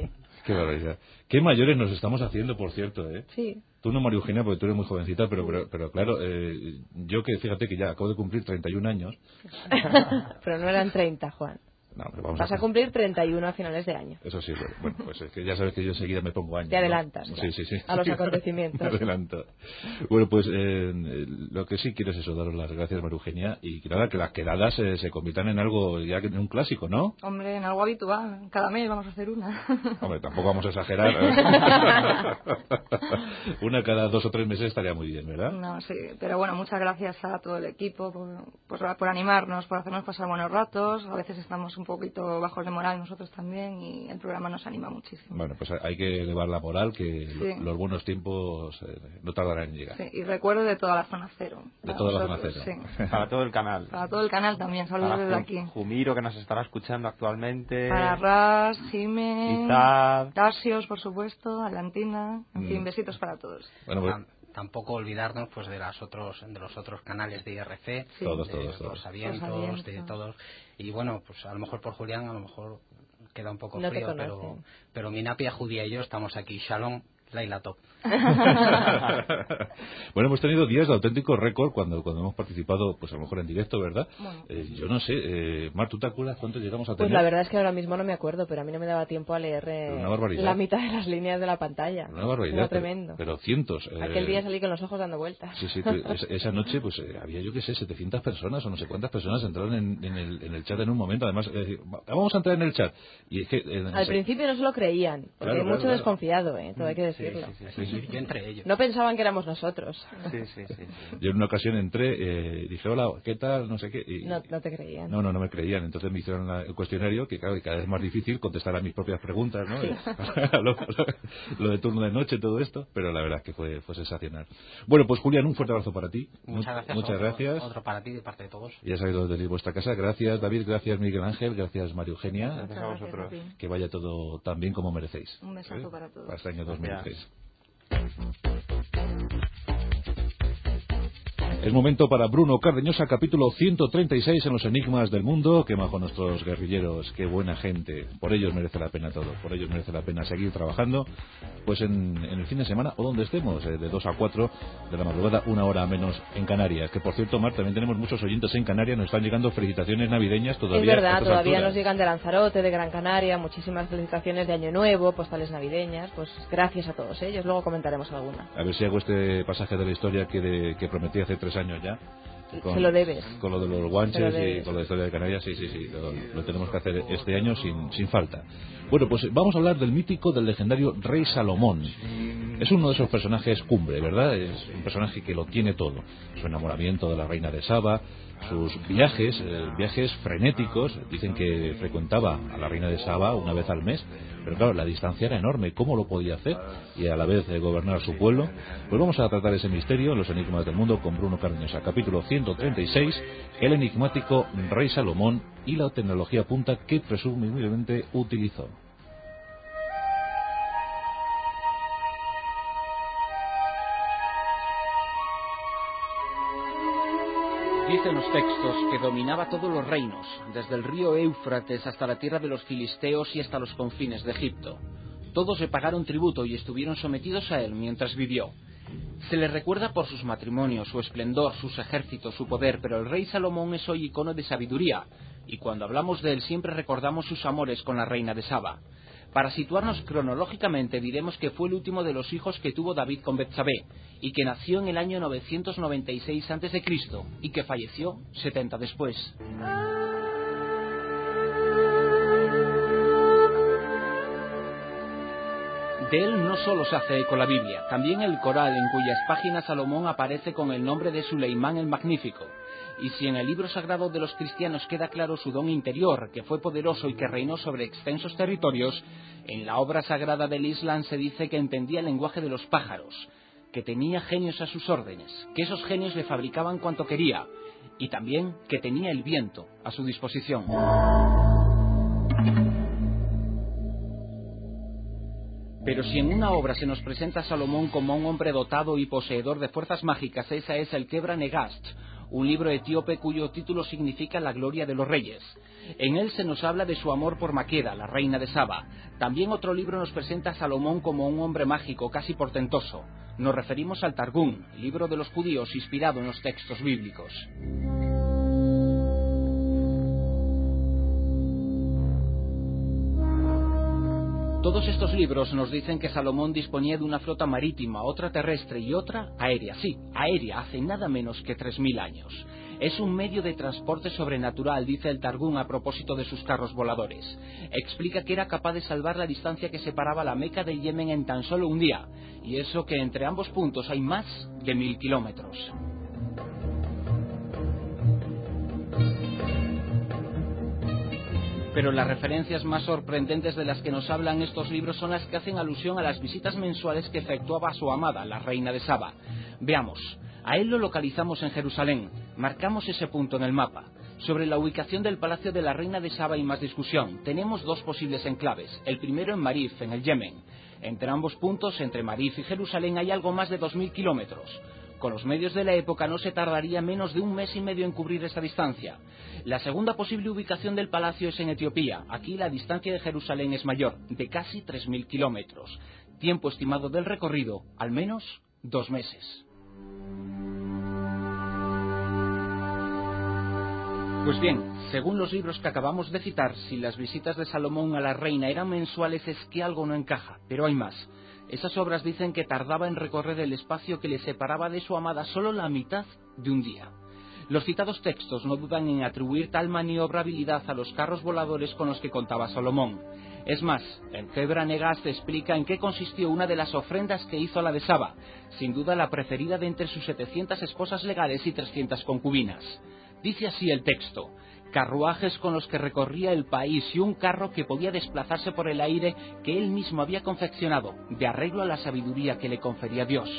Qué barbaridad. Qué mayores nos estamos haciendo, por cierto, ¿eh? Sí. Tú no, María Eugenia, porque tú eres muy jovencita, pero claro, yo que fíjate que ya acabo de cumplir 31 años. Pero no eran 30, Juan. No, pero vas a cumplir 31 a finales de año. Eso sí, bueno, pues es que ya sabes que yo enseguida me pongo años. Te adelantas, ¿no? Sí, a los acontecimientos. Me adelanto. Bueno, pues lo que sí quiero es eso, daros las gracias, María Eugenia, y que nada, que las quedadas se conviertan en algo, ya en un clásico, ¿no? Hombre, en algo habitual. Cada mes vamos a hacer una. Hombre, tampoco vamos a exagerar. Una cada 2 o 3 meses estaría muy bien, ¿verdad? No, sí, pero bueno, muchas gracias a todo el equipo por animarnos, por hacernos pasar buenos ratos. A veces estamos un poquito bajos de moral nosotros también y el programa nos anima muchísimo. Bueno, pues hay que elevar la moral, que los buenos tiempos no tardarán en llegar. Sí, y recuerdo de toda la zona cero. De toda la zona cero. Sí. Para todo el canal. Para todo el canal también, saludos desde aquí. Jumiro, que nos estará escuchando actualmente. Para Ras, Jime, Izar, Tarsios, por supuesto, Atlantina, en fin, besitos para todos. Bueno, pues tampoco olvidarnos pues de los otros canales de IRC, sí. Todos. Los Avientos, de todos. Y bueno, pues a lo mejor por Julián, a lo mejor queda un poco frío, pero mi napia judía y yo estamos aquí. Shalom, Laila Top. Bueno, hemos tenido días de auténtico récord cuando hemos participado, pues a lo mejor en directo, ¿verdad? Bueno. Yo no sé, Mar, ¿tú te acuerdas cuántos llegamos a tener? Pues la verdad es que ahora mismo no me acuerdo, pero a mí no me daba tiempo a leer la mitad de las líneas de la pantalla. Una barbaridad. Era tremendo. Pero cientos. Aquel día salí con los ojos dando vueltas. Sí, esa noche pues había, yo qué sé, 700 personas o no sé cuántas personas entraron en el chat en un momento. Además, vamos a entrar en el chat. Y es que, al principio no se lo creían, porque mucho desconfiado, todo hay que decirlo. Sí, yo entre ellos. No pensaban que éramos nosotros. Sí. Yo en una ocasión entré, dije, hola, ¿qué tal? No sé qué. Y no te creían. No me creían. Entonces me hicieron el cuestionario, que claro, cada vez es más difícil contestar a mis propias preguntas, ¿no? Sí. lo de turno de noche, todo esto, pero la verdad es que fue sensacional. Bueno, pues Julián, un fuerte abrazo para ti. Muchas gracias. Otro para ti de parte de todos. Ya sabéis dónde tenéis vuestra casa. Gracias, David. Gracias, Miguel Ángel. Gracias, María Eugenia. Gracias a vosotros. Que vaya todo tan bien como merecéis. Un besazo para todos. Para este año 2006. Es momento para Bruno Cardeñosa, capítulo 136 en los enigmas del mundo. Qué majo nuestros guerrilleros, qué buena gente. Por ellos merece la pena todo, por ellos merece la pena seguir trabajando, pues en el fin de semana o donde estemos, de 2 a 4 de la madrugada, 1 hora menos en Canarias. Que por cierto, Mar, también tenemos muchos oyentes en Canarias, nos están llegando felicitaciones navideñas todavía. Es verdad, todavía nos llegan de Lanzarote, de Gran Canaria, muchísimas felicitaciones de Año Nuevo, postales navideñas, pues gracias a todos ellos, luego comentaremos alguna. A ver si hago este pasaje de la historia que prometí hace 3 años ya. Se lo debes. Con lo de los guanches y con la historia de Canarias, sí, lo tenemos que hacer este año sin falta. Bueno, pues vamos a hablar del mítico, del legendario Rey Salomón. Es uno de esos personajes cumbre, ¿verdad? Es un personaje que lo tiene todo. Su enamoramiento de la reina de Saba, sus viajes frenéticos. Dicen que frecuentaba a la reina de Saba una vez al mes, pero claro, la distancia era enorme. ¿Cómo lo podía hacer? Y a la vez gobernar su pueblo. Pues vamos a tratar ese misterio en los enigmas del mundo con Bruno Cardeñosa. Capítulo 136, el enigmático Rey Salomón y la tecnología punta que presumiblemente utilizó. Dicen los textos que dominaba todos los reinos, desde el río Éufrates hasta la tierra de los filisteos y hasta los confines de Egipto. Todos le pagaron tributo y estuvieron sometidos a él mientras vivió. Se le recuerda por sus matrimonios, su esplendor, sus ejércitos, su poder, pero el rey Salomón es hoy icono de sabiduría, y cuando hablamos de él siempre recordamos sus amores con la reina de Saba. Para situarnos cronológicamente diremos que fue el último de los hijos que tuvo David con Betsabé, y que nació en el año 996 a.C. y que falleció 70 después. De él no solo se hace eco la Biblia, también el Corán, en cuyas páginas Salomón aparece con el nombre de Suleimán el Magnífico. Y si en el libro sagrado de los cristianos queda claro su don interior, que fue poderoso y que reinó sobre extensos territorios, en la obra sagrada del Islam se dice que entendía el lenguaje de los pájaros, que tenía genios a sus órdenes, que esos genios le fabricaban cuanto quería, y también que tenía el viento a su disposición. Pero si en una obra se nos presenta a Salomón como un hombre dotado y poseedor de fuerzas mágicas, esa es el Kebra Negast, un libro etíope cuyo título significa La gloria de los reyes. En él se nos habla de su amor por Maqueda, la reina de Saba. También otro libro nos presenta a Salomón como un hombre mágico, casi portentoso. Nos referimos al Targum, libro de los judíos inspirado en los textos bíblicos. Todos estos libros nos dicen que Salomón disponía de una flota marítima, otra terrestre y otra aérea. Sí, aérea, hace nada menos que 3000 años. Es un medio de transporte sobrenatural, dice el Targum a propósito de sus carros voladores. Explica que era capaz de salvar la distancia que separaba la Meca del Yemen en tan solo un día, y eso que entre ambos puntos hay más de 1000 kilómetros. Pero las referencias más sorprendentes de las que nos hablan estos libros son las que hacen alusión a las visitas mensuales que efectuaba su amada, la reina de Saba. Veamos, a él lo localizamos en Jerusalén, marcamos ese punto en el mapa. Sobre la ubicación del palacio de la reina de Saba hay más discusión. Tenemos dos posibles enclaves, el primero en Marif, en el Yemen. Entre ambos puntos, entre Marif y Jerusalén, hay algo más de 2000 kilómetros. Con los medios de la época no se tardaría menos de un mes y medio en cubrir esta distancia. La segunda posible ubicación del palacio es en Etiopía. Aquí la distancia de Jerusalén es mayor, de casi 3000 kilómetros. Tiempo estimado del recorrido, al menos 2 meses. Pues bien, según los libros que acabamos de citar, si las visitas de Salomón a la reina eran mensuales es que algo no encaja, pero hay más. Esas obras dicen que tardaba en recorrer el espacio que le separaba de su amada solo la mitad de un día. Los citados textos no dudan en atribuir tal maniobrabilidad a los carros voladores con los que contaba Salomón. Es más, el Hebra Negaz explica en qué consistió una de las ofrendas que hizo a la de Saba, sin duda la preferida de entre sus 700 esposas legales y 300 concubinas. Dice así el texto: carruajes con los que recorría el país y un carro que podía desplazarse por el aire que él mismo había confeccionado, de arreglo a la sabiduría que le confería Dios.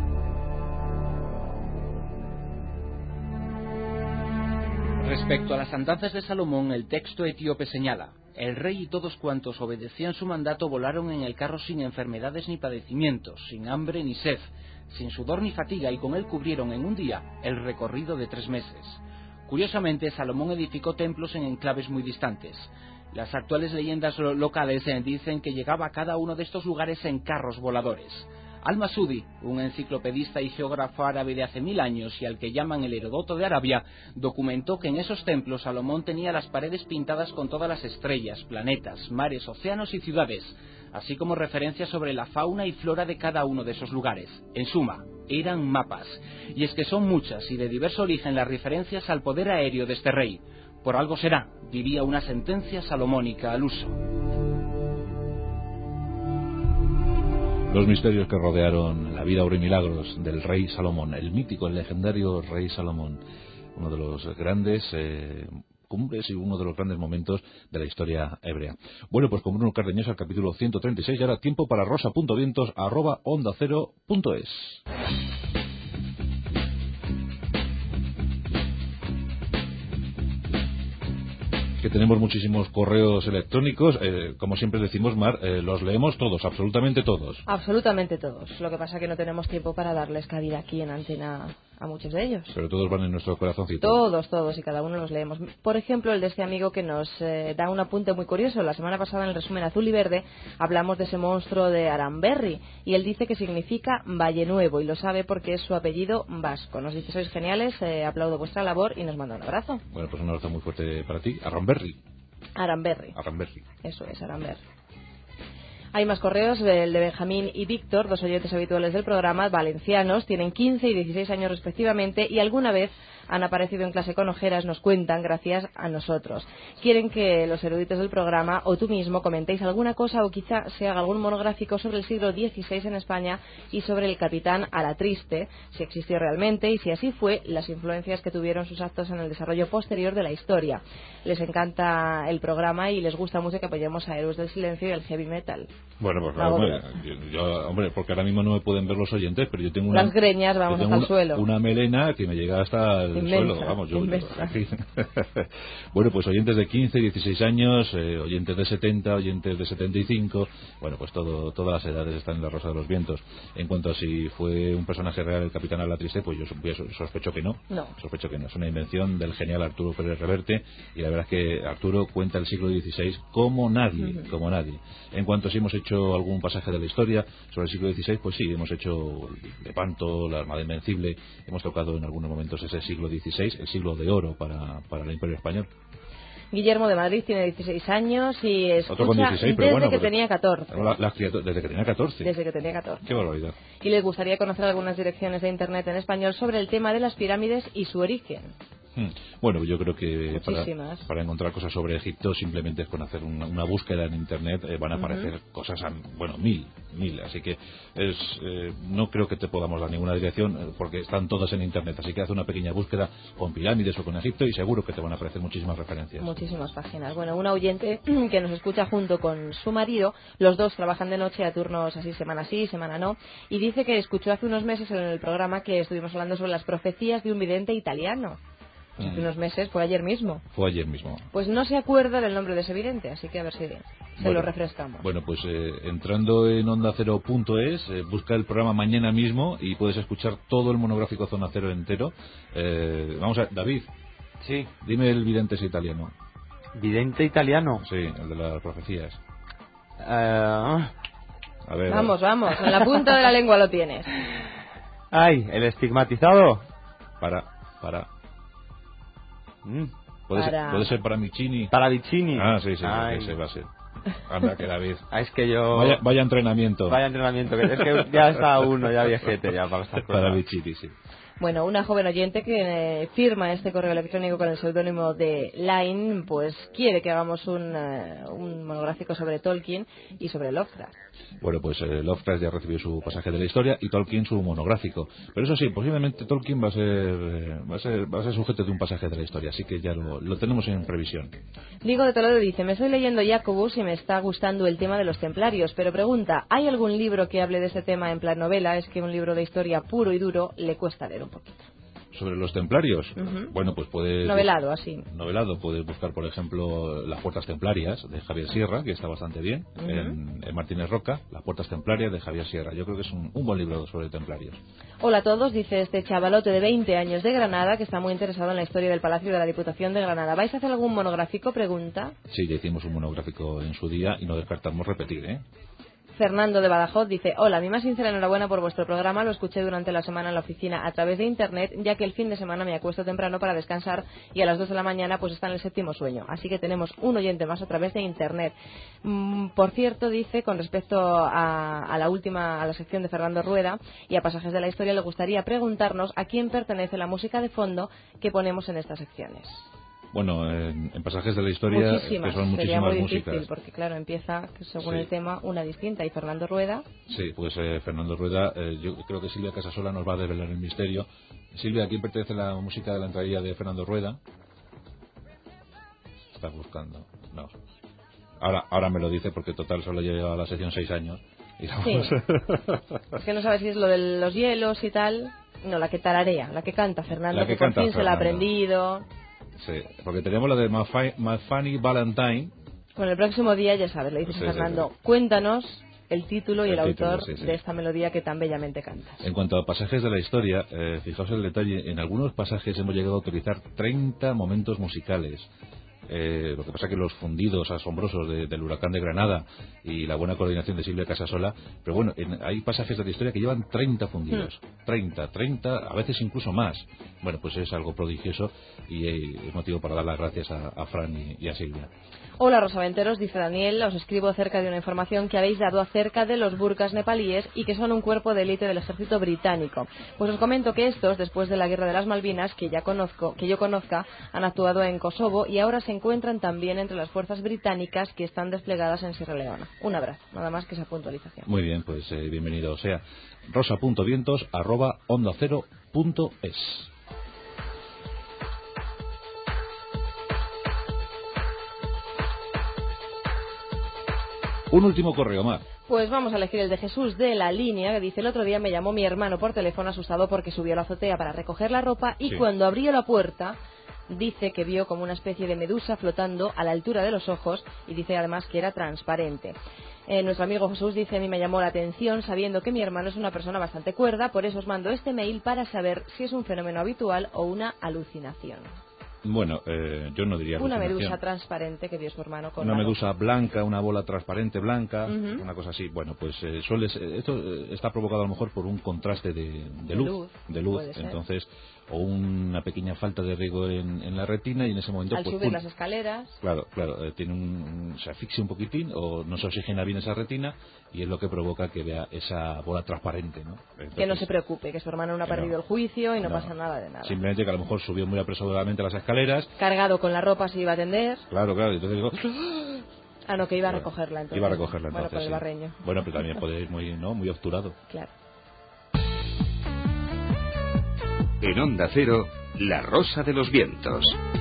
Respecto a las andanzas de Salomón, el texto etíope señala: el rey y todos cuantos obedecían su mandato volaron en el carro sin enfermedades ni padecimientos, sin hambre ni sed, sin sudor ni fatiga, y con él cubrieron en un día el recorrido de 3 meses. Curiosamente, Salomón edificó templos en enclaves muy distantes. Las actuales leyendas locales dicen que llegaba a cada uno de estos lugares en carros voladores. Al-Masudi, un enciclopedista y geógrafo árabe de hace 1000 años y al que llaman el Heródoto de Arabia, documentó que en esos templos Salomón tenía las paredes pintadas con todas las estrellas, planetas, mares, océanos y ciudades, así como referencias sobre la fauna y flora de cada uno de esos lugares. En suma, eran mapas. Y es que son muchas y de diverso origen las referencias al poder aéreo de este rey. Por algo será, diría una sentencia salomónica al uso. Los misterios que rodearon la vida, obra y milagros del rey Salomón, el mítico, el legendario rey Salomón, uno de los grandes cumbres y uno de los grandes momentos de la historia hebrea. Bueno, pues con Bruno Cardeñosa, el capítulo 136, y ahora tiempo para rosa.vientos@ondacero.es. Que tenemos muchísimos correos electrónicos, como siempre decimos, Mar, los leemos todos, absolutamente todos. Absolutamente todos. Lo que pasa es que no tenemos tiempo para darles cabida aquí en Antena a muchos de ellos. Pero todos van en nuestro corazoncito. Todos, y cada uno los leemos. Por ejemplo, el de este amigo que nos da un apunte muy curioso. La semana pasada, en el resumen azul y verde, hablamos de ese monstruo de Aramberri, y él dice que significa Valle Nuevo, y lo sabe porque es su apellido vasco. Nos dice: sois geniales, aplaudo vuestra labor, y nos manda un abrazo. Bueno, pues un abrazo muy fuerte para ti. Aramberri. Eso es, Aramberri. Hay más correos, el de Benjamín y Víctor, 2 oyentes habituales del programa, valencianos, tienen 15 y 16 años respectivamente, y alguna vez han aparecido en clase con ojeras, nos cuentan, gracias a nosotros. Quieren que los eruditos del programa o tú mismo comentéis alguna cosa, o quizá se haga algún monográfico sobre el siglo XVI en España y sobre el capitán Alatriste, si existió realmente y si así fue, las influencias que tuvieron sus actos en el desarrollo posterior de la historia. Les encanta el programa y les gusta mucho que apoyemos a Héroes del Silencio y el heavy metal. Bueno, pues claro, hombre, porque ahora mismo no me pueden ver los oyentes, pero yo tengo las greñas, vamos, hasta el suelo. Una melena que me llega hasta el suelo, vamos, yo aquí. Bueno, pues oyentes de 15, 16 años, oyentes de 70, oyentes de 75, bueno, pues todas las edades están en La Rosa de los Vientos. En cuanto a si fue un personaje real el Capitán Alatriste, pues yo sospecho que no. Sospecho que no, es una invención del genial Arturo Pérez Reverte, y la verdad es que Arturo cuenta el siglo XVI como nadie, como nadie. En cuanto a si hemos hecho algún pasaje de la historia sobre el siglo XVI, pues sí, hemos hecho Lepanto, la Armada Invencible, hemos tocado en algunos momentos ese siglo XVI, el siglo de oro para el Imperio Español. Guillermo de Madrid tiene 16 años y escucha 16, desde que tenía 14. Desde que tenía 14. Desde que tenía 14. Qué barbaridad. Y les gustaría conocer algunas direcciones de Internet en español sobre el tema de las pirámides y su origen. Bueno, yo creo que para encontrar cosas sobre Egipto simplemente es con hacer una búsqueda en Internet van a aparecer cosas, bueno, mil, así que no creo que te podamos dar ninguna dirección porque están todas en Internet, así que haz una pequeña búsqueda con pirámides o con Egipto y seguro que te van a aparecer muchísimas referencias. Muchísimas páginas. Bueno, una oyente que nos escucha junto con su marido, los dos trabajan de noche a turnos así, semana sí, semana no, y dice que escuchó hace unos meses en el programa que estuvimos hablando sobre las profecías de un vidente italiano. Hace unos meses, fue ayer mismo. Pues no se acuerda del nombre de ese vidente, así que a ver si se lo refrescamos. Bueno, pues entrando en ondacero.es, busca el programa mañana mismo y puedes escuchar todo el monográfico Zona Cero entero. Vamos a David. Sí. Dime el vidente ese italiano. ¿Vidente italiano? Sí, el de las profecías. A ver. Vamos, en la punta de la lengua lo tienes. Ay, el estigmatizado. Para. ¿Puede ser para Vicini? Para Vicini. Ah, sí, ese va a ser. Anda, que David. Es que yo... Vaya entrenamiento. Es que ya está uno, ya viejete, ya para estas cosas. Para Vicini, sí. Bueno, una joven oyente que firma este correo electrónico con el seudónimo de Line, pues quiere que hagamos un monográfico sobre Tolkien y sobre Lovecraft. Bueno, pues Lovecraft ya recibió su pasaje de la historia y Tolkien su monográfico. Pero eso sí, posiblemente Tolkien va a ser sujeto de un pasaje de la historia, así que ya lo tenemos en previsión. Diego de Toledo dice, me estoy leyendo Jacobus y me está gustando el tema de los templarios, pero pregunta, ¿hay algún libro que hable de ese tema en plan novela? Es que un libro de historia puro y duro le cuesta leer un poquito. Sobre los templarios, bueno, pues puedes... Novelado, así. Puedes buscar, por ejemplo, Las Puertas Templarias, de Javier Sierra, que está bastante bien, en Martínez Roca, Las Puertas Templarias, de Javier Sierra. Yo creo que es un buen libro sobre templarios. Hola a todos, dice este chavalote de 20 años de Granada, que está muy interesado en la historia del Palacio de la Diputación de Granada. ¿Vais a hacer algún monográfico? Pregunta. Sí, ya hicimos un monográfico en su día y no descartamos repetir, ¿eh? Fernando de Badajoz dice, hola, mi más sincera enhorabuena por vuestro programa, lo escuché durante la semana en la oficina a través de internet, ya que el fin de semana me acuesto temprano para descansar y a las 2 de la mañana pues está en el séptimo sueño, así que tenemos un oyente más a través de internet. Por cierto, dice, con respecto a la sección de Fernando Rueda y a pasajes de la historia, le gustaría preguntarnos a quién pertenece la música de fondo que ponemos en estas secciones. Bueno, en pasajes de la historia que son muchísimas sería muy músicas. difícil porque claro, empieza según el tema una distinta. ¿Y Fernando Rueda? Sí, pues Fernando Rueda, yo creo que Silvia Casasola nos va a desvelar el misterio. Silvia, ¿a quién pertenece la música de la entradilla de Fernando Rueda? Estás buscando. No. Ahora me lo dice porque total solo lleva a la sección 6 años. Y sí. Es que no sabes si es lo de los hielos y tal. No, la que tararea, la que canta Fernando, que por fin se la ha aprendido. Sí, porque tenemos la de My Funny Valentine. Bueno, el próximo día, ya sabes, le dices a Fernando, cuéntanos el título y el autor de esta melodía que tan bellamente cantas. En cuanto a pasajes de la historia, fijaos el detalle, en algunos pasajes hemos llegado a utilizar 30 momentos musicales. Lo que pasa que los fundidos asombrosos del huracán de Granada y la buena coordinación de Silvia Casasola, pero bueno, hay pasajes de la historia que llevan 30 fundidos, 30, a veces incluso más. Bueno, pues es algo prodigioso y es motivo para dar las gracias a Fran y a Silvia. Hola Rosaventeros, dice Daniel, os escribo acerca de una información que habéis dado acerca de los burkas nepalíes y que son un cuerpo de élite del ejército británico. Pues os comento que estos, después de la guerra de las Malvinas, que yo conozca, han actuado en Kosovo y ahora se encuentran también entre las fuerzas británicas que están desplegadas en Sierra Leona. Un abrazo, nada más que esa puntualización. Muy bien, pues bienvenido sea. rosa.vientos@ondacero.es. Un último correo más. Pues vamos a elegir el de Jesús de la Línea, que dice: el otro día me llamó mi hermano por teléfono asustado porque subió a la azotea para recoger la ropa y cuando abrió la puerta dice que vio como una especie de medusa flotando a la altura de los ojos y dice además que era transparente. Nuestro amigo Jesús dice: a mí me llamó la atención sabiendo que mi hermano es una persona bastante cuerda, por eso os mando este mail para saber si es un fenómeno habitual o una alucinación. Bueno, yo no diría una medusa transparente que vio su hermano con una medusa blanca, una bola transparente blanca, una cosa así. Bueno, pues esto está provocado a lo mejor por un contraste de luz, entonces, o una pequeña falta de riego en la retina y en ese momento al pues, subir las escaleras, claro, tiene se asfixia un poquitín o no se oxigena bien esa retina y es lo que provoca que vea esa bola transparente, ¿no? Entonces, que no se preocupe, que su hermano no ha perdido el juicio y no pasa nada de nada. Simplemente que a lo mejor subió muy apresuradamente las escaleras, cargado con la ropa se iba a atender. Claro, entonces digo... no, que iba a recogerla entonces. Iba a recogerla entonces, por el barreño. Bueno, pero también puede ir muy obturado. Claro. En Onda Cero, La Rosa de los Vientos.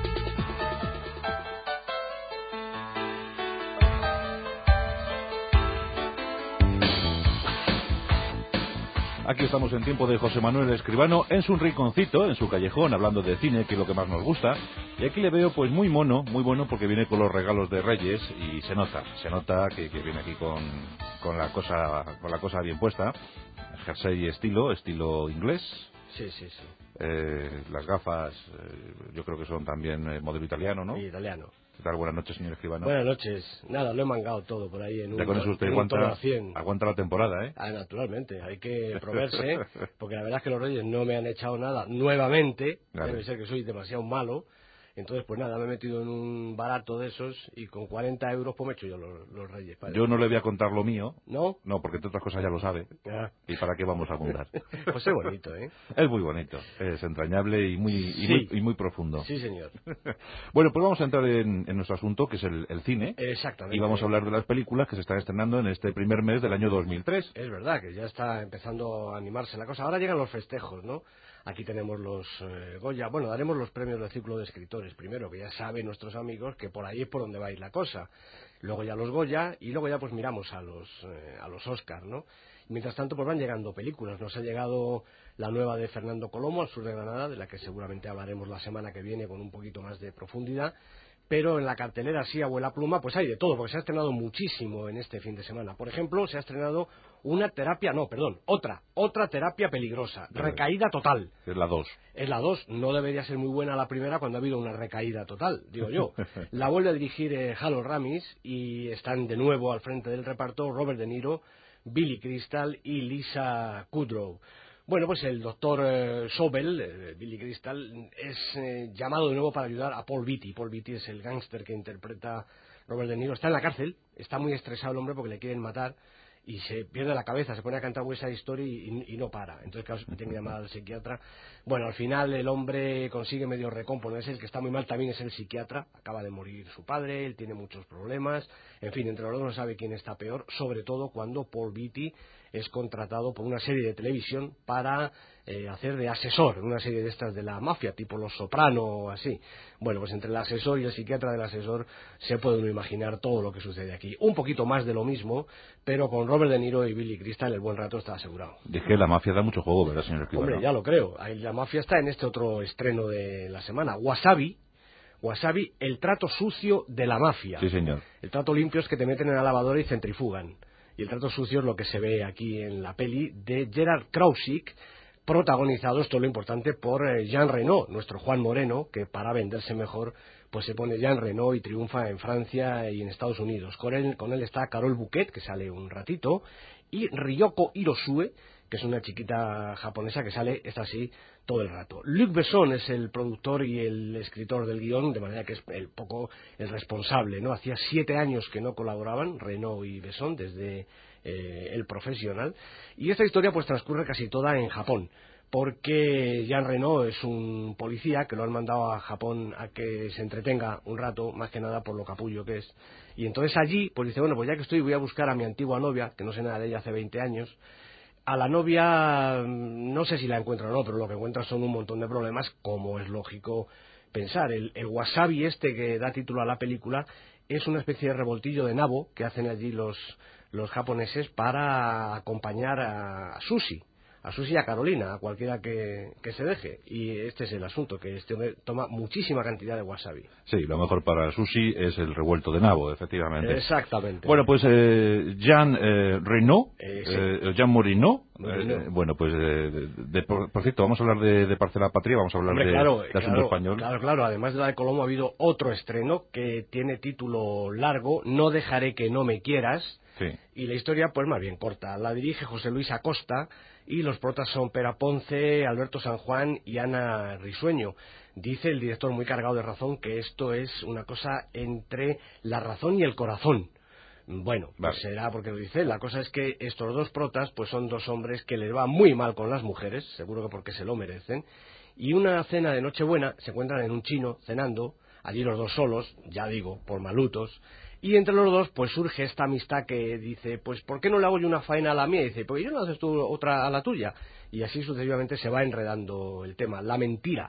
Aquí estamos en tiempo de José Manuel Escribano en su rinconcito, en su callejón, hablando de cine, que es lo que más nos gusta. Y aquí le veo pues muy mono porque viene con los regalos de Reyes y se nota que viene aquí con la cosa bien puesta. Jersey estilo inglés. Sí. Las gafas, yo creo que son también modelo italiano, ¿no? Sí, italiano. ¿Qué tal? Buenas noches, señor Escribano. Buenas noches. Nada, lo he mangado todo por ahí en un... Ya con eso usted aguanta la temporada, ¿eh? Naturalmente, hay que proveerse, porque la verdad es que los Reyes no me han echado nada nuevamente. Claro. Debe ser que soy demasiado malo. Entonces, pues nada, me he metido en un barato de esos y con 40 euros pues me he hecho yo los Reyes. Yo no le voy a contar lo mío. ¿No? No, porque entre otras cosas ya lo sabe. ¿Y para qué vamos a abundar? Pues es bonito, ¿eh? Es muy bonito, es entrañable y muy profundo. Sí, señor. Bueno, pues vamos a entrar en nuestro asunto, que es el cine. Exactamente. Y vamos a hablar de las películas que se están estrenando en este primer mes del año 2003. Es verdad que ya está empezando a animarse la cosa. Ahora llegan los festejos, ¿no? Aquí tenemos los Goya. Bueno, daremos los premios del Círculo de Escritores primero, que ya saben nuestros amigos que por ahí es por donde va a ir la cosa. Luego ya los Goya y luego ya pues miramos a los Oscar, ¿no? Mientras tanto pues van llegando películas. Nos ha llegado la nueva de Fernando Colomo, Al sur de Granada, de la que seguramente hablaremos la semana que viene con un poquito más de profundidad. Pero en la cartelera sí, abuela pluma, pues hay de todo, porque se ha estrenado muchísimo en este fin de semana. Por ejemplo, se ha estrenado otra terapia peligrosa, Recaída total. Es la 2. Es la 2, no debería ser muy buena la primera cuando ha habido una recaída total, digo yo. La vuelve a dirigir Harold Ramis y están de nuevo al frente del reparto Robert De Niro, Billy Crystal y Lisa Kudrow. Bueno, pues el doctor Sobel, Billy Crystal, es llamado de nuevo para ayudar a Paul Beatty. Paul Beatty es el gángster que interpreta Robert De Niro. Está en la cárcel, está muy estresado el hombre porque le quieren matar y se pierde la cabeza, se pone a cantar West Side Story y no para. Entonces, claro, tiene que llamar al psiquiatra. Bueno, al final el hombre consigue medio recomponerse. El que está muy mal también es el psiquiatra. Acaba de morir su padre, él tiene muchos problemas. En fin, entre los dos no sabe quién está peor, sobre todo cuando Paul Beatty es contratado por una serie de televisión para hacer de asesor, una serie de estas de la mafia, tipo Los Soprano o así. Bueno, pues entre el asesor y el psiquiatra del asesor se puede uno imaginar todo lo que sucede aquí. Un poquito más de lo mismo, pero con Robert De Niro y Billy Crystal el buen rato está asegurado. Es que la mafia da mucho juego, ¿verdad, señor Escribano? Hombre, ya lo creo. La mafia está en este otro estreno de la semana. Wasabi, el trato sucio de la mafia. Sí, señor. El trato limpio es que te meten en la lavadora y centrifugan. Y el trato sucio es lo que se ve aquí en la peli de Gerard Kraussig, protagonizado, esto es lo importante, por Jean Reno, nuestro Juan Moreno, que para venderse mejor pues se pone Jean Reno y triunfa en Francia y en Estados Unidos. Con él está Carole Bouquet, que sale un ratito, y Ryoko Hirosue, que es una chiquita japonesa que sale, esta sí, todo el rato. Luc Besson es el productor y el escritor del guión, de manera que es el responsable, ¿no? Hacía 7 años que no colaboraban Reno y Besson desde El Profesional, y esta historia pues transcurre casi toda en Japón, porque Jean Reno es un policía que lo han mandado a Japón a que se entretenga un rato, más que nada por lo capullo que es, y entonces allí pues dice, bueno, pues ya que estoy voy a buscar a mi antigua novia, que no sé nada de ella hace 20 años, a la novia no sé si la encuentra o no, pero lo que encuentra son un montón de problemas, como es lógico pensar. El wasabi este que da título a la película es una especie de revoltillo de nabo que hacen allí los los japoneses para acompañar a Susi y a Carolina, a cualquiera que se deje. Y este es el asunto, que este hombre toma muchísima cantidad de wasabi. Sí, lo mejor para sushi es el revuelto de nabo, efectivamente. Exactamente. Bueno, pues Jean Reno, Jean Morino, bueno, pues por cierto, vamos a hablar de Parcela Patria, vamos a hablar de Asunto Español. Claro, además de la de Colombo ha habido otro estreno que tiene título largo, No dejaré que no me quieras. Sí. Y la historia, pues más bien corta. La dirige José Luis Acosta y los protas son Pera Ponce, Alberto San Juan y Ana Risueño. Dice el director, muy cargado de razón, que esto es una cosa entre la razón y el corazón. Bueno, pues será porque lo dice. La cosa es que estos dos protas pues son dos hombres que les va muy mal con las mujeres, seguro que porque se lo merecen. Y una cena de Nochebuena se encuentran en un chino cenando, allí los dos solos, ya digo, por malutos. Y entre los dos pues surge esta amistad que dice, pues ¿por qué no le hago yo una faena a la mía? Y dice, ¿por qué no haces tú otra a la tuya? Y así sucesivamente se va enredando el tema. La mentira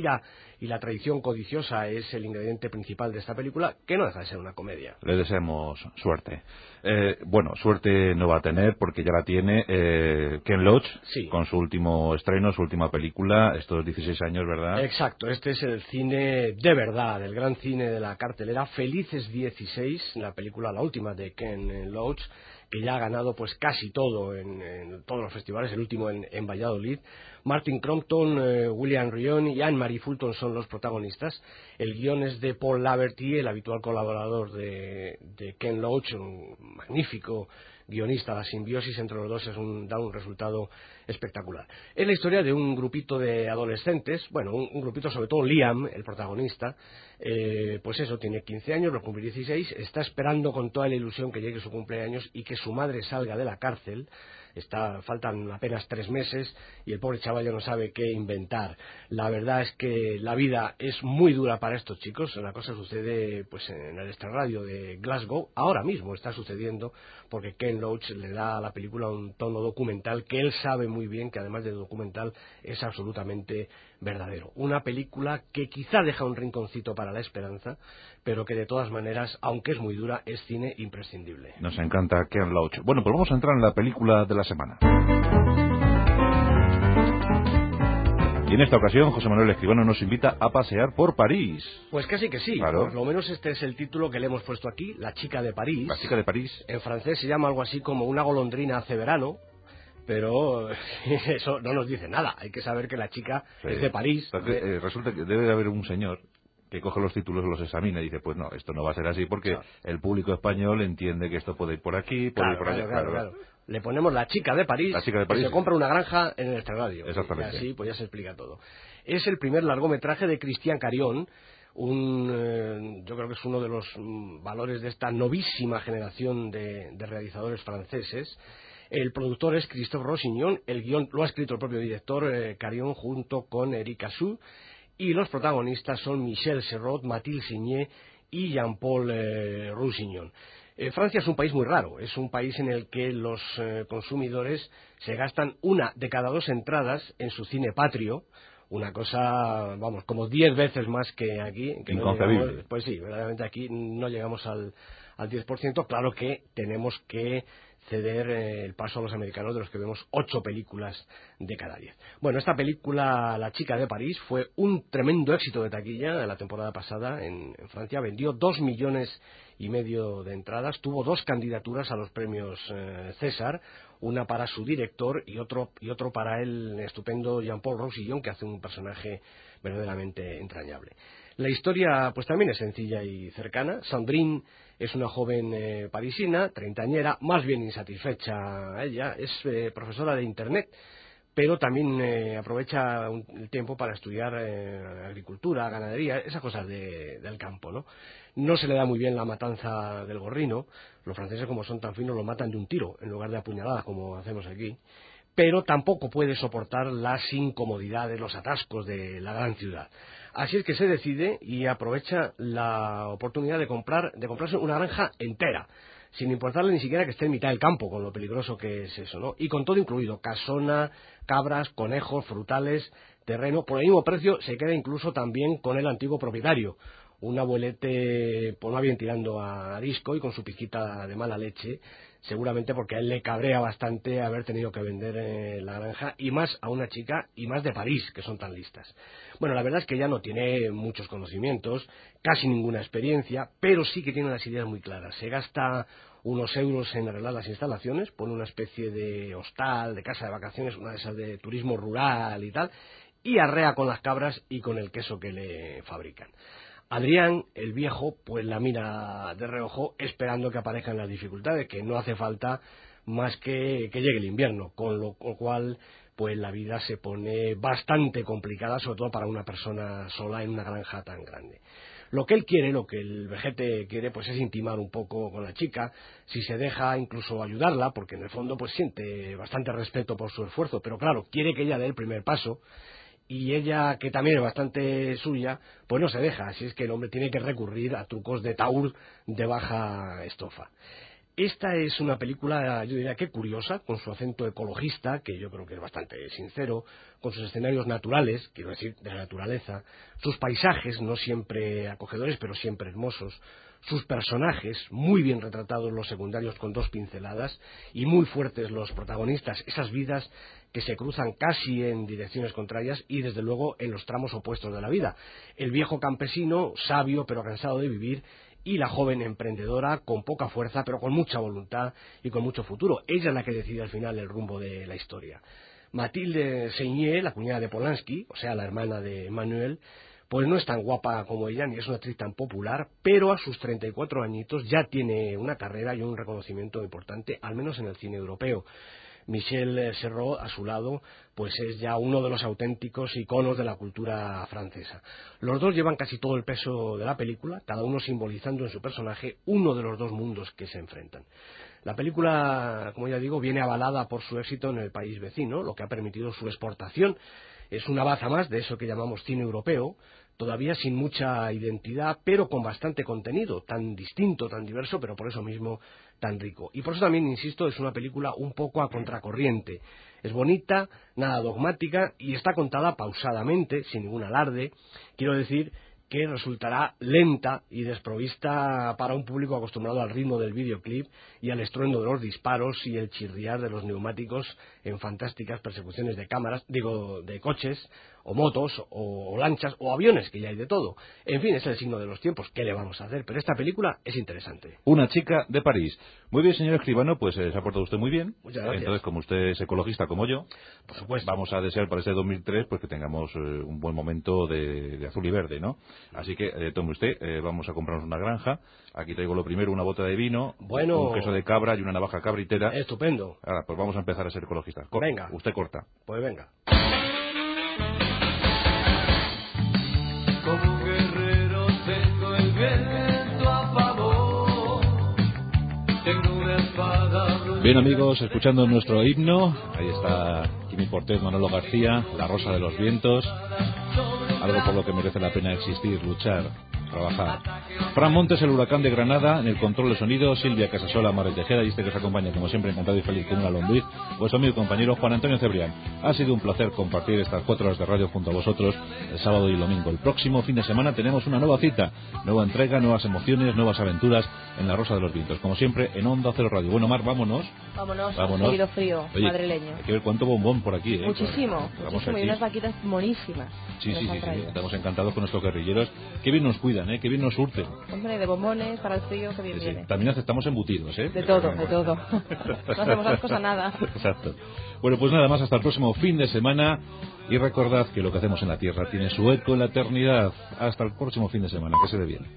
y la traición codiciosa es el ingrediente principal de esta película, que no deja de ser una comedia. Le deseamos suerte. Bueno, suerte no va a tener porque ya la tiene Ken Loach, con su último estreno, su última película, estos 16 años, ¿verdad? Exacto, este es el cine de verdad, el gran cine de la cartelera, Felices 16, la película, la última de Ken Loach, que ya ha ganado pues casi todo en todos los festivales, el último en Valladolid. Martin Crompton, William Ryon y Anne-Marie Fulton son los protagonistas. El guion es de Paul Laverty, el habitual colaborador de Ken Loach, un magnífico guionista. La simbiosis entre los dos da un resultado espectacular. Es la historia de un grupito de adolescentes, bueno, un grupito, sobre todo Liam, el protagonista, pues eso, tiene 15 años, lo cumple 16, está esperando con toda la ilusión que llegue su cumpleaños y que su madre salga de la cárcel. Faltan apenas 3 meses y el pobre chaval ya no sabe qué inventar. La verdad es que la vida es muy dura para estos chicos. La cosa sucede pues en el extrarradio de Glasgow, ahora mismo está sucediendo, porque Ken Loach le da a la película un tono documental que él sabe muy bien que además de documental es absolutamente verdadero. Una película que quizá deja un rinconcito para la esperanza, pero que de todas maneras, aunque es muy dura, es cine imprescindible. Nos encanta Ken Loach. Bueno, pues vamos a entrar en la película de la semana. Y en esta ocasión José Manuel Escribano nos invita a pasear por París. Pues casi que sí, claro. Por lo menos este es el título que le hemos puesto aquí, La chica de París. La chica de París. En francés se llama algo así como Una golondrina hace verano, pero eso no nos dice nada. Hay que saber que la chica es de París. Entonces, resulta que debe de haber un señor que coge los títulos, los examina y dice, pues no, esto no va a ser así porque el público español entiende que esto puede ir por aquí, puede ir por allá. Claro. Le ponemos La chica de París, que se compra una granja en el extrarradio. Exactamente. Y así pues ya se explica todo. Es el primer largometraje de Christian Carion, yo creo que es uno de los valores de esta novísima generación de realizadores franceses. El productor es Christophe Rosignon, el guión lo ha escrito el propio director Carion junto con Eric Assou, y los protagonistas son Michel Serrault, Mathilde Signé y Jean-Paul Rosignon. Francia es un país muy raro, es un país en el que los consumidores se gastan 1 de cada 2 entradas en su cine patrio, una cosa, vamos, como 10 veces más que aquí. Que inconcebible. No llegamos, pues sí, verdaderamente aquí no llegamos al 10%, claro que tenemos que ceder el paso a los americanos, de los que vemos 8 películas de cada 10. Bueno, esta película, La chica de París, fue un tremendo éxito de taquilla la temporada pasada en Francia. Vendió 2,5 millones de entradas, tuvo 2 candidaturas a los premios César, una para su director y otro para el estupendo Jean-Paul Rosignon, que hace un personaje verdaderamente entrañable. La historia pues también es sencilla y cercana. Sandrine es una joven parisina, treintañera, más bien insatisfecha ella, es profesora de Internet, pero también aprovecha el tiempo para estudiar agricultura, ganadería, esas cosas del campo, ¿no? No se le da muy bien la matanza del gorrino. Los franceses, como son tan finos, lo matan de un tiro en lugar de apuñalada, como hacemos aquí. Pero tampoco puede soportar las incomodidades, los atascos de la gran ciudad. Así es que se decide y aprovecha la oportunidad de comprarse una granja entera, sin importarle ni siquiera que esté en mitad del campo, con lo peligroso que es eso, ¿no? Y con todo incluido, casona, cabras, conejos, frutales, terreno. Por el mismo precio se queda incluso también con el antiguo propietario, un abuelete pues más bien tirando a disco y con su pizquita de mala leche, seguramente porque a él le cabrea bastante haber tenido que vender la granja, y más a una chica, y más de París, que son tan listas. Bueno, la verdad es que ella no tiene muchos conocimientos, casi ninguna experiencia, pero sí que tiene las ideas muy claras. Se gasta unos euros en arreglar las instalaciones, pone una especie de hostal, de casa de vacaciones, una de esas de turismo rural y tal, y arrea con las cabras y con el queso que le fabrican. Adrián, el viejo, pues la mira de reojo esperando que aparezcan las dificultades, que no hace falta más que llegue el invierno, con lo cual pues la vida se pone bastante complicada, sobre todo para una persona sola en una granja tan grande. Lo que él quiere, lo que el vejete quiere, pues es intimar un poco con la chica, si se deja incluso ayudarla, porque en el fondo pues siente bastante respeto por su esfuerzo, pero claro, quiere que ella dé el primer paso, y ella, que también es bastante suya, pues no se deja, así es que el hombre tiene que recurrir a trucos de taur de baja estofa. Esta es una película, yo diría que curiosa, con su acento ecologista, que yo creo que es bastante sincero, con sus escenarios naturales, quiero decir, de la naturaleza, sus paisajes, no siempre acogedores, pero siempre hermosos, sus personajes, muy bien retratados los secundarios con 2 pinceladas, y muy fuertes los protagonistas, esas vidas que se cruzan casi en direcciones contrarias y desde luego en los tramos opuestos de la vida. El viejo campesino, sabio pero cansado de vivir, y la joven emprendedora con poca fuerza pero con mucha voluntad y con mucho futuro. Ella es la que decide al final el rumbo de la historia. Mathilde Seigné, la cuñada de Polanski, o sea la hermana de Emmanuel, pues no es tan guapa como ella ni es una actriz tan popular, pero a sus 34 añitos ya tiene una carrera y un reconocimiento importante, al menos en el cine europeo. Michel Serrault, a su lado, pues es ya uno de los auténticos iconos de la cultura francesa. Los dos llevan casi todo el peso de la película, cada uno simbolizando en su personaje uno de los 2 mundos que se enfrentan. La película, como ya digo, viene avalada por su éxito en el país vecino, lo que ha permitido su exportación. Es una baza más de eso que llamamos cine europeo, todavía sin mucha identidad, pero con bastante contenido, tan distinto, tan diverso, pero por eso mismo tan rico. Y por eso también, insisto, es una película un poco a contracorriente. Es bonita, nada dogmática, y está contada pausadamente, sin ningún alarde. Quiero decir que resultará lenta y desprovista para un público acostumbrado al ritmo del videoclip y al estruendo de los disparos y el chirriar de los neumáticos en fantásticas persecuciones de de coches o motos o lanchas o aviones, que ya hay de todo. En fin, es el signo de los tiempos, ¿qué le vamos a hacer? Pero esta película es interesante. Una chica de París. Muy bien, señor escribano, pues se ha portado usted muy bien. Muchas gracias. Entonces, como usted es ecologista como yo, por supuesto, vamos a desear para este 2003 pues que tengamos un buen momento de azul y verde, ¿no? Así que tome usted, vamos a comprarnos una granja. Aquí traigo lo primero, una bota de vino, un queso de cabra y una navaja cabritera. Estupendo. Ahora, pues vamos a empezar a ser ecologistas. Venga. Usted corta. Pues venga. Como guerrero tengo el viento a favor, tengo una espada. Bien, amigos, escuchando nuestro himno, ahí está Quimi Portet, Manolo García, La Rosa de los Vientos, algo por lo que merece la pena existir, luchar, trabajar. Fran Montes, el huracán de Granada, en el control de sonido, Silvia Casasola, Mare Tejeda, y este que os acompaña, como siempre, encantado y feliz con una lombriz, vuestro amigo y compañero Juan Antonio Cebrián. Ha sido un placer compartir estas 4 horas de radio junto a vosotros el sábado y el domingo. El próximo fin de semana tenemos una nueva cita, nueva entrega, nuevas emociones, nuevas aventuras en La Rosa de los Vientos, como siempre en Onda Cero Radio. Bueno, Mar, vámonos. Vámonos. Ha salido frío. Oye, madrileño. Hay que ver cuánto bombón por aquí, Muchísimo, muchísimo, y unas vaquitas monísimas. Sí, estamos encantados con nuestros guerrilleros. Qué bien nos cuidan, qué bien nos surten. Hombre, de bombones para el frío, que bien viene. También aceptamos embutidos, De todo. No hacemos las cosas nada. Exacto. Bueno, pues nada más, hasta el próximo fin de semana. Y recordad que lo que hacemos en la Tierra tiene su eco en la eternidad. Hasta el próximo fin de semana, que se dé bien.